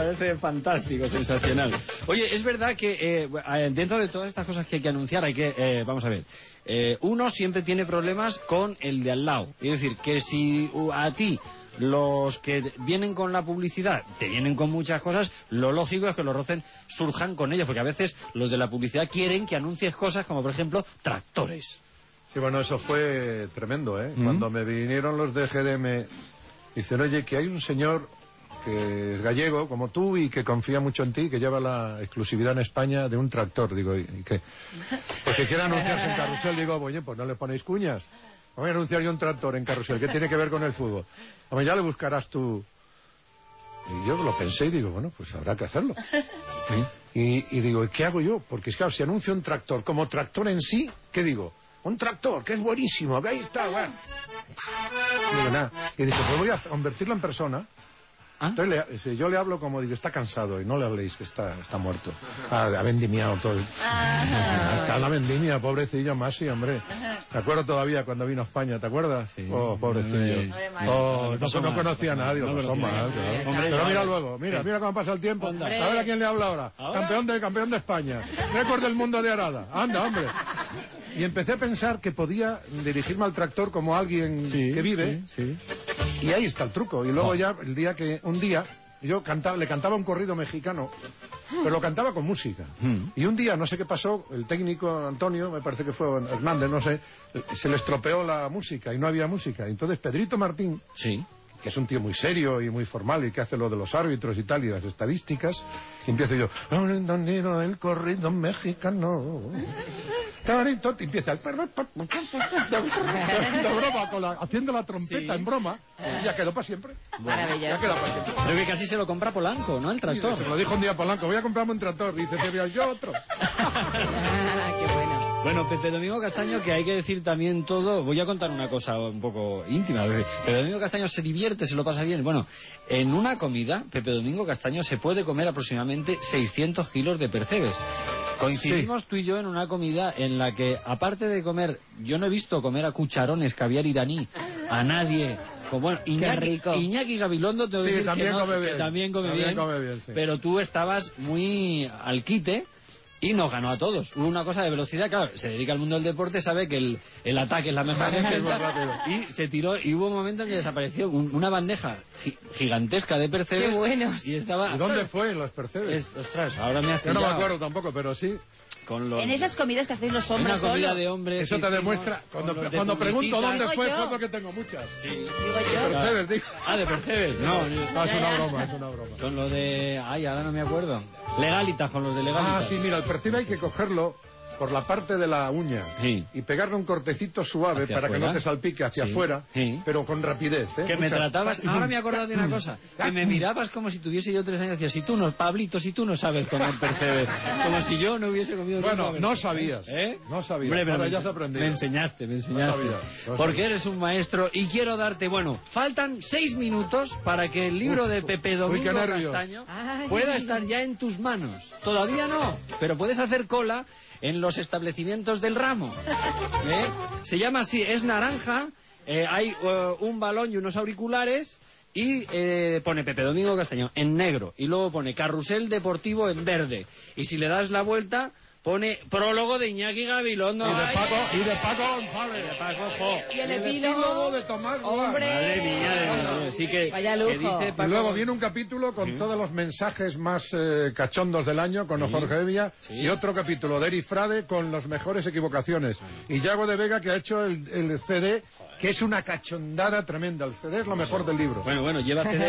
Speaker 2: parece fantástico, sensacional. Oye, es verdad que eh, dentro de todas estas cosas que hay que anunciar, hay que, eh, vamos a ver, eh, uno siempre tiene problemas con el de al lado. Es decir, que si uh, a ti los que vienen con la publicidad te vienen con muchas cosas, lo lógico es que los rocen surjan con ellos, porque a veces los de la publicidad quieren que anuncies cosas como, por ejemplo, tractores.
Speaker 1: Sí, bueno, eso fue tremendo, ¿eh?
Speaker 2: ¿Mm?
Speaker 1: Cuando me vinieron los de G D M, dicen, oye, que hay un señor que es gallego, como tú, y que confía mucho en ti, que lleva la exclusividad en España de un tractor. Digo, ¿y, y qué? Pues que quiere anunciarse en Carrusel. Digo, oye, pues no le ponéis cuñas. Voy a anunciar yo un tractor en Carrusel. ¿Qué tiene que ver con el fútbol? Hombre, ya le buscarás tú. Y yo lo pensé y digo, bueno, pues habrá que hacerlo. ¿Sí? Y, y digo, ¿y qué hago yo? Porque es claro, si anuncio un tractor como tractor en sí, ¿qué digo? Un tractor, que es buenísimo, que ahí está, bueno. Digo, nada. Y dice, pues voy a convertirlo en persona. ¿Ah? Entonces le, si yo le hablo como digo, está cansado, y no le habléis que está, está muerto. Ah, ha vendimiado todo. Ah, está en la vendimia, pobrecillo Masi, hombre. Me acuerdo todavía cuando vino a España, ¿te acuerdas? Sí. Oh, pobrecillo. Oh, no, no conocía a nadie, lo pasó mal. Pero mira luego, mira, mira cómo pasa el tiempo. A ver a quién le habla ahora. Campeón de, campeón de España. Récord del mundo de Arada. Anda, hombre. Y empecé a pensar que podía dirigirme al tractor como alguien sí, que vive. Sí, sí. Y ahí está el truco. Y luego oh. ya, el día que, un día, yo cantaba, le cantaba un corrido mexicano, pero lo cantaba con música. Mm. Y un día, no sé qué pasó, el técnico Antonio, me parece que fue Hernández, no sé, se le estropeó la música y no había música. Entonces Pedrito Martín, sí, que es un tío muy serio y muy formal y que hace lo de los árbitros y tal y las estadísticas, y empiezo yo, el corrido mexicano, y empieza el... de broma, con la, haciendo la trompeta sí. en broma, sí. y ya quedó para siempre.
Speaker 19: Maravilloso.
Speaker 1: Ya quedó para siempre.
Speaker 2: Creo que casi se lo compra Polanco, ¿no? El tractor.
Speaker 1: Sí, se lo dijo un día Polanco, voy a comprarme un tractor, y dice, te voy a yo otro.
Speaker 19: Qué bueno.
Speaker 2: Bueno, Pepe Domingo Castaño, que hay que decir también todo, voy a contar una cosa un poco íntima. Pepe Domingo Castaño se divierte, se lo pasa bien. Bueno, en una comida, Pepe Domingo Castaño se puede comer aproximadamente seiscientos kilos de percebes. Coincidimos sí. tú y yo en una comida en la que, aparte de comer, yo no he visto comer a cucharones caviar iraní a nadie. Como, bueno, Iñaki, Iñaki Gabilondo, te voy a decir
Speaker 1: también
Speaker 2: que, no,
Speaker 1: come bien.
Speaker 2: que también come
Speaker 1: también
Speaker 2: bien,
Speaker 1: come bien sí.
Speaker 2: pero tú estabas muy al quite. Y nos ganó a todos. Hubo una cosa de velocidad, claro, se dedica al mundo del deporte, sabe que el, el ataque es la mejor defensa. Y se tiró, y hubo un momento en que desapareció un, una bandeja gi gigantesca de percebes.
Speaker 19: ¡Qué buenos!
Speaker 2: Y estaba...
Speaker 1: ¿Y dónde fue en los percebes?
Speaker 2: Es, ostras, ahora me has
Speaker 1: Yo no me acuerdo tampoco, pero sí.
Speaker 2: Con los...
Speaker 19: En esas comidas que hacéis los hombres
Speaker 2: una comida
Speaker 19: solos.
Speaker 2: de hombres.
Speaker 1: Eso te demuestra, cuando, cuando pregunto dónde fue, fue porque tengo muchas.
Speaker 2: Sí.
Speaker 19: Digo yo.
Speaker 1: De percebes, digo.
Speaker 2: Ah, de percebes, no.
Speaker 1: No, es una broma, es una broma.
Speaker 2: Con lo de... Ay, ahora no me acuerdo. Legalitas, con los de Legalitas.
Speaker 1: Ah, sí, mira, el percebe hay que cogerlo por la parte de la uña sí. y pegarle un cortecito suave hacia para afuera. Que no te salpique hacia sí. afuera, sí. pero con rapidez. ¿eh?
Speaker 2: Que me Muchas... tratabas, ahora me he acordado de una cosa, que me mirabas como si tuviese yo tres años, decías, si tú no, Pablito, si tú no sabes comer percebe, como si yo no hubiese comido
Speaker 1: Bueno,
Speaker 2: nunca,
Speaker 1: no sabías, ¿eh? No sabías,
Speaker 2: Hombre,
Speaker 1: ahora
Speaker 2: me,
Speaker 1: ya has aprendido.
Speaker 2: Me enseñaste, me enseñaste, no sabías, no porque sabías. Eres un maestro y quiero darte, bueno, faltan seis minutos para que el libro Uf, de Pepe Domingo Castaño Ay. pueda estar ya en tus manos. Todavía no, pero puedes hacer cola en los establecimientos del ramo. ¿Eh? Se llama así, es naranja, eh, hay uh, un balón y unos auriculares y eh, pone Pepe Domingo Castaño en negro y luego pone Carrusel Deportivo en verde y si le das la vuelta pone prólogo de Iñaki Gabilondo
Speaker 1: y de Paco, y de Paco González
Speaker 2: y de Paco Jo
Speaker 17: y el epílogo
Speaker 1: de Tomás
Speaker 17: hombre
Speaker 2: madre mía de madre. Así que,
Speaker 17: vaya lujo.
Speaker 2: Que dice Paco...
Speaker 1: y luego viene un capítulo con ¿Sí? todos los mensajes más eh, cachondos del año con ¿Sí? Jorge Evia ¿Sí? y otro capítulo de Eri Frade con las mejores equivocaciones y Yago de Vega que ha hecho el, el C D que es una cachondada tremenda. El C D es lo mejor del libro.
Speaker 2: Bueno, bueno, lleva C D.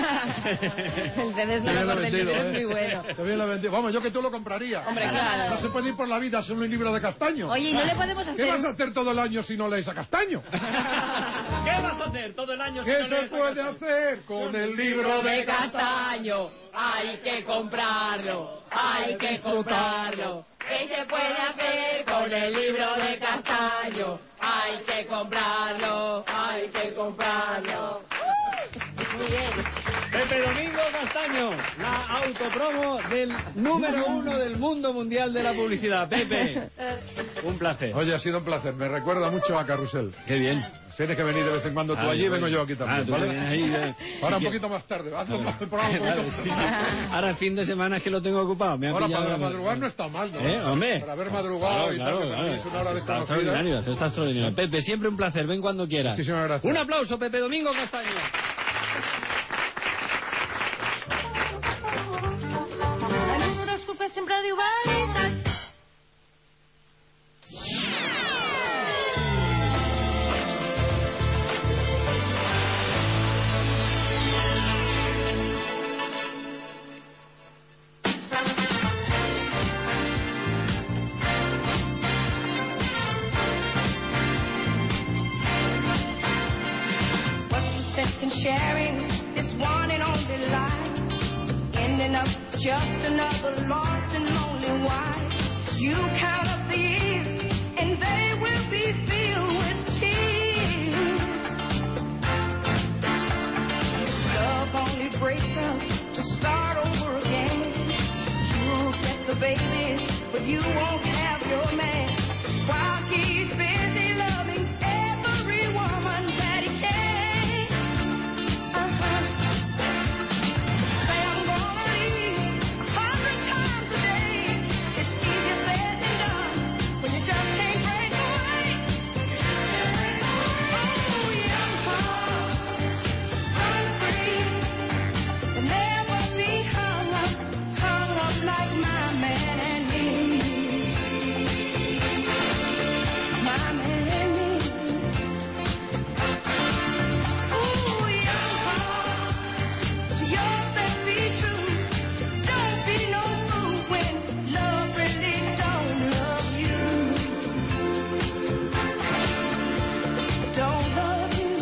Speaker 17: El C D es lo mejor del libro, ¿eh? Es muy bueno.
Speaker 1: También lo vendido. Vamos, yo que tú lo compraría.
Speaker 17: Hombre, claro.
Speaker 1: No se puede ir por la vida sin un libro de Castaño.
Speaker 19: Oye, ¿y no le podemos hacer...?
Speaker 1: ¿Qué vas a hacer todo el año si no lees a Castaño?
Speaker 12: ¿Qué vas a hacer todo el año si
Speaker 1: ¿Qué
Speaker 12: no lees a
Speaker 1: se puede hacer con el libro de Castaño?
Speaker 17: Hay que comprarlo, hay que comprarlo. ¿Qué se puede hacer con el libro de Castaño? Hay que comprarlo, hay que comprarlo.
Speaker 19: Muy bien.
Speaker 2: Pepe Domingo Castaño, la autopromo del número uno del mundo mundial de la publicidad. Pepe, un placer.
Speaker 1: Oye, ha sido un placer. Me recuerda mucho a Carrusel.
Speaker 2: Qué bien.
Speaker 1: Tienes que venir de vez en cuando tú
Speaker 2: Ah,
Speaker 1: allí y
Speaker 2: yo
Speaker 1: vengo
Speaker 2: voy.
Speaker 1: yo aquí también,
Speaker 2: Ah, tú
Speaker 1: ¿vale?
Speaker 2: también ahí, eh.
Speaker 1: Ahora
Speaker 2: Sí,
Speaker 1: un poquito más tarde. Hazlo el programa un poquito
Speaker 2: Vale,
Speaker 1: más
Speaker 2: sí, sí.
Speaker 1: tarde.
Speaker 2: Ahora el fin de semana es que lo tengo ocupado. Me ha
Speaker 1: Ahora,
Speaker 2: pillado
Speaker 1: para
Speaker 2: la-
Speaker 1: madrugar no está mal, ¿no?
Speaker 2: ¿Eh, hombre?
Speaker 1: Para haber madrugado
Speaker 2: Claro,
Speaker 1: y
Speaker 2: claro,
Speaker 1: tal, que
Speaker 2: claro.
Speaker 1: para mí es una hora
Speaker 2: Está
Speaker 1: desconocida.
Speaker 2: extraordinario, eso está extraordinario. Pepe, siempre un placer. Ven cuando quieras.
Speaker 1: Muchísimas gracias.
Speaker 2: Un aplauso, Pepe Domingo Castaño.
Speaker 4: Sempre diu veritats. What's the sense in sharing this one and only life? Ending up just another lost and lonely wife. You count up the years and they will be filled with tears. Love only breaks up to start over again. You'll get the babies, but you won't have your man. While he's busy loving every woman that he can. Uh-huh. Say I'm gonna leave a hundred times a day. It's easier said than done when you just can't break away. Oh, young hearts, run free. You'll never be hung up, hung up like my man and me. My man and me. Ooh, young hearts, to yourself be true. Don't be no fool when love really don't love you. Don't love you.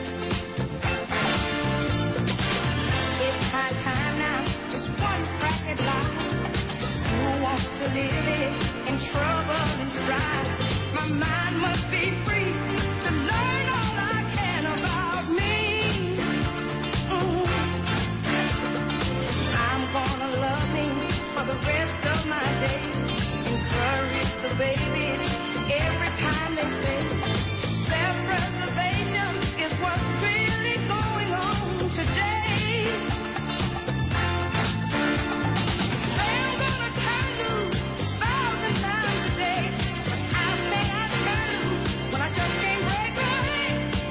Speaker 4: It's high time now, just one crack at life. Who wants to live it in trouble and strife? My mind must be free to learn all I can about me. Mm. I'm gonna love me for the rest of my days. Encourage the babies every time they say self-preservation is what's really going on today. Say I'm gonna turn loose a thousand times a day, but how can I turn loose when I just can't break away?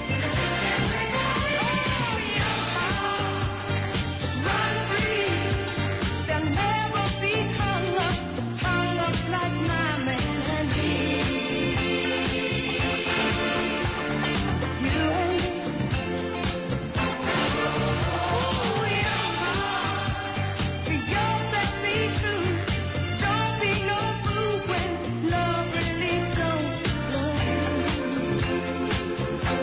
Speaker 4: Oh, young hearts, run free. They'll never be hung up, hung up like my man and me. You and me. Ooh, young hearts, to yourself be true. Don't be no fool when love really don't love you.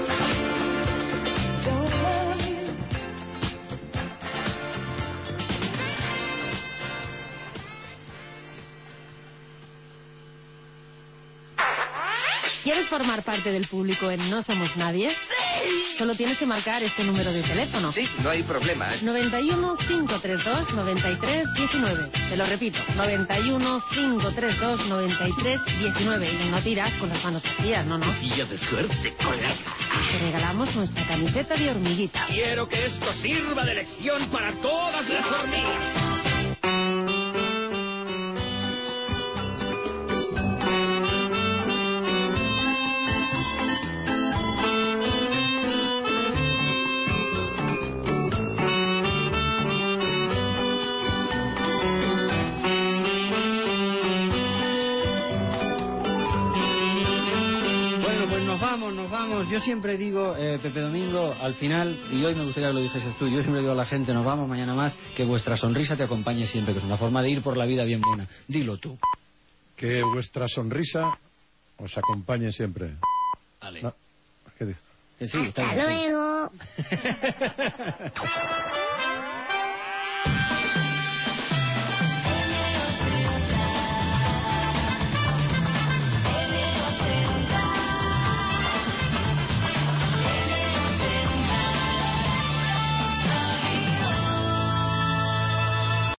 Speaker 4: Don't love you.
Speaker 17: ¿Quieres formar parte del público en No Somos Nadie? ¡Sí! Solo tienes que marcar este número de teléfono.
Speaker 8: Sí, no hay problema.
Speaker 17: noventa y uno, cinco treinta y dos, noventa y tres diecinueve. Te lo repito, noventa y uno, cinco treinta y dos, noventa y tres diecinueve. Y no tiras con las manos vacías, no, no.
Speaker 8: Y yo de suerte, colega.
Speaker 17: Te regalamos nuestra camiseta de hormiguita.
Speaker 8: Quiero que esto sirva de lección para todas las hormigas.
Speaker 2: Bueno, pues nos vamos, nos vamos. Yo siempre digo, eh, Pepe Domingo, al final, y hoy me gustaría que lo dijeses tú, yo siempre digo a la gente, nos vamos mañana más, que vuestra sonrisa te acompañe siempre, que es una forma de ir por la vida bien buena. Dilo tú.
Speaker 1: Que vuestra sonrisa os acompañe siempre.
Speaker 2: Vale.
Speaker 1: No, ¿qué dices?
Speaker 2: Que sí, está
Speaker 14: Hasta
Speaker 2: bien, sí.
Speaker 14: luego.